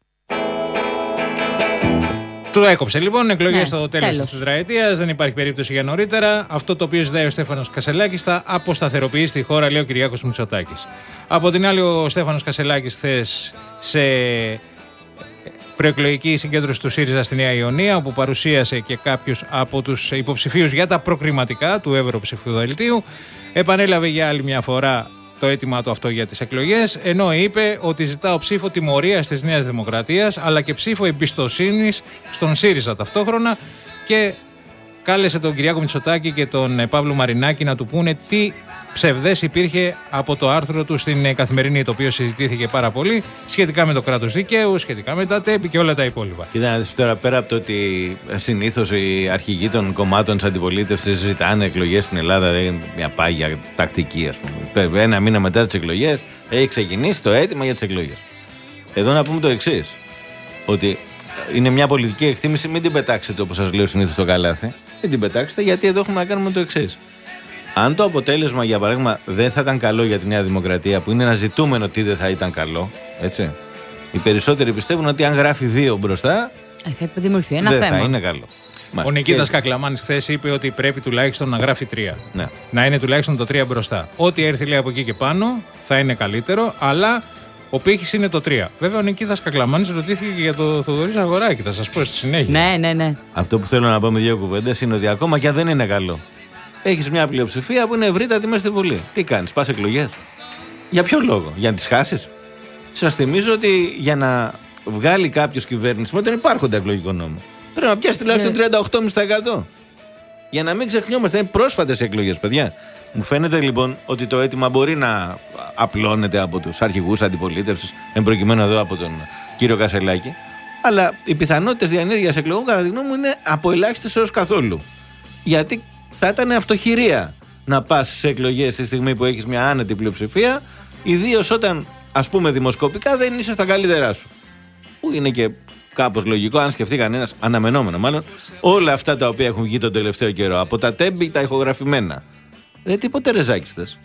Του έκοψε λοιπόν εκλογές Ναι, στο τέλος τέλος. της τετραετίας. Δεν υπάρχει περίπτωση για νωρίτερα. Αυτό το οποίο ζητάει ο Στέφανος Κασελάκης θα αποσταθεροποιήσει τη χώρα, λέει ο Κυριάκος Μητσοτάκης. Από την άλλη, ο Στέφανος Κασελάκης χθες σε προεκλογική συγκέντρωση του ΣΥΡΙΖΑ στη Νέα Ιωνία, όπου παρουσίασε και κάποιους από τους υποψηφίους για τα προκριματικά του Ευρωψηφοδελτίου, επανέλαβε για άλλη μια φορά το αίτημά του αυτό για τις εκλογές, ενώ είπε ότι ζητάω ψήφο τιμωρίας της Νέας Δημοκρατίας, αλλά και ψήφο εμπιστοσύνης στον ΣΥΡΙΖΑ ταυτόχρονα, και κάλεσε τον Κυριάκο Μητσοτάκη και τον ε, Παύλο Μαρινάκη να του πούνε τι ψευδές υπήρχε από το άρθρο του στην ε, Καθημερινή, το οποίο συζητήθηκε πάρα πολύ σχετικά με το κράτος δικαίου, σχετικά με τα τέπη και όλα τα υπόλοιπα. Κοίτα να δεις τώρα, πέρα από το ότι συνήθως οι αρχηγοί των κομμάτων της αντιπολίτευσης ζητάνε εκλογές στην Ελλάδα, είναι μια πάγια τακτική, ας πούμε. Ένα μήνα μετά τις εκλογές έχει ξεκινήσει το αίτημα για τις εκλογές. Εδώ να πούμε το εξής, ότι είναι μια πολιτική εκτίμηση, μην την πετάξετε όπως σας λέω συνήθως στο καλάθι. Μην την πετάξετε, γιατί εδώ έχουμε να κάνουμε το εξής. Αν το αποτέλεσμα, για παράδειγμα, δεν θα ήταν καλό για τη Νέα Δημοκρατία, που είναι ένα ζητούμενο τι δεν θα ήταν καλό, έτσι. Οι περισσότεροι πιστεύουν ότι αν γράφει δύο μπροστά, ε, θα δημιουργηθεί ένα δεν θέμα. θα είναι καλό. Ο Νικήτας Κακλαμάνης χθες είπε ότι πρέπει τουλάχιστον να γράφει τρία. Ναι. Να είναι τουλάχιστον το τρία μπροστά. Ό,τι έρθει λέει από εκεί και πάνω θα είναι καλύτερο, αλλά ο πύχης είναι το τρία. Βέβαια, ο Νικήτας Κακλαμάνης ρωτήθηκε και για το Θοδωρή Ζαγοράκη, θα σας πω στη συνέχεια. Ναι, ναι, ναι. Αυτό που θέλω να πω με δύο κουβέντες είναι ότι ακόμα και αν δεν είναι καλό, έχεις μια πλειοψηφία που είναι ευρύτατη μέσα στη Βουλή. Τι κάνεις, πας εκλογές? Για ποιο λόγο? Για να τις χάσεις? Σας θυμίζω ότι για να βγάλει κάποιος κυβέρνηση με τον υπάρχοντα εκλογικό νόμο, πρέπει να πιάσει τουλάχιστον τριάντα οκτώ κόμμα πέντε τοις εκατό. Για να μην ξεχνιόμαστε, είναι πρόσφατες εκλογές, παιδιά. Μου φαίνεται λοιπόν ότι το αίτημα μπορεί να απλώνεται από τους αρχηγούς αντιπολίτευσης, εν προκειμένου εδώ από τον κύριο Κασελάκη, αλλά οι πιθανότητες διανέργειας εκλογών, κατά τη γνώμη μου, είναι από ελάχιστες έως καθόλου. Γιατί θα ήταν αυτοχειρία να πας σε εκλογές τη στιγμή που έχεις μια άνετη πλειοψηφία, ιδίως όταν, ας πούμε, δημοσκοπικά δεν είσαι στα καλύτερά σου. Που είναι και κάπως λογικό, αν σκεφτεί κανένας, αναμενόμενο μάλλον, όλα αυτά τα οποία έχουν βγει τον τελευταίο καιρό. Από τα τέμπη, τα ηχογραφημένα. Ρε, τίποτε ρεζάκι θες.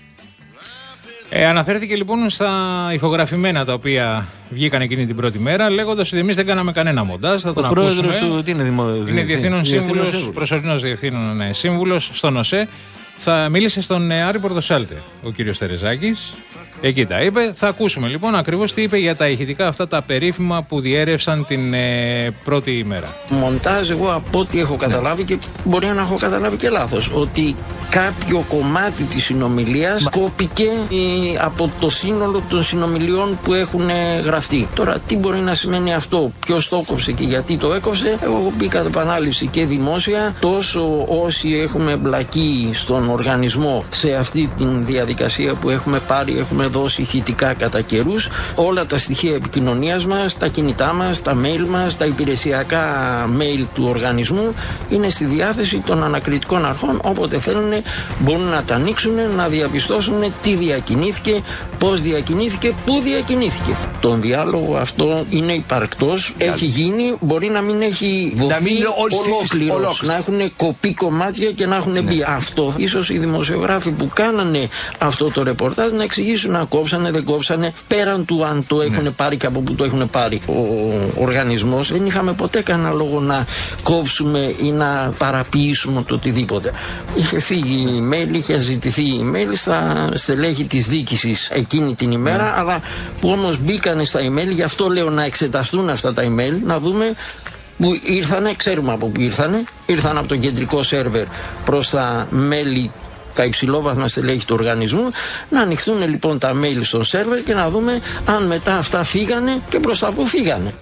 Ε, αναφέρθηκε λοιπόν στα ηχογραφημένα τα οποία βγήκαν εκείνη την πρώτη μέρα, λέγοντας ότι εμείς δεν κάναμε κανένα μοντάζ. Θα τον Ο ακούσουμε. πρόεδρος του, τι είναι, δημο... είναι διευθύνων σύμβουλος, προσωρινός διευθύνων ναι, σύμβουλος στον ΟΣΕ. Θα μίλησε στον ε, Άρη Πορτοσάλτε ο κύριος Τερεζάκης. Εκεί τα είπε. Θα ακούσουμε λοιπόν ακριβώς τι είπε για τα ηχητικά αυτά τα περίφημα που διέρευσαν την ε, πρώτη ημέρα. Μοντάζ, εγώ από ό,τι έχω καταλάβει, και μπορεί να έχω καταλάβει και λάθος, ότι κάποιο κομμάτι της συνομιλίας κόπηκε ε, από το σύνολο των συνομιλιών που έχουν ε, γραφτεί. Τώρα τι μπορεί να σημαίνει αυτό, ποιος το έκοψε και γιατί το έκοψε? Εγώ έχω πει κατά επανάληψη και δημόσια, τόσο όσοι έχουμε εμπλακεί στον οργανισμό σε αυτή τη διαδικασία που έχουμε πάρει, έχουμε δώσει ηχητικά κατά καιρούς, όλα τα στοιχεία επικοινωνίας μας, τα κινητά μας, τα mail μας, τα υπηρεσιακά mail του οργανισμού είναι στη διάθεση των ανακριτικών αρχών, όποτε θέλουν μπορούν να τα ανοίξουν, να διαπιστώσουν τι διακινήθηκε, πώς διακινήθηκε, πού διακινήθηκε. Τον διάλογο αυτό είναι υπαρκτός, έχει γίνει, μπορεί να μην έχει δοθεί ολόκληρος, να έχουν κοπεί κομμάτια και να έχουν μπει. Αυτό ίσως οι δημοσιογράφοι που κάνανε αυτό το ρεπορτάζ να εξηγήσουν να κόψανε, δεν κόψανε, πέραν του αν το έχουν ναι. πάρει και από που το έχουν πάρει ο οργανισμός. Δεν είχαμε ποτέ κανένα λόγο να κόψουμε ή να παραποιήσουμε το οτιδήποτε. Είχε φύγει η email, είχε ζητηθεί η email στα στελέχη της διοίκησης εκείνη την ημέρα, ναι. αλλά που όμως μπήκανε στα email, γι' αυτό λέω να εξεταστούν αυτά τα email, να δούμε που ήρθανε, ξέρουμε από που ήρθανε, ήρθαν από το κεντρικό σερβερ προς τα μέλη, τα υψηλόβαθμα στελέχη του οργανισμού, να ανοιχτούν λοιπόν τα mail στον σερβερ και να δούμε αν μετά αυτά φύγανε και προς τα που φύγανε.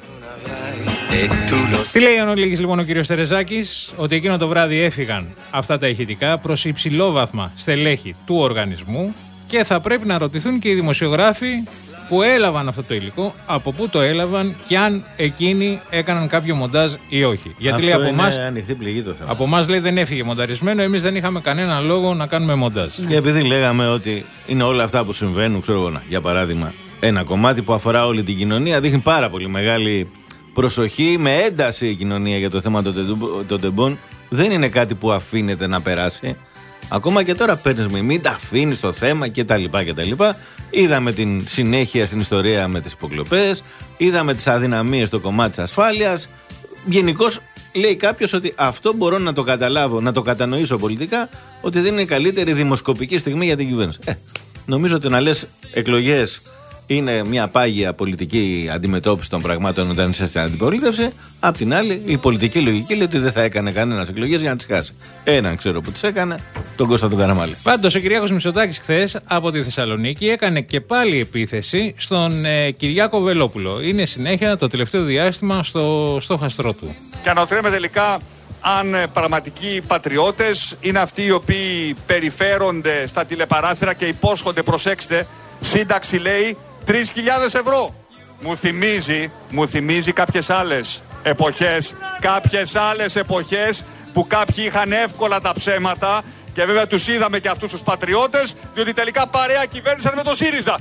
Τι λέει εν ολίγης λοιπόν ο κύριος Τερεζάκης? Ότι εκείνο το βράδυ έφυγαν αυτά τα ηχητικά προς υψηλόβαθμα στελέχη του οργανισμού και θα πρέπει να ρωτηθούν και οι δημοσιογράφοι που έλαβαν αυτό το υλικό, από πού το έλαβαν και αν εκείνοι έκαναν κάποιο μοντάζ ή όχι. Γιατί αυτό λέει από εμάς, ανοιχτή πληγή το θέμα. Από εμάς λέει δεν έφυγε μονταρισμένο, εμείς δεν είχαμε κανένα λόγο να κάνουμε μοντάζ. Και επειδή λέγαμε ότι είναι όλα αυτά που συμβαίνουν, ξέρω εγώ, για παράδειγμα, ένα κομμάτι που αφορά όλη την κοινωνία, δείχνει πάρα πολύ μεγάλη προσοχή, με ένταση η κοινωνία για το θέμα των τεμπών. Δεν είναι κάτι που αφήνεται να περάσει. Ακόμα και τώρα παίρνεις με μην τα αφήνεις το θέμα κτλ. κτλ. Είδαμε την συνέχεια στην ιστορία με τις υποκλοπές, είδαμε τις αδυναμίες στο κομμάτι της ασφάλειας. Γενικώς λέει κάποιος ότι αυτό μπορώ να το καταλάβω, να το κατανοήσω πολιτικά, ότι δεν είναι καλύτερη δημοσκοπική στιγμή για την κυβέρνηση. Ε, νομίζω ότι να λες εκλογές είναι μια πάγια πολιτική αντιμετώπιση των πραγμάτων όταν είσαι στην αντιπολίτευση. Απ' την άλλη, η πολιτική λογική λέει ότι δεν θα έκανε κανένας εκλογές για να τις χάσει. Έναν ξέρω που τις έκανε, τον Κώστα τον Καραμάλη. Πάντως, ο Κυριάκος Μητσοτάκης χθες από τη Θεσσαλονίκη έκανε και πάλι επίθεση στον ε, Κυριάκο Βελόπουλο. Είναι συνέχεια το τελευταίο διάστημα στο, στο χαστρό του. Και αναρωτιέμαι τελικά αν ε, πραγματικοί πατριώτες είναι αυτοί οι οποίοι περιφέρονται στα τηλεπαράθυρα και υπόσχονται, προσέξτε, σύνταξη λέει τρεις χιλιάδες ευρώ. Μου θυμίζει, μου θυμίζει κάποιες άλλες εποχές, κάποιες άλλες εποχές που κάποιοι είχαν εύκολα τα ψέματα και βέβαια τους είδαμε και αυτούς τους πατριώτες, διότι τελικά παρέα κυβέρνησαν με τον ΣΥΡΙΖΑ.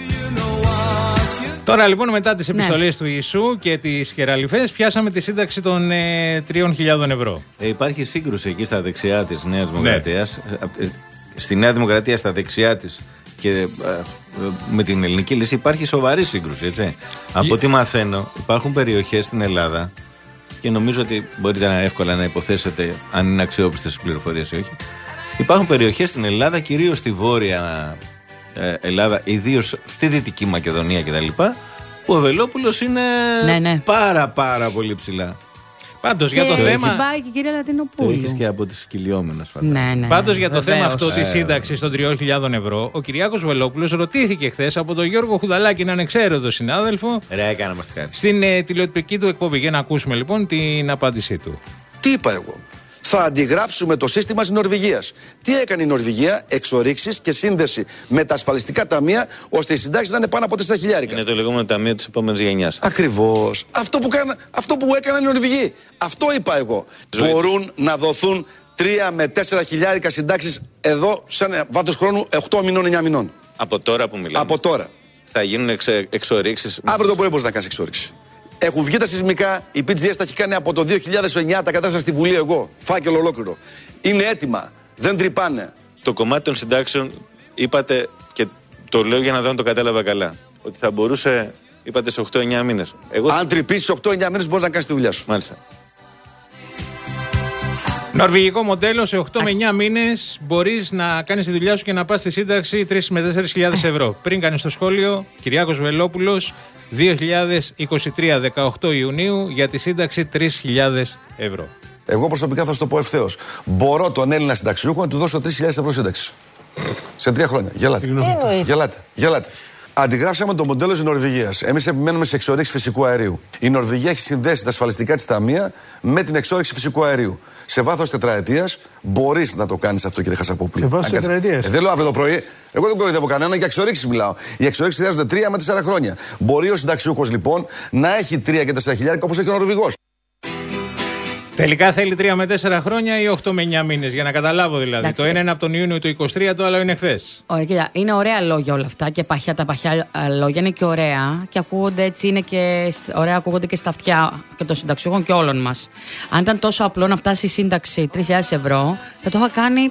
Τώρα λοιπόν, μετά τις επιστολές ναι. του Ιησού και τις χεραλιφές, πιάσαμε τη σύνταξη των ε, τριών χιλιάδων ευρώ. Ε, υπάρχει σύγκρουση εκεί στα δεξιά της Νέας Δημοκρατίας. Ναι. Στη Νέα Δημοκρατία, στα δεξιά της και ε, με την ελληνική λύση υπάρχει σοβαρή σύγκρουση, έτσι. Από ό,τι μαθαίνω, υπάρχουν περιοχές στην Ελλάδα και νομίζω ότι μπορείτε εύκολα να υποθέσετε αν είναι αξιόπιστες οι πληροφορίες ή όχι. Υπάρχουν περιοχές στην Ελλάδα, κυρίως στη Βόρεια ε, Ελλάδα, ιδίως στη Δυτική Μακεδονία κτλ., που ο Βελόπουλος είναι ναι, ναι. πάρα πάρα πολύ ψηλά. Πάντως για το θέμα. Πάει και η κυρία Λατινοπούλου. Το έχεις και από τις κυλιόμενες, φαντάζομαι. Ναι, ναι, ναι. Πάντως για το Βεβαίως. θέμα αυτό της σύνταξης των τριών χιλιάδων ευρώ, ο Κυριάκος Βελόπουλος ρωτήθηκε χθες από τον Γιώργο Χουδαλάκη, έναν εξαίρετο συνάδελφο. Ρε, έκανα μας κάτι. Στην ε, τηλεοπτική του εκπομπή. Για να ακούσουμε λοιπόν την απάντησή του. Τι είπα εγώ? Θα αντιγράψουμε το σύστημα της Νορβηγίας. Τι έκανε η Νορβηγία? Εξορίξεις και σύνδεση με τα ασφαλιστικά ταμεία, ώστε οι συντάξεις να είναι πάνω από τέσσερα χιλιάρικα. Είναι το λεγόμενο ταμείο της επόμενης γενιάς. Ακριβώς. Αυτό που, κάνα, αυτό που έκαναν οι Νορβηγοί. Αυτό είπα εγώ. Ζωή. Μπορούν να δοθούν τρία με τέσσερα χιλιάρικα συντάξεις εδώ, σε ένα βάθος χρόνου οκτώ μηνών, εννιά μηνών. Από τώρα που μιλάμε. Από τώρα. Θα γίνουν εξε, εξορίξεις. Αύριο το πρωί μπορείς να κάνεις εξορίξη. Έχουν βγει τα σεισμικά, η πι τζι ες τα έχει κάνει από το δύο χιλιάδες εννιά, τα κατάσταση στη Βουλή εγώ. Φάκελο ολόκληρο. Είναι έτοιμα. Δεν τρυπάνε. Το κομμάτι των συντάξεων είπατε, και το λέω για να δω αν το κατάλαβα καλά, ότι θα μπορούσε, είπατε, σε οκτώ εννιά μήνες. Εγώ... Αν τρυπήσεις οκτώ εννιά μήνες μπορείς να κάνεις τη δουλειά σου. Μάλιστα. Νορβηγικό μοντέλο, σε οκτώ με εννιά μήνες μπορείς να κάνεις τη δουλειά σου και να πας στη σύνταξη τρεις με τέσσερις χιλιάδες ευρώ. Πριν κάνεις το σχόλιο, Κυριάκος Βελόπουλος, δύο χιλιάδες είκοσι τρία, δεκαοκτώ Ιουνίου, για τη σύνταξη τρεις χιλιάδες ευρώ. Εγώ προσωπικά θα σου το πω ευθέως. Μπορώ τον Έλληνα συνταξιούχο να του δώσω τρεις χιλιάδες ευρώ σύνταξη. Σε τρία χρόνια. Γελάτε. Ε, Γελάτε. Γελάτε. Αντιγράψαμε το μοντέλο της Νορβηγίας. Εμείς επιμένουμε σε εξορίξη φυσικού αερίου. Η Νορβηγία έχει συνδέσει τα ασφαλιστικά της ταμεία με την εξόριξη φυσικού αερίου. Σε βάθος τετραετίας μπορείς να το κάνεις αυτό, κύριε Χασαπόπουλο. Σε βάθος τετραετίας. Ε, δεν λέω αύριο το πρωί. Εγώ δεν κοροϊδεύω κανέναν, για εξορίξεις μιλάω. Οι εξορίξεις χρειάζονται τρία με τέσσερα χρόνια. Μπορεί ο συνταξιούχος λοιπόν να έχει τρία και τέσσερα χιλιάρικα όπως έχει ο Νορβηγός. Τελικά θέλει τρία με τέσσερα χρόνια ή οκτώ με εννιά μήνες, για να καταλάβω δηλαδή. Εντάξει. Το ένα είναι από τον Ιούνιο του είκοσι τρία, το άλλο είναι χθες. Ωραία, κοίτα, είναι ωραία λόγια όλα αυτά και παχιά, τα παχιά λόγια είναι και ωραία και ακούγονται έτσι, είναι και ωραία, ακούγονται και στα αυτιά και των συνταξιούχων και όλων μας. Αν ήταν τόσο απλό να φτάσει η σύνταξη τρεις χιλιάδες ευρώ, θα το είχα κάνει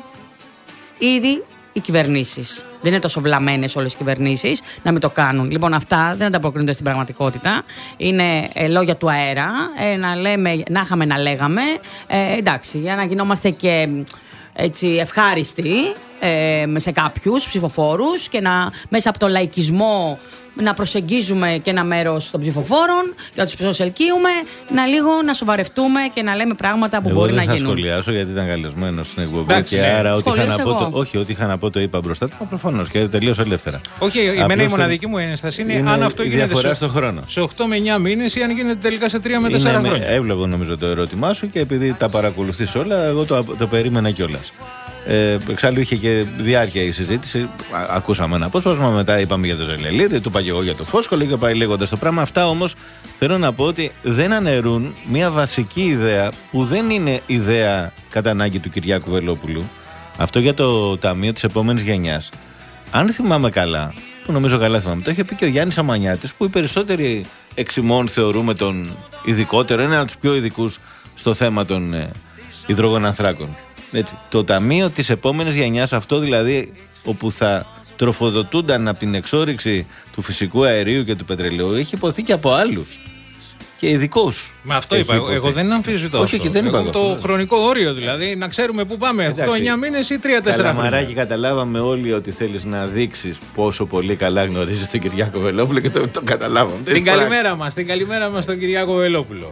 ήδη οι κυβερνήσεις. Δεν είναι τόσο βλαμμένες όλες οι κυβερνήσεις να μην το κάνουν. Λοιπόν, αυτά δεν ανταποκρίνονται στην πραγματικότητα. Είναι ε, λόγια του αέρα. Ε, να, λέμε, να είχαμε να λέγαμε. Ε, εντάξει, για να γινόμαστε και έτσι ευχάριστοι ε, σε κάποιους ψηφοφόρους και να, μέσα από το λαϊκισμό να προσεγγίζουμε και ένα μέρος των ψηφοφόρων και να τους προσελκύουμε, να λίγο να σοβαρευτούμε και να λέμε πράγματα που εγώ μπορεί να γίνουν. Εγώ δεν θα σχολιάσω γιατί ήταν καλεσμένος στην εκπομπή και ναι. άρα ό,τι είχα, να πω, το, όχι, ό,τι είχα να πω το είπα μπροστά του, προφανώς και τελείως ελεύθερα. Όχι, η μένα η μοναδική μου ένσταση είναι, είναι αν αυτό γίνεται διαφορά σε, στο χρόνο. σε οκτώ με εννιά μήνες ή αν γίνεται τελικά σε τρία με τέσσερα χρόνια. Έβλεπα νομίζω το ερώτημά σου και επειδή τα παρακολουθείς όλα, εγώ το, το περίμενα κιόλας. Ε, εξάλλου είχε και διάρκεια η συζήτηση. Α, ακούσαμε ένα απόσπασμα, μετά είπαμε για το Ζελελίδη, του είπα και εγώ για το Φόσκολο και πάει λέγοντας το πράγμα. Αυτά όμως θέλω να πω ότι δεν αναιρούν μια βασική ιδέα που δεν είναι ιδέα κατά ανάγκη του Κυριάκου Βελόπουλου. Αυτό για το Ταμείο της επόμενης γενιάς. Αν θυμάμαι καλά, που νομίζω καλά θυμάμαι, το είχε πει και ο Γιάννης Αμανιάτης, που οι περισσότεροι εξημών θεωρούμε τον ειδικότερο, είναι ένα από τους πιο ειδικούς στο θέμα των ε, υδρογονανθράκων. Έτσι, το ταμείο της επόμενης γενιάς, αυτό δηλαδή όπου θα τροφοδοτούνταν από την εξόρυξη του φυσικού αερίου και του πετρελαίου, έχει υποθεί και από άλλους και ειδικούς. Μα αυτό είπα, εγώ, εγώ δεν αμφισβητώ. Όχι, όχι, δεν είπα εγώ. Το χρονικό όριο δηλαδή, να ξέρουμε πού πάμε, οκτώ εννιά μήνες ή τρία τέσσερα χρόνια. Καλαμαράκι, καταλάβαμε όλοι ότι θέλεις να δείξεις πόσο πολύ καλά γνωρίζεις τον Κυριάκο Βελόπουλο και το, το καταλάβαμε. Την καλημέρα μας, την καλημέρα μας στον Κυριάκο Βελόπουλο.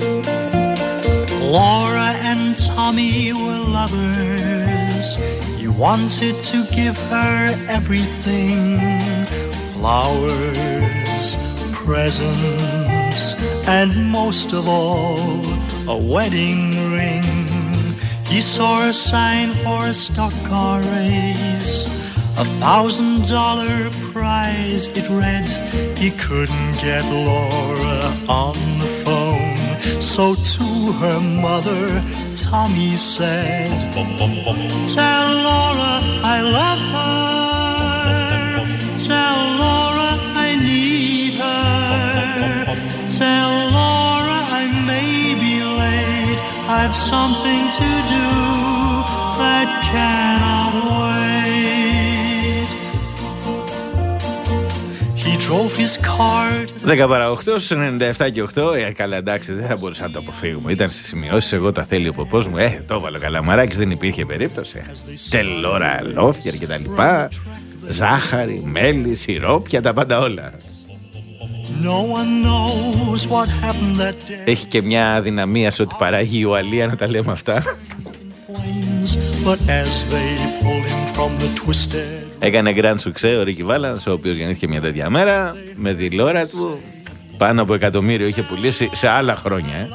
Laura and Tommy were lovers. You wanted to give her everything, flowers, presents, and most of all, a wedding ring. He saw a sign for a stock car race, a thousand dollar prize it read. He couldn't get Laura on the phone, so to her mother Tommy said, tell Laura I love her, tell Laura I need her, tell Laura I may be late, I've something to do that cannot wait. He drove his car. δέκα παρά οκτώ στους ενενήντα επτά και οκτώ. Ε, καλά, εντάξει, δεν θα μπορούσα να το αποφύγουμε. Ήταν στις σημειώσεις, εγώ τα θέλει ο ποπός μου. Ε, το έβαλε καλά. Μαράκης, δεν υπήρχε περίπτωση. Τελόρα, λόφιερ και τα λοιπά. Ζάχαρη, μέλι, σιρόπια, τα πάντα όλα. No one knows what happened that day. Έχει και μια αδυναμία σε ό,τι παράγει η Ουαλία, να τα λέμε αυτά. But as they pulled him from the twisted... Έκανε grand success ο Ρίκι Βάλανς, ο οποίος γεννήθηκε μια τέτοια μέρα, με τη Λόρα του. Πάνω από εκατομμύριο είχε πουλήσει σε άλλα χρόνια. Ε.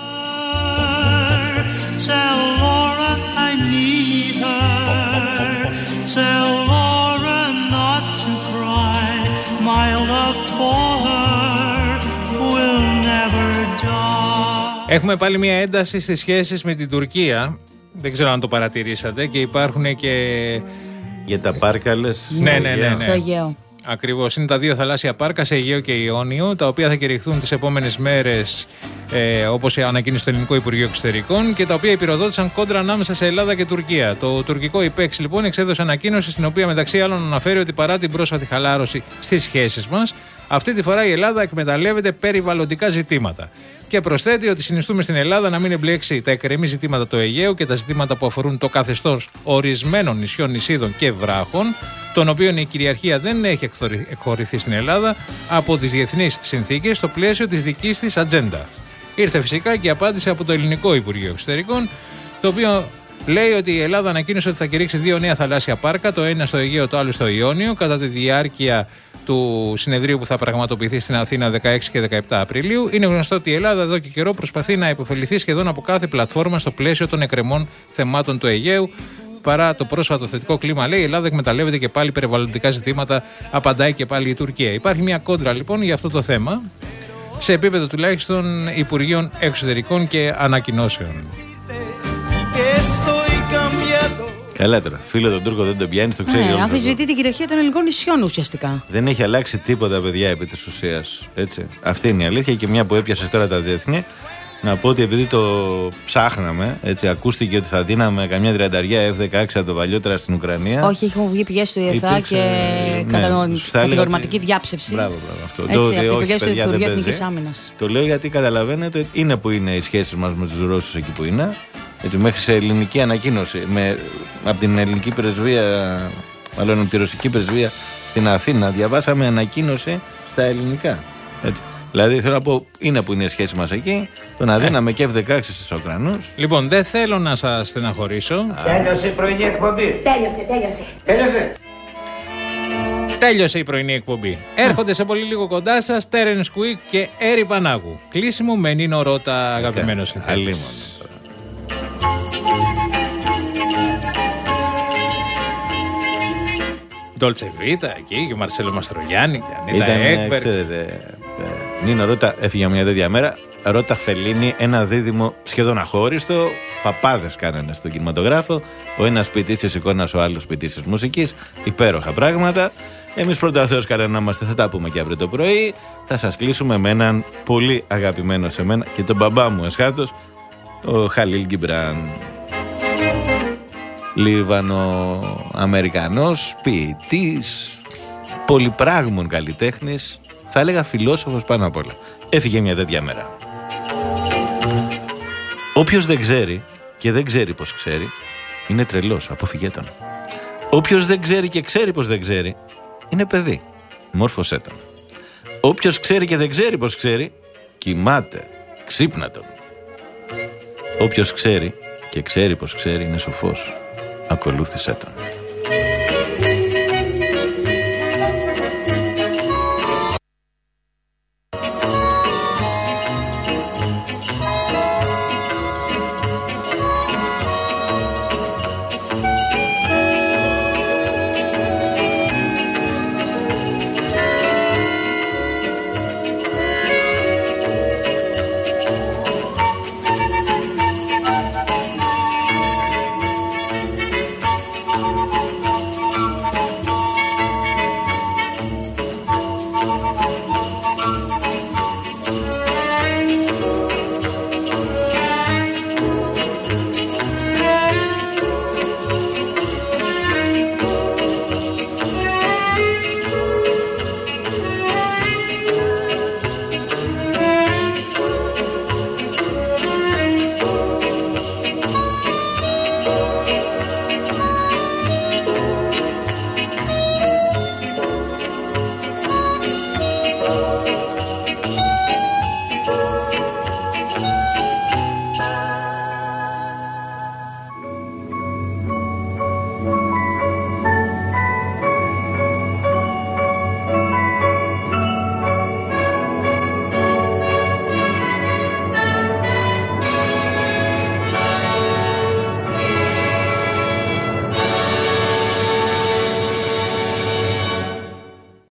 Tell Laura I need her. Tell Laura not to cry. My love for her will never die. Έχουμε πάλι μια ένταση στις σχέσεις με την Τουρκία. Δεν ξέρω αν το παρατηρήσατε και υπάρχουν και... Για τα πάρκα λες. Ναι, ναι, ναι, ναι. Στο Αιγαίο. Ακριβώς. Είναι τα δύο θαλάσσια πάρκα σε Αιγαίο και Ιόνιο, τα οποία θα κηρυχθούν τις επόμενες μέρες, ε, όπως ανακοίνωσε το Ελληνικό Υπουργείο Εξωτερικών, και τα οποία υπηροδότησαν κόντρα ανάμεσα σε Ελλάδα και Τουρκία. Το τουρκικό ΙΠΕΞ λοιπόν εξέδωσε ανακοίνωση, στην οποία μεταξύ άλλων αναφέρει ότι παρά την πρόσφατη χαλάρωση στις σχέσεις μας, αυτή τη φορά η Ελλάδα εκμεταλλεύεται περιβαλλοντικά ζητήματα. Και προσθέτει ότι συνιστούμε στην Ελλάδα να μην εμπλέξει τα εκκρεμή ζητήματα του Αιγαίου και τα ζητήματα που αφορούν το καθεστώς ορισμένων νησιών, νησίδων και βράχων, των οποίων η κυριαρχία δεν έχει εκχωρηθεί στην Ελλάδα από τις διεθνείς συνθήκες στο πλαίσιο της δικής της ατζέντα. Ήρθε φυσικά και η απάντηση από το Ελληνικό Υπουργείο Εξωτερικών, το οποίο λέει ότι η Ελλάδα ανακοίνωσε ότι θα κηρύξει δύο νέα θαλάσσια πάρκα, το ένα στο Αιγαίο, το άλλο στο Ιόνιο, κατά τη διάρκεια του συνεδρίου που θα πραγματοποιηθεί στην Αθήνα δεκαέξι και δεκαεπτά Απριλίου. Είναι γνωστό ότι η Ελλάδα εδώ και καιρό προσπαθεί να υποφεληθεί σχεδόν από κάθε πλατφόρμα στο πλαίσιο των εκκρεμών θεμάτων του Αιγαίου. Παρά το πρόσφατο θετικό κλίμα, λέει, η Ελλάδα εκμεταλλεύεται και πάλι περιβαλλοντικά ζητήματα, απαντάει και πάλι η Τουρκία. Υπάρχει μια κόντρα λοιπόν για αυτό το θέμα, σε επίπεδο τουλάχιστον Υπουργείων Εξωτερικών και ανακοινώσεων. Καλά τώρα. Φίλο τον Τούρκο δεν τον πιάνει, το ξέρει. Ναι, αμφισβητεί την κυριαρχία των ελληνικών νησιών ουσιαστικά. Δεν έχει αλλάξει τίποτα, παιδιά, επί της ουσίας. Έτσι. Αυτή είναι η αλήθεια. Και μια που έπιασε τώρα τα διεθνή, να πω ότι επειδή το ψάχναμε, έτσι, ακούστηκε ότι θα δίναμε καμιά τριανταριά εφ δεκαέξι από το παλιότερα στην Ουκρανία. Όχι, έχουν βγει πηγές του ΙΕΘΑ και ναι, κατηγορηματική ότι... διάψευση. Μπράβο, μπράβο. Αυτό. Έτσι, το, από όχι, πηγές παιδιά, του δεν Υπουργείου παίζει. Άμυνας. Το λέω γιατί καταλαβαίνετε ότι είναι που είναι οι σχέσεις μας με τους Ρώσους εκεί που είναι. Έτσι, μέχρι σε ελληνική ανακοίνωση με, από την ελληνική πρεσβεία, μάλλον από τη ρωσική πρεσβεία στην Αθήνα, διαβάσαμε ανακοίνωση στα ελληνικά. Έτσι. Δηλαδή θέλω να πω, είναι που είναι η σχέση μας εκεί, το να δίναμε και εφ δεκαέξι στους Ουκρανούς. Λοιπόν, δεν θέλω να σας στεναχωρήσω. Τέλειωσε η πρωινή εκπομπή. Τέλειωσε, τέλειωσε. Τέλειωσε. Τέλειωσε η πρωινή εκπομπή. Έρχονται σε πολύ λίγο κοντά σας Terence Quick και Έρη Πανάγου. Κλείσιμο με Νίνο Ρώτα, αγαπημένος συνθέτης. Ντόλτσε Βίτα εκεί και Μαρσέλο Μαστρογιάννη και Ανίτα Έκμπεργκ. Ξέρετε, Νίνο Ρώτα έφυγε μια τέτοια μέρα. Ρώτα Φελίνη, ένα δίδυμο σχεδόν αχώριστο. Παπάδες κάνανε στον κινηματογράφο. Ο ένας ποιητής της εικόνας, ο άλλος ποιητής της μουσικής. Υπέροχα πράγματα. Εμείς πρώτα Θεός κανέναμαστε, θα τα πούμε και αύριο το πρωί. Θα σας κλείσουμε με έναν πολύ αγαπημένο σε μένα και τον μπαμπά μου εσχάτως, ο Χαλίλ Γκιμπράν. Λίβανο-Αμερικανός, ποιητής, πολυπράγμων καλλιτέχνης, θα έλεγα φιλόσοφος πάνω απ' όλα. Έφυγε μια τέτοια μέρα. Όποιος δεν ξέρει και δεν ξέρει πως ξέρει, είναι τρελός, αποφυγέ τον. Όποιος δεν ξέρει και ξέρει πως δεν ξέρει, είναι παιδί, μόρφωσέ τον. Όποιος ξέρει και δεν ξέρει πως ξέρει, κοιμάται, ξύπνα τον. Όποιος ξέρει και ξέρει πως ξέρει, είναι σοφός. ακολούθησέ τον.